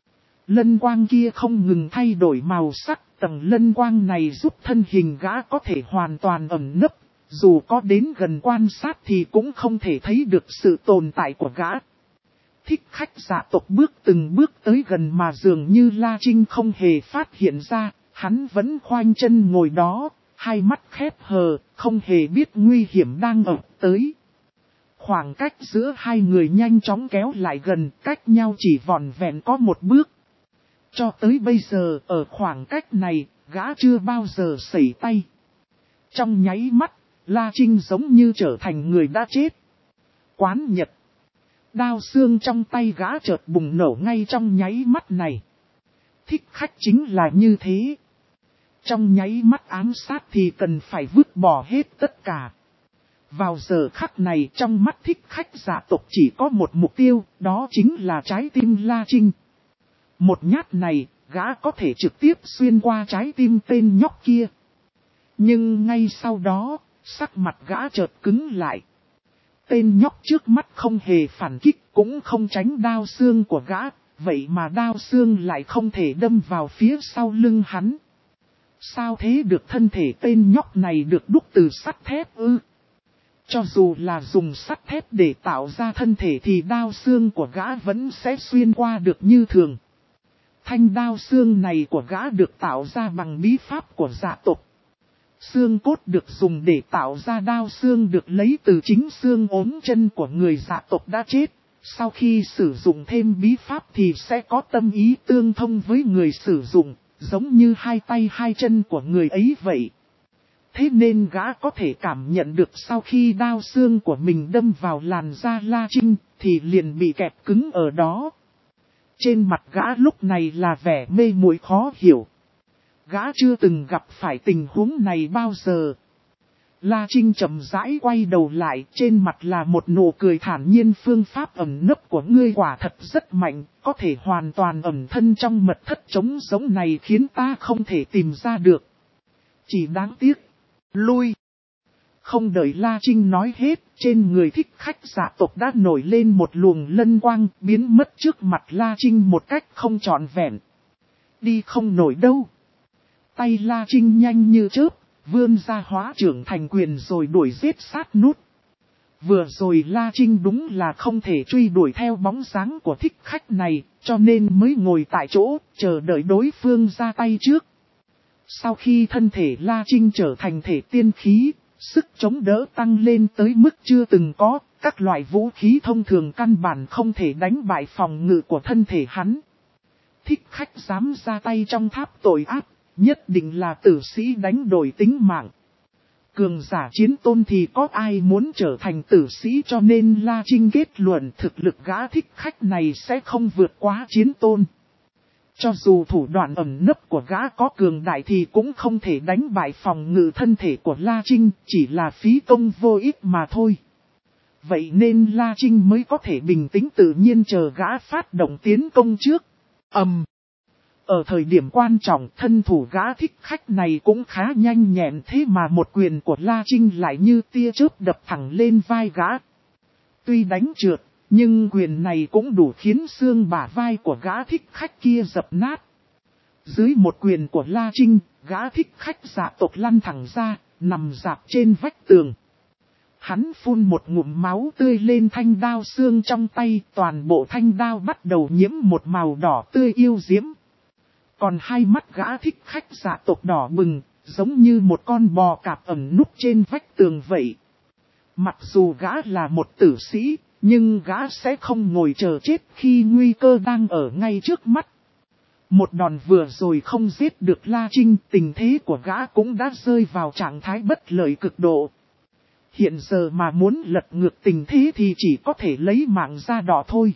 Lân quang kia không ngừng thay đổi màu sắc. Tầng lân quang này giúp thân hình gã có thể hoàn toàn ẩn nấp. Dù có đến gần quan sát thì cũng không thể thấy được sự tồn tại của gã. Thích khách dạ tộc bước từng bước tới gần mà dường như La Trinh không hề phát hiện ra, hắn vẫn khoanh chân ngồi đó, hai mắt khép hờ, không hề biết nguy hiểm đang ập tới. Khoảng cách giữa hai người nhanh chóng kéo lại gần, cách nhau chỉ vỏn vẹn có một bước. Cho tới bây giờ, ở khoảng cách này, gã chưa bao giờ sẩy tay. Trong nháy mắt, La Trinh giống như trở thành người đã chết. Quán nhật. Đao xương trong tay gã chợt bùng nổ ngay trong nháy mắt này. Thích khách chính là như thế. Trong nháy mắt ám sát thì cần phải vứt bỏ hết tất cả. Vào giờ khắc này trong mắt thích khách dạ tộc chỉ có một mục tiêu, đó chính là trái tim La Trinh. Một nhát này, gã có thể trực tiếp xuyên qua trái tim tên nhóc kia. Nhưng ngay sau đó, sắc mặt gã chợt cứng lại. Tên nhóc trước mắt không hề phản kích, cũng không tránh đao xương của gã, vậy mà đao xương lại không thể đâm vào phía sau lưng hắn. Sao thế được, thân thể tên nhóc này được đúc từ sắt thép ư? Cho dù là dùng sắt thép để tạo ra thân thể thì đao xương của gã vẫn sẽ xuyên qua được như thường. Thanh đao xương này của gã được tạo ra bằng bí pháp của dạ tộc. Xương cốt được dùng để tạo ra đao xương được lấy từ chính xương ốm chân của người dạ tộc đã chết. Sau khi sử dụng thêm bí pháp thì sẽ có tâm ý tương thông với người sử dụng, giống như hai tay hai chân của người ấy vậy. Thế nên gã có thể cảm nhận được sau khi đao xương của mình đâm vào làn da La Trinh thì liền bị kẹp cứng ở đó. Trên mặt gã lúc này là vẻ mê muội khó hiểu. Gã chưa từng gặp phải tình huống này bao giờ. La Trinh chậm rãi quay đầu lại, trên mặt là một nụ cười thản nhiên. Phương pháp ẩn nấp của ngươi quả thật rất mạnh, có thể hoàn toàn ẩn thân trong mật thất trống giống này khiến ta không thể tìm ra được. Chỉ đáng tiếc. Lui. Không đợi La Trinh nói hết, trên người thích khách dạ tộc đã nổi lên một luồng lân quang, biến mất trước mặt La Trinh một cách không trọn vẹn. Đi không nổi đâu. Tay La Trinh nhanh như chớp, vươn ra hóa trưởng thành quyền rồi đuổi giết sát nút. Vừa rồi La Trinh đúng là không thể truy đuổi theo bóng dáng của thích khách này, cho nên mới ngồi tại chỗ, chờ đợi đối phương ra tay trước. Sau khi thân thể La Trinh trở thành thể tiên khí, sức chống đỡ tăng lên tới mức chưa từng có, các loại vũ khí thông thường căn bản không thể đánh bại phòng ngự của thân thể hắn. Thích khách dám ra tay trong tháp tội ác, nhất định là tử sĩ đánh đổi tính mạng. Cường giả chiến tôn thì có ai muốn trở thành tử sĩ, cho nên La Trinh kết luận thực lực gã thích khách này sẽ không vượt quá chiến tôn. Cho dù thủ đoạn ẩn nấp của gã có cường đại thì cũng không thể đánh bại phòng ngự thân thể của La Trinh, chỉ là phí công vô ích mà thôi. Vậy nên La Trinh mới có thể bình tĩnh tự nhiên chờ gã phát động tiến công trước. Ầm. Ở thời điểm quan trọng, thân thủ gã thích khách này cũng khá nhanh nhẹn, thế mà một quyền của La Trinh lại như tia chớp đập thẳng lên vai gã. Tuy đánh trượt, nhưng quyền này cũng đủ khiến xương bả vai của gã thích khách kia dập nát. Dưới một quyền của La Trinh, gã thích khách dạ tộc lăn thẳng ra, nằm rạp trên vách tường. Hắn phun một ngụm máu tươi lên thanh đao xương trong tay, toàn bộ thanh đao bắt đầu nhiễm một màu đỏ tươi yêu diễm. Còn hai mắt gã thích khách dạ tộc đỏ bừng, giống như một con bò cạp ẩn núp trên vách tường vậy. Mặc dù gã là một tử sĩ, nhưng gã sẽ không ngồi chờ chết khi nguy cơ đang ở ngay trước mắt. Một đòn vừa rồi không giết được La Trinh, tình thế của gã cũng đã rơi vào trạng thái bất lợi cực độ. Hiện giờ mà muốn lật ngược tình thế thì chỉ có thể lấy mạng ra đỏ thôi.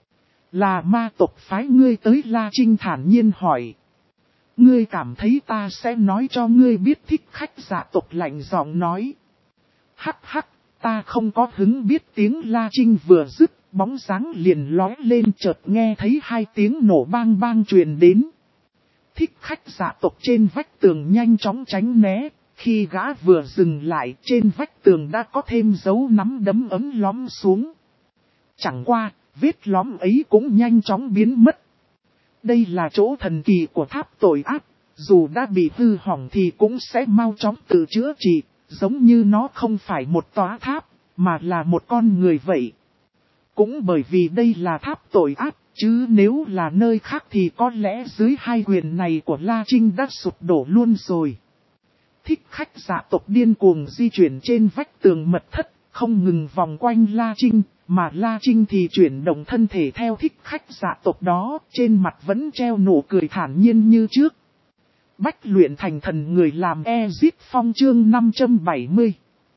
Là ma tộc phái ngươi tới, La Trinh thản nhiên hỏi. Ngươi cảm thấy ta sẽ nói cho ngươi biết, thích khách dạ tộc lạnh giọng nói. Hắc hắc, ta không có hứng biết. Tiếng La Trinh vừa dứt, bóng dáng liền lói lên, chợt nghe thấy hai tiếng nổ bang bang truyền đến. Thích khách dạ tộc trên vách tường nhanh chóng tránh né, khi gã vừa dừng lại trên vách tường đã có thêm dấu nắm đấm ấm lóm xuống. Chẳng qua, vết lõm ấy cũng nhanh chóng biến mất. Đây là chỗ thần kỳ của tháp tội ác, dù đã bị hư hỏng thì cũng sẽ mau chóng tự chữa trị, giống như nó không phải một tòa tháp, mà là một con người vậy. Cũng bởi vì đây là tháp tội ác, chứ nếu là nơi khác thì có lẽ dưới hai quyền này của La Trinh đã sụp đổ luôn rồi. Thích khách dạ tộc điên cuồng di chuyển trên vách tường mật thất, không ngừng vòng quanh La Trinh. Mà La Trinh thì chuyển động thân thể theo thích khách dạ tộc đó, trên mặt vẫn treo nụ cười thản nhiên như trước. Bách luyện thành thần người làm Exit Phong chương năm trăm bảy mươi.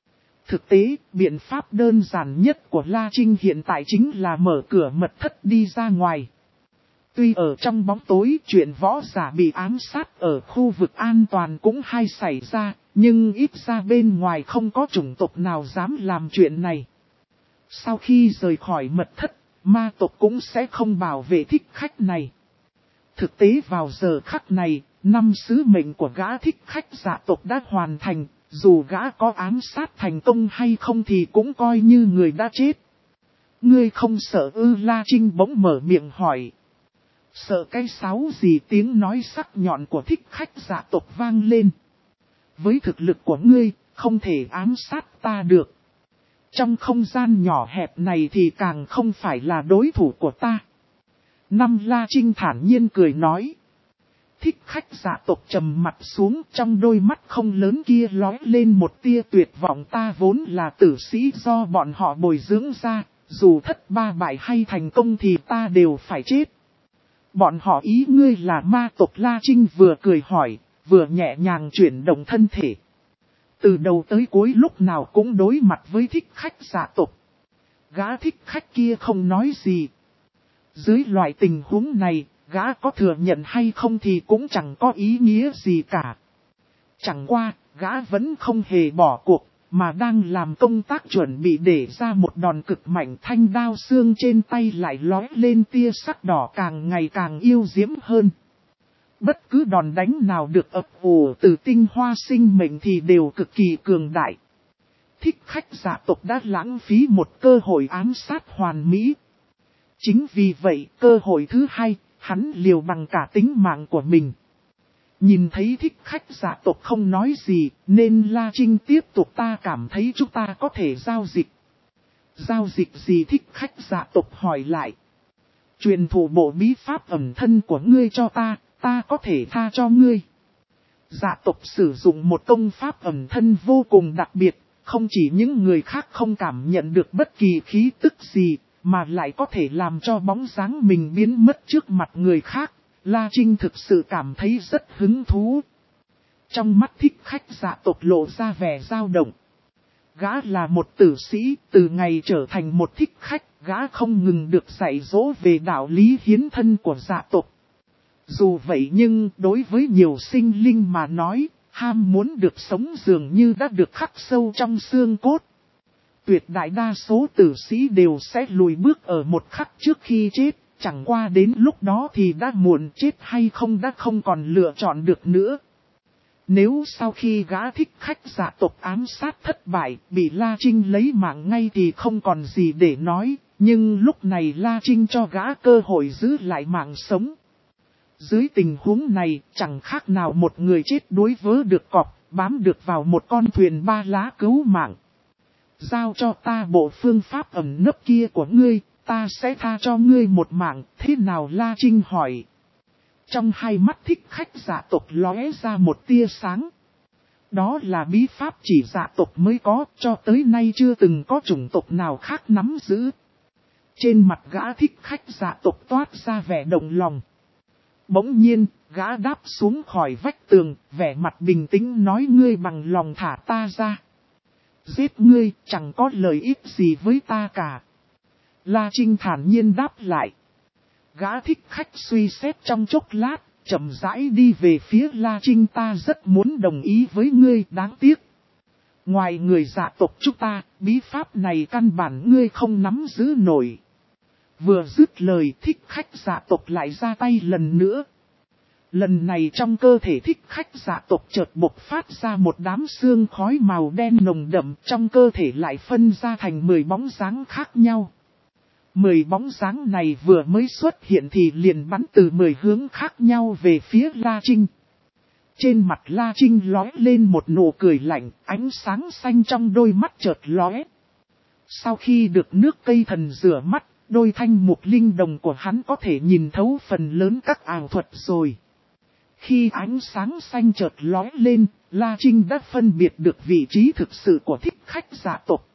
Thực tế, biện pháp đơn giản nhất của La Trinh hiện tại chính là mở cửa mật thất đi ra ngoài. Tuy ở trong bóng tối chuyện võ giả bị ám sát ở khu vực an toàn cũng hay xảy ra, nhưng ít ra bên ngoài không có chủng tộc nào dám làm chuyện này. Sau khi rời khỏi mật thất, ma tộc cũng sẽ không bảo vệ thích khách này. Thực tế vào giờ khắc này, năm sứ mệnh của gã thích khách dạ tộc đã hoàn thành, dù gã có ám sát thành công hay không thì cũng coi như người đã chết. Ngươi không sợ ư? La Trinh bỗng mở miệng hỏi. Sợ cái sáo gì? Tiếng nói sắc nhọn của thích khách dạ tộc vang lên. Với thực lực của ngươi, không thể ám sát ta được. Trong không gian nhỏ hẹp này thì càng không phải là đối thủ của ta. Năm La Trinh thản nhiên cười nói. Thích khách dạ tộc trầm mặt xuống, trong đôi mắt không lớn kia lói lên một tia tuyệt vọng. Ta vốn là tử sĩ do bọn họ bồi dưỡng ra, dù thất ba bại hay thành công thì ta đều phải chết. Bọn họ ý ngươi là ma tộc? La Trinh vừa cười hỏi, vừa nhẹ nhàng chuyển động thân thể. Từ đầu tới cuối lúc nào cũng đối mặt với thích khách dạ tộc. Gã thích khách kia không nói gì. Dưới loại tình huống này, gã có thừa nhận hay không thì cũng chẳng có ý nghĩa gì cả. Chẳng qua, gã vẫn không hề bỏ cuộc, mà đang làm công tác chuẩn bị để ra một đòn cực mạnh. Thanh đao xương trên tay lại lói lên tia sắc đỏ càng ngày càng yêu diễm hơn. Bất cứ đòn đánh nào được ập ủ từ tinh hoa sinh mệnh thì đều cực kỳ cường đại. Thích khách dạ tộc đã lãng phí một cơ hội ám sát hoàn mỹ. Chính vì vậy, cơ hội thứ hai, hắn liều bằng cả tính mạng của mình. Nhìn thấy thích khách dạ tộc không nói gì, nên La Trinh tiếp tục ta cảm thấy chúng ta có thể giao dịch. Giao dịch gì? Thích khách dạ tộc hỏi lại. Truyền thụ bộ bí pháp ẩn thân của ngươi cho ta, ta có thể tha cho ngươi. Dạ tộc sử dụng một công pháp ẩn thân vô cùng đặc biệt, không chỉ những người khác không cảm nhận được bất kỳ khí tức gì, mà lại có thể làm cho bóng dáng mình biến mất trước mặt người khác. La Trinh thực sự cảm thấy rất hứng thú. Trong mắt thích khách dạ tộc lộ ra vẻ dao động. Gã là một tử sĩ, từ ngày trở thành một thích khách, gã không ngừng được dạy dỗ về đạo lý hiến thân của dạ tộc. Dù vậy nhưng đối với nhiều sinh linh mà nói, ham muốn được sống dường như đã được khắc sâu trong xương cốt. Tuyệt đại đa số tử sĩ đều sẽ lùi bước ở một khắc trước khi chết, chẳng qua đến lúc đó thì đã muộn, chết hay không đã không còn lựa chọn được nữa. Nếu sau khi gã thích khách dạ tộc ám sát thất bại, bị La Trinh lấy mạng ngay thì không còn gì để nói, nhưng lúc này La Trinh cho gã cơ hội giữ lại mạng sống. Dưới tình huống này, chẳng khác nào một người chết đuối vớ được cọp, bám được vào một con thuyền ba lá cứu mạng. Giao cho ta bộ phương pháp ẩn nấp kia của ngươi, ta sẽ tha cho ngươi một mạng, thế nào? La Trinh hỏi. Trong hai mắt thích khách dạ tộc lóe ra một tia sáng. Đó là bí pháp chỉ dạ tộc mới có, cho tới nay chưa từng có chủng tộc nào khác nắm giữ. Trên mặt gã thích khách dạ tộc toát ra vẻ động lòng. Bỗng nhiên, gã đáp xuống khỏi vách tường, vẻ mặt bình tĩnh nói ngươi bằng lòng thả ta ra. Giết ngươi chẳng có lợi ích gì với ta cả. La Trinh thản nhiên đáp lại. Gã thích khách suy xét trong chốc lát, chậm rãi đi về phía La Trinh. Ta rất muốn đồng ý với ngươi, đáng tiếc. Ngoài người dạ tộc chúng ta, bí pháp này căn bản ngươi không nắm giữ nổi. Vừa dứt lời, thích khách dạ tộc lại ra tay lần nữa. Lần này trong cơ thể thích khách dạ tộc chợt bộc phát ra một đám xương khói màu đen nồng đậm, trong cơ thể lại phân ra thành mười bóng dáng khác nhau. Mười bóng dáng này vừa mới xuất hiện thì liền bắn từ mười hướng khác nhau về phía La Trinh. Trên mặt La Trinh lóe lên một nụ cười lạnh, ánh sáng xanh trong đôi mắt chợt lóe. Sau khi được nước cây thần rửa mắt, đôi thanh mục linh đồng của hắn có thể nhìn thấu phần lớn các ảo thuật rồi. Khi ánh sáng xanh chợt lóe lên, La Trinh đã phân biệt được vị trí thực sự của thích khách dạ tộc.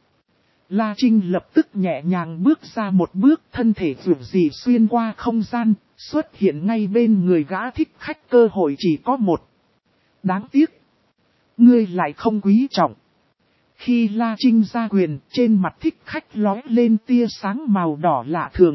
La Trinh lập tức nhẹ nhàng bước ra một bước, thân thể vượt dị xuyên qua không gian, xuất hiện ngay bên người gã thích khách. Cơ hội chỉ có một. Đáng tiếc, ngươi lại không quý trọng. Khi La Trinh ra quyền, trên mặt thích khách lóe lên tia sáng màu đỏ lạ thường.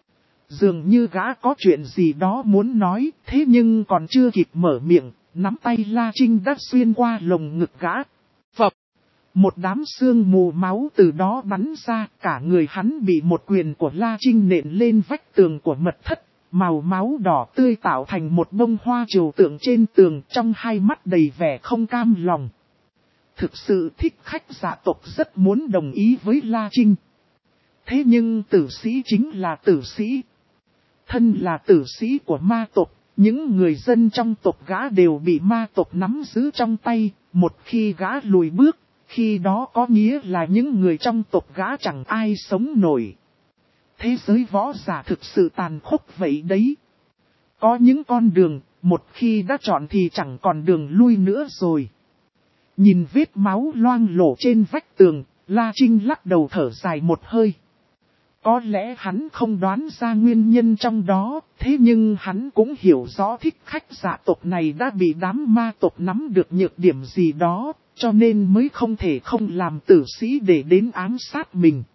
Dường như gã có chuyện gì đó muốn nói, thế nhưng còn chưa kịp mở miệng, nắm tay La Trinh đã xuyên qua lồng ngực gã. Phập! Một đám sương mù máu từ đó bắn ra, cả người hắn bị một quyền của La Trinh nện lên vách tường của mật thất, màu máu đỏ tươi tạo thành một bông hoa trừu tượng trên tường, trong hai mắt đầy vẻ không cam lòng. Thực sự thích khách dạ tộc rất muốn đồng ý với La Trinh. Thế nhưng tử sĩ chính là tử sĩ. Thân là tử sĩ của ma tộc, những người dân trong tộc gã đều bị ma tộc nắm giữ trong tay, một khi gã lùi bước, khi đó có nghĩa là những người trong tộc gã chẳng ai sống nổi. Thế giới võ giả thực sự tàn khốc vậy đấy. Có những con đường, một khi đã chọn thì chẳng còn đường lui nữa rồi. Nhìn vết máu loang lổ trên vách tường, La Trinh lắc đầu thở dài một hơi. Có lẽ hắn không đoán ra nguyên nhân trong đó, thế nhưng hắn cũng hiểu rõ thích khách dạ tộc này đã bị đám ma tộc nắm được nhược điểm gì đó, cho nên mới không thể không làm tử sĩ để đến ám sát mình.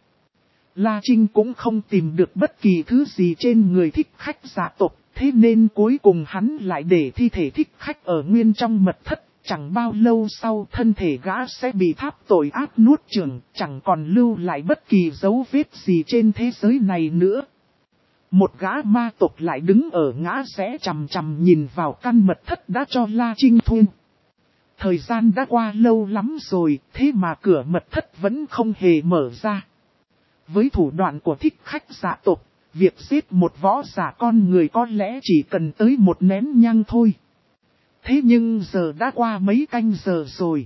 La Trinh cũng không tìm được bất kỳ thứ gì trên người thích khách dạ tộc, thế nên cuối cùng hắn lại để thi thể thích khách ở nguyên trong mật thất. Chẳng bao lâu sau thân thể gã sẽ bị tháp tội ác nuốt chửng, chẳng còn lưu lại bất kỳ dấu vết gì trên thế giới này nữa. Một gã ma tộc lại đứng ở ngã rẽ chằm chằm nhìn vào căn mật thất đã cho La Trinh thuê. Thời gian đã qua lâu lắm rồi, thế mà cửa mật thất vẫn không hề mở ra. Với thủ đoạn của thích khách giả tộc, việc giết một võ giả con người có lẽ chỉ cần tới một nén nhang thôi. Thế nhưng giờ đã qua mấy canh giờ rồi.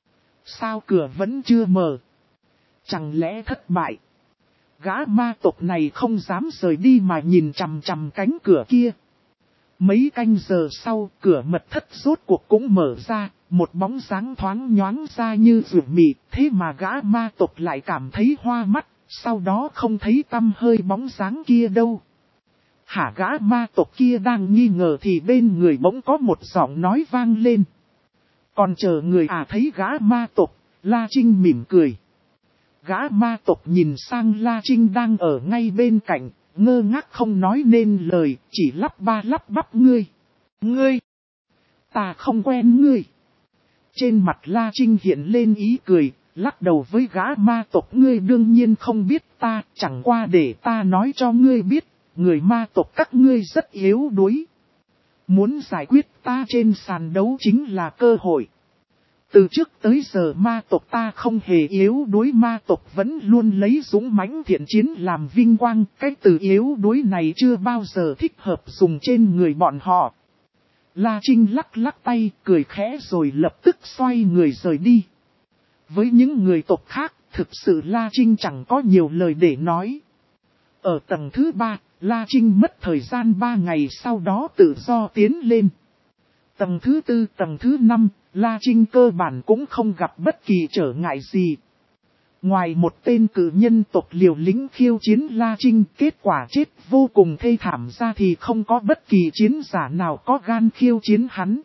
Sao cửa vẫn chưa mở? Chẳng lẽ thất bại? Gã ma tộc này không dám rời đi mà nhìn chằm chằm cánh cửa kia. Mấy canh giờ sau, cửa mật thất rốt cuộc cũng mở ra, một bóng dáng thoáng nhoáng ra như rượu mị, thế mà gã ma tộc lại cảm thấy hoa mắt, sau đó không thấy tăm hơi bóng dáng kia đâu. Hả, gã ma tộc kia đang nghi ngờ thì bên người bỗng có một giọng nói vang lên. Còn chờ người à? Thấy gã ma tộc, La Trinh mỉm cười. Gã ma tộc nhìn sang La Trinh đang ở ngay bên cạnh, ngơ ngác không nói nên lời, chỉ lắp ba lắp bắp ngươi. Ngươi! Ta không quen ngươi. Trên mặt La Trinh hiện lên ý cười, lắc đầu với gã ma tộc, ngươi đương nhiên không biết ta, chẳng qua để ta nói cho ngươi biết, người ma tộc các ngươi rất yếu đuối. Muốn giải quyết ta trên sàn đấu chính là cơ hội. Từ trước tới giờ ma tộc ta không hề yếu đuối, ma tộc vẫn luôn lấy dũng mãnh thiện chiến làm vinh quang. Cái từ yếu đuối này chưa bao giờ thích hợp dùng trên người bọn họ. La Trinh lắc lắc tay, cười khẽ rồi lập tức xoay người rời đi. Với những người tộc khác, thực sự La Trinh chẳng có nhiều lời để nói. Ở tầng thứ ba, La Trinh mất thời gian ba ngày sau đó tự do tiến lên. Tầng thứ tư, tầng thứ năm, La Trinh cơ bản cũng không gặp bất kỳ trở ngại gì. Ngoài một tên cử nhân tộc liều lĩnh khiêu chiến La Trinh, kết quả chết vô cùng thê thảm ra thì không có bất kỳ chiến giả nào có gan khiêu chiến hắn.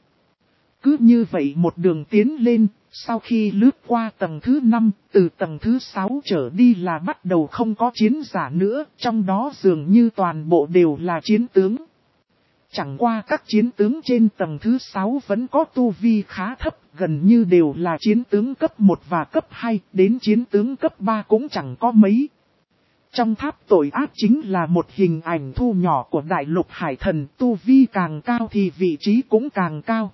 Cứ như vậy một đường tiến lên, sau khi lướt qua tầng thứ năm, từ tầng thứ sáu trở đi là bắt đầu không có chiến giả nữa, trong đó dường như toàn bộ đều là chiến tướng. Chẳng qua các chiến tướng trên tầng thứ sáu vẫn có tu vi khá thấp, gần như đều là chiến tướng cấp một và cấp hai, đến chiến tướng cấp ba cũng chẳng có mấy. Trong tháp tội ác chính là một hình ảnh thu nhỏ của đại lục hải thần, tu vi càng cao thì vị trí cũng càng cao.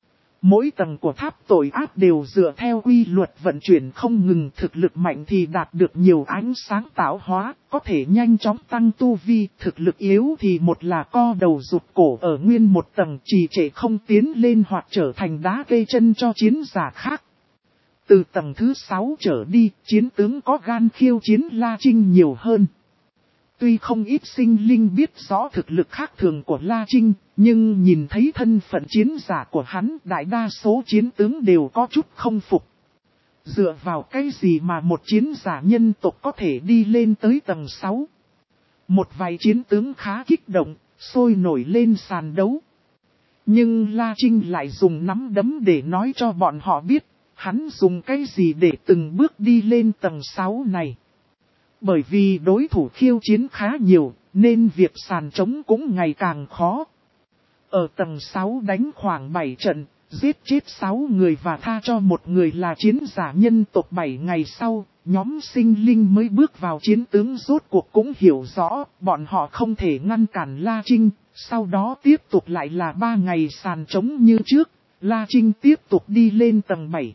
Mỗi tầng của tháp tội ác đều dựa theo quy luật vận chuyển không ngừng, thực lực mạnh thì đạt được nhiều ánh sáng tạo hóa, có thể nhanh chóng tăng tu vi, thực lực yếu thì một là co đầu rụt cổ ở nguyên một tầng trì trệ không tiến lên hoặc trở thành đá cây chân cho chiến giả khác. Từ tầng thứ sáu trở đi, chiến tướng có gan khiêu chiến La Trinh nhiều hơn. Tuy không ít sinh linh biết rõ thực lực khác thường của La Trinh, nhưng nhìn thấy thân phận chiến giả của hắn, đại đa số chiến tướng đều có chút không phục. Dựa vào cái gì mà một chiến giả nhân tộc có thể đi lên tới tầng sáu? Một vài chiến tướng khá kích động, sôi nổi lên sàn đấu. Nhưng La Trinh lại dùng nắm đấm để nói cho bọn họ biết, hắn dùng cái gì để từng bước đi lên tầng sáu này. Bởi vì đối thủ khiêu chiến khá nhiều, nên việc sàn trống cũng ngày càng khó. Ở tầng sáu đánh khoảng bảy trận, giết chết sáu người và tha cho một người là chiến giả nhân tộc. Bảy ngày sau, nhóm sinh linh mới bước vào chiến tướng rốt cuộc cũng hiểu rõ, bọn họ không thể ngăn cản La Trinh. Sau đó tiếp tục lại là ba ngày sàn trống như trước, La Trinh tiếp tục đi lên tầng bảy.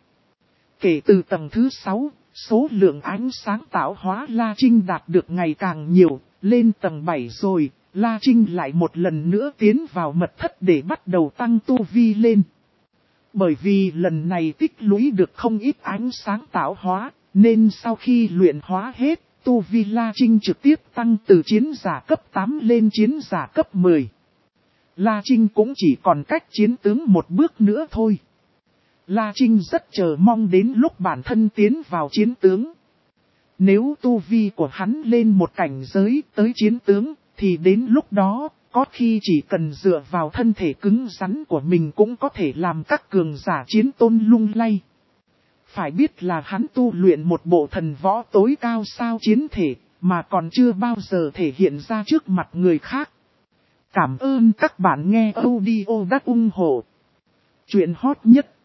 Kể từ tầng thứ sáu, số lượng ánh sáng tạo hóa La Trinh đạt được ngày càng nhiều, lên tầng bảy rồi, La Trinh lại một lần nữa tiến vào mật thất để bắt đầu tăng tu vi lên. Bởi vì lần này tích lũy được không ít ánh sáng tạo hóa, nên sau khi luyện hóa hết, tu vi La Trinh trực tiếp tăng từ chiến giả cấp tám lên chiến giả cấp mười. La Trinh cũng chỉ còn cách chiến tướng một bước nữa thôi. La Trinh rất chờ mong đến lúc bản thân tiến vào chiến tướng. Nếu tu vi của hắn lên một cảnh giới tới chiến tướng, thì đến lúc đó, có khi chỉ cần dựa vào thân thể cứng rắn của mình cũng có thể làm các cường giả chiến tôn lung lay. Phải biết là hắn tu luyện một bộ thần võ tối cao sao chiến thể, mà còn chưa bao giờ thể hiện ra trước mặt người khác. Cảm ơn các bạn nghe audio đã ủng hộ. Chuyện hot nhất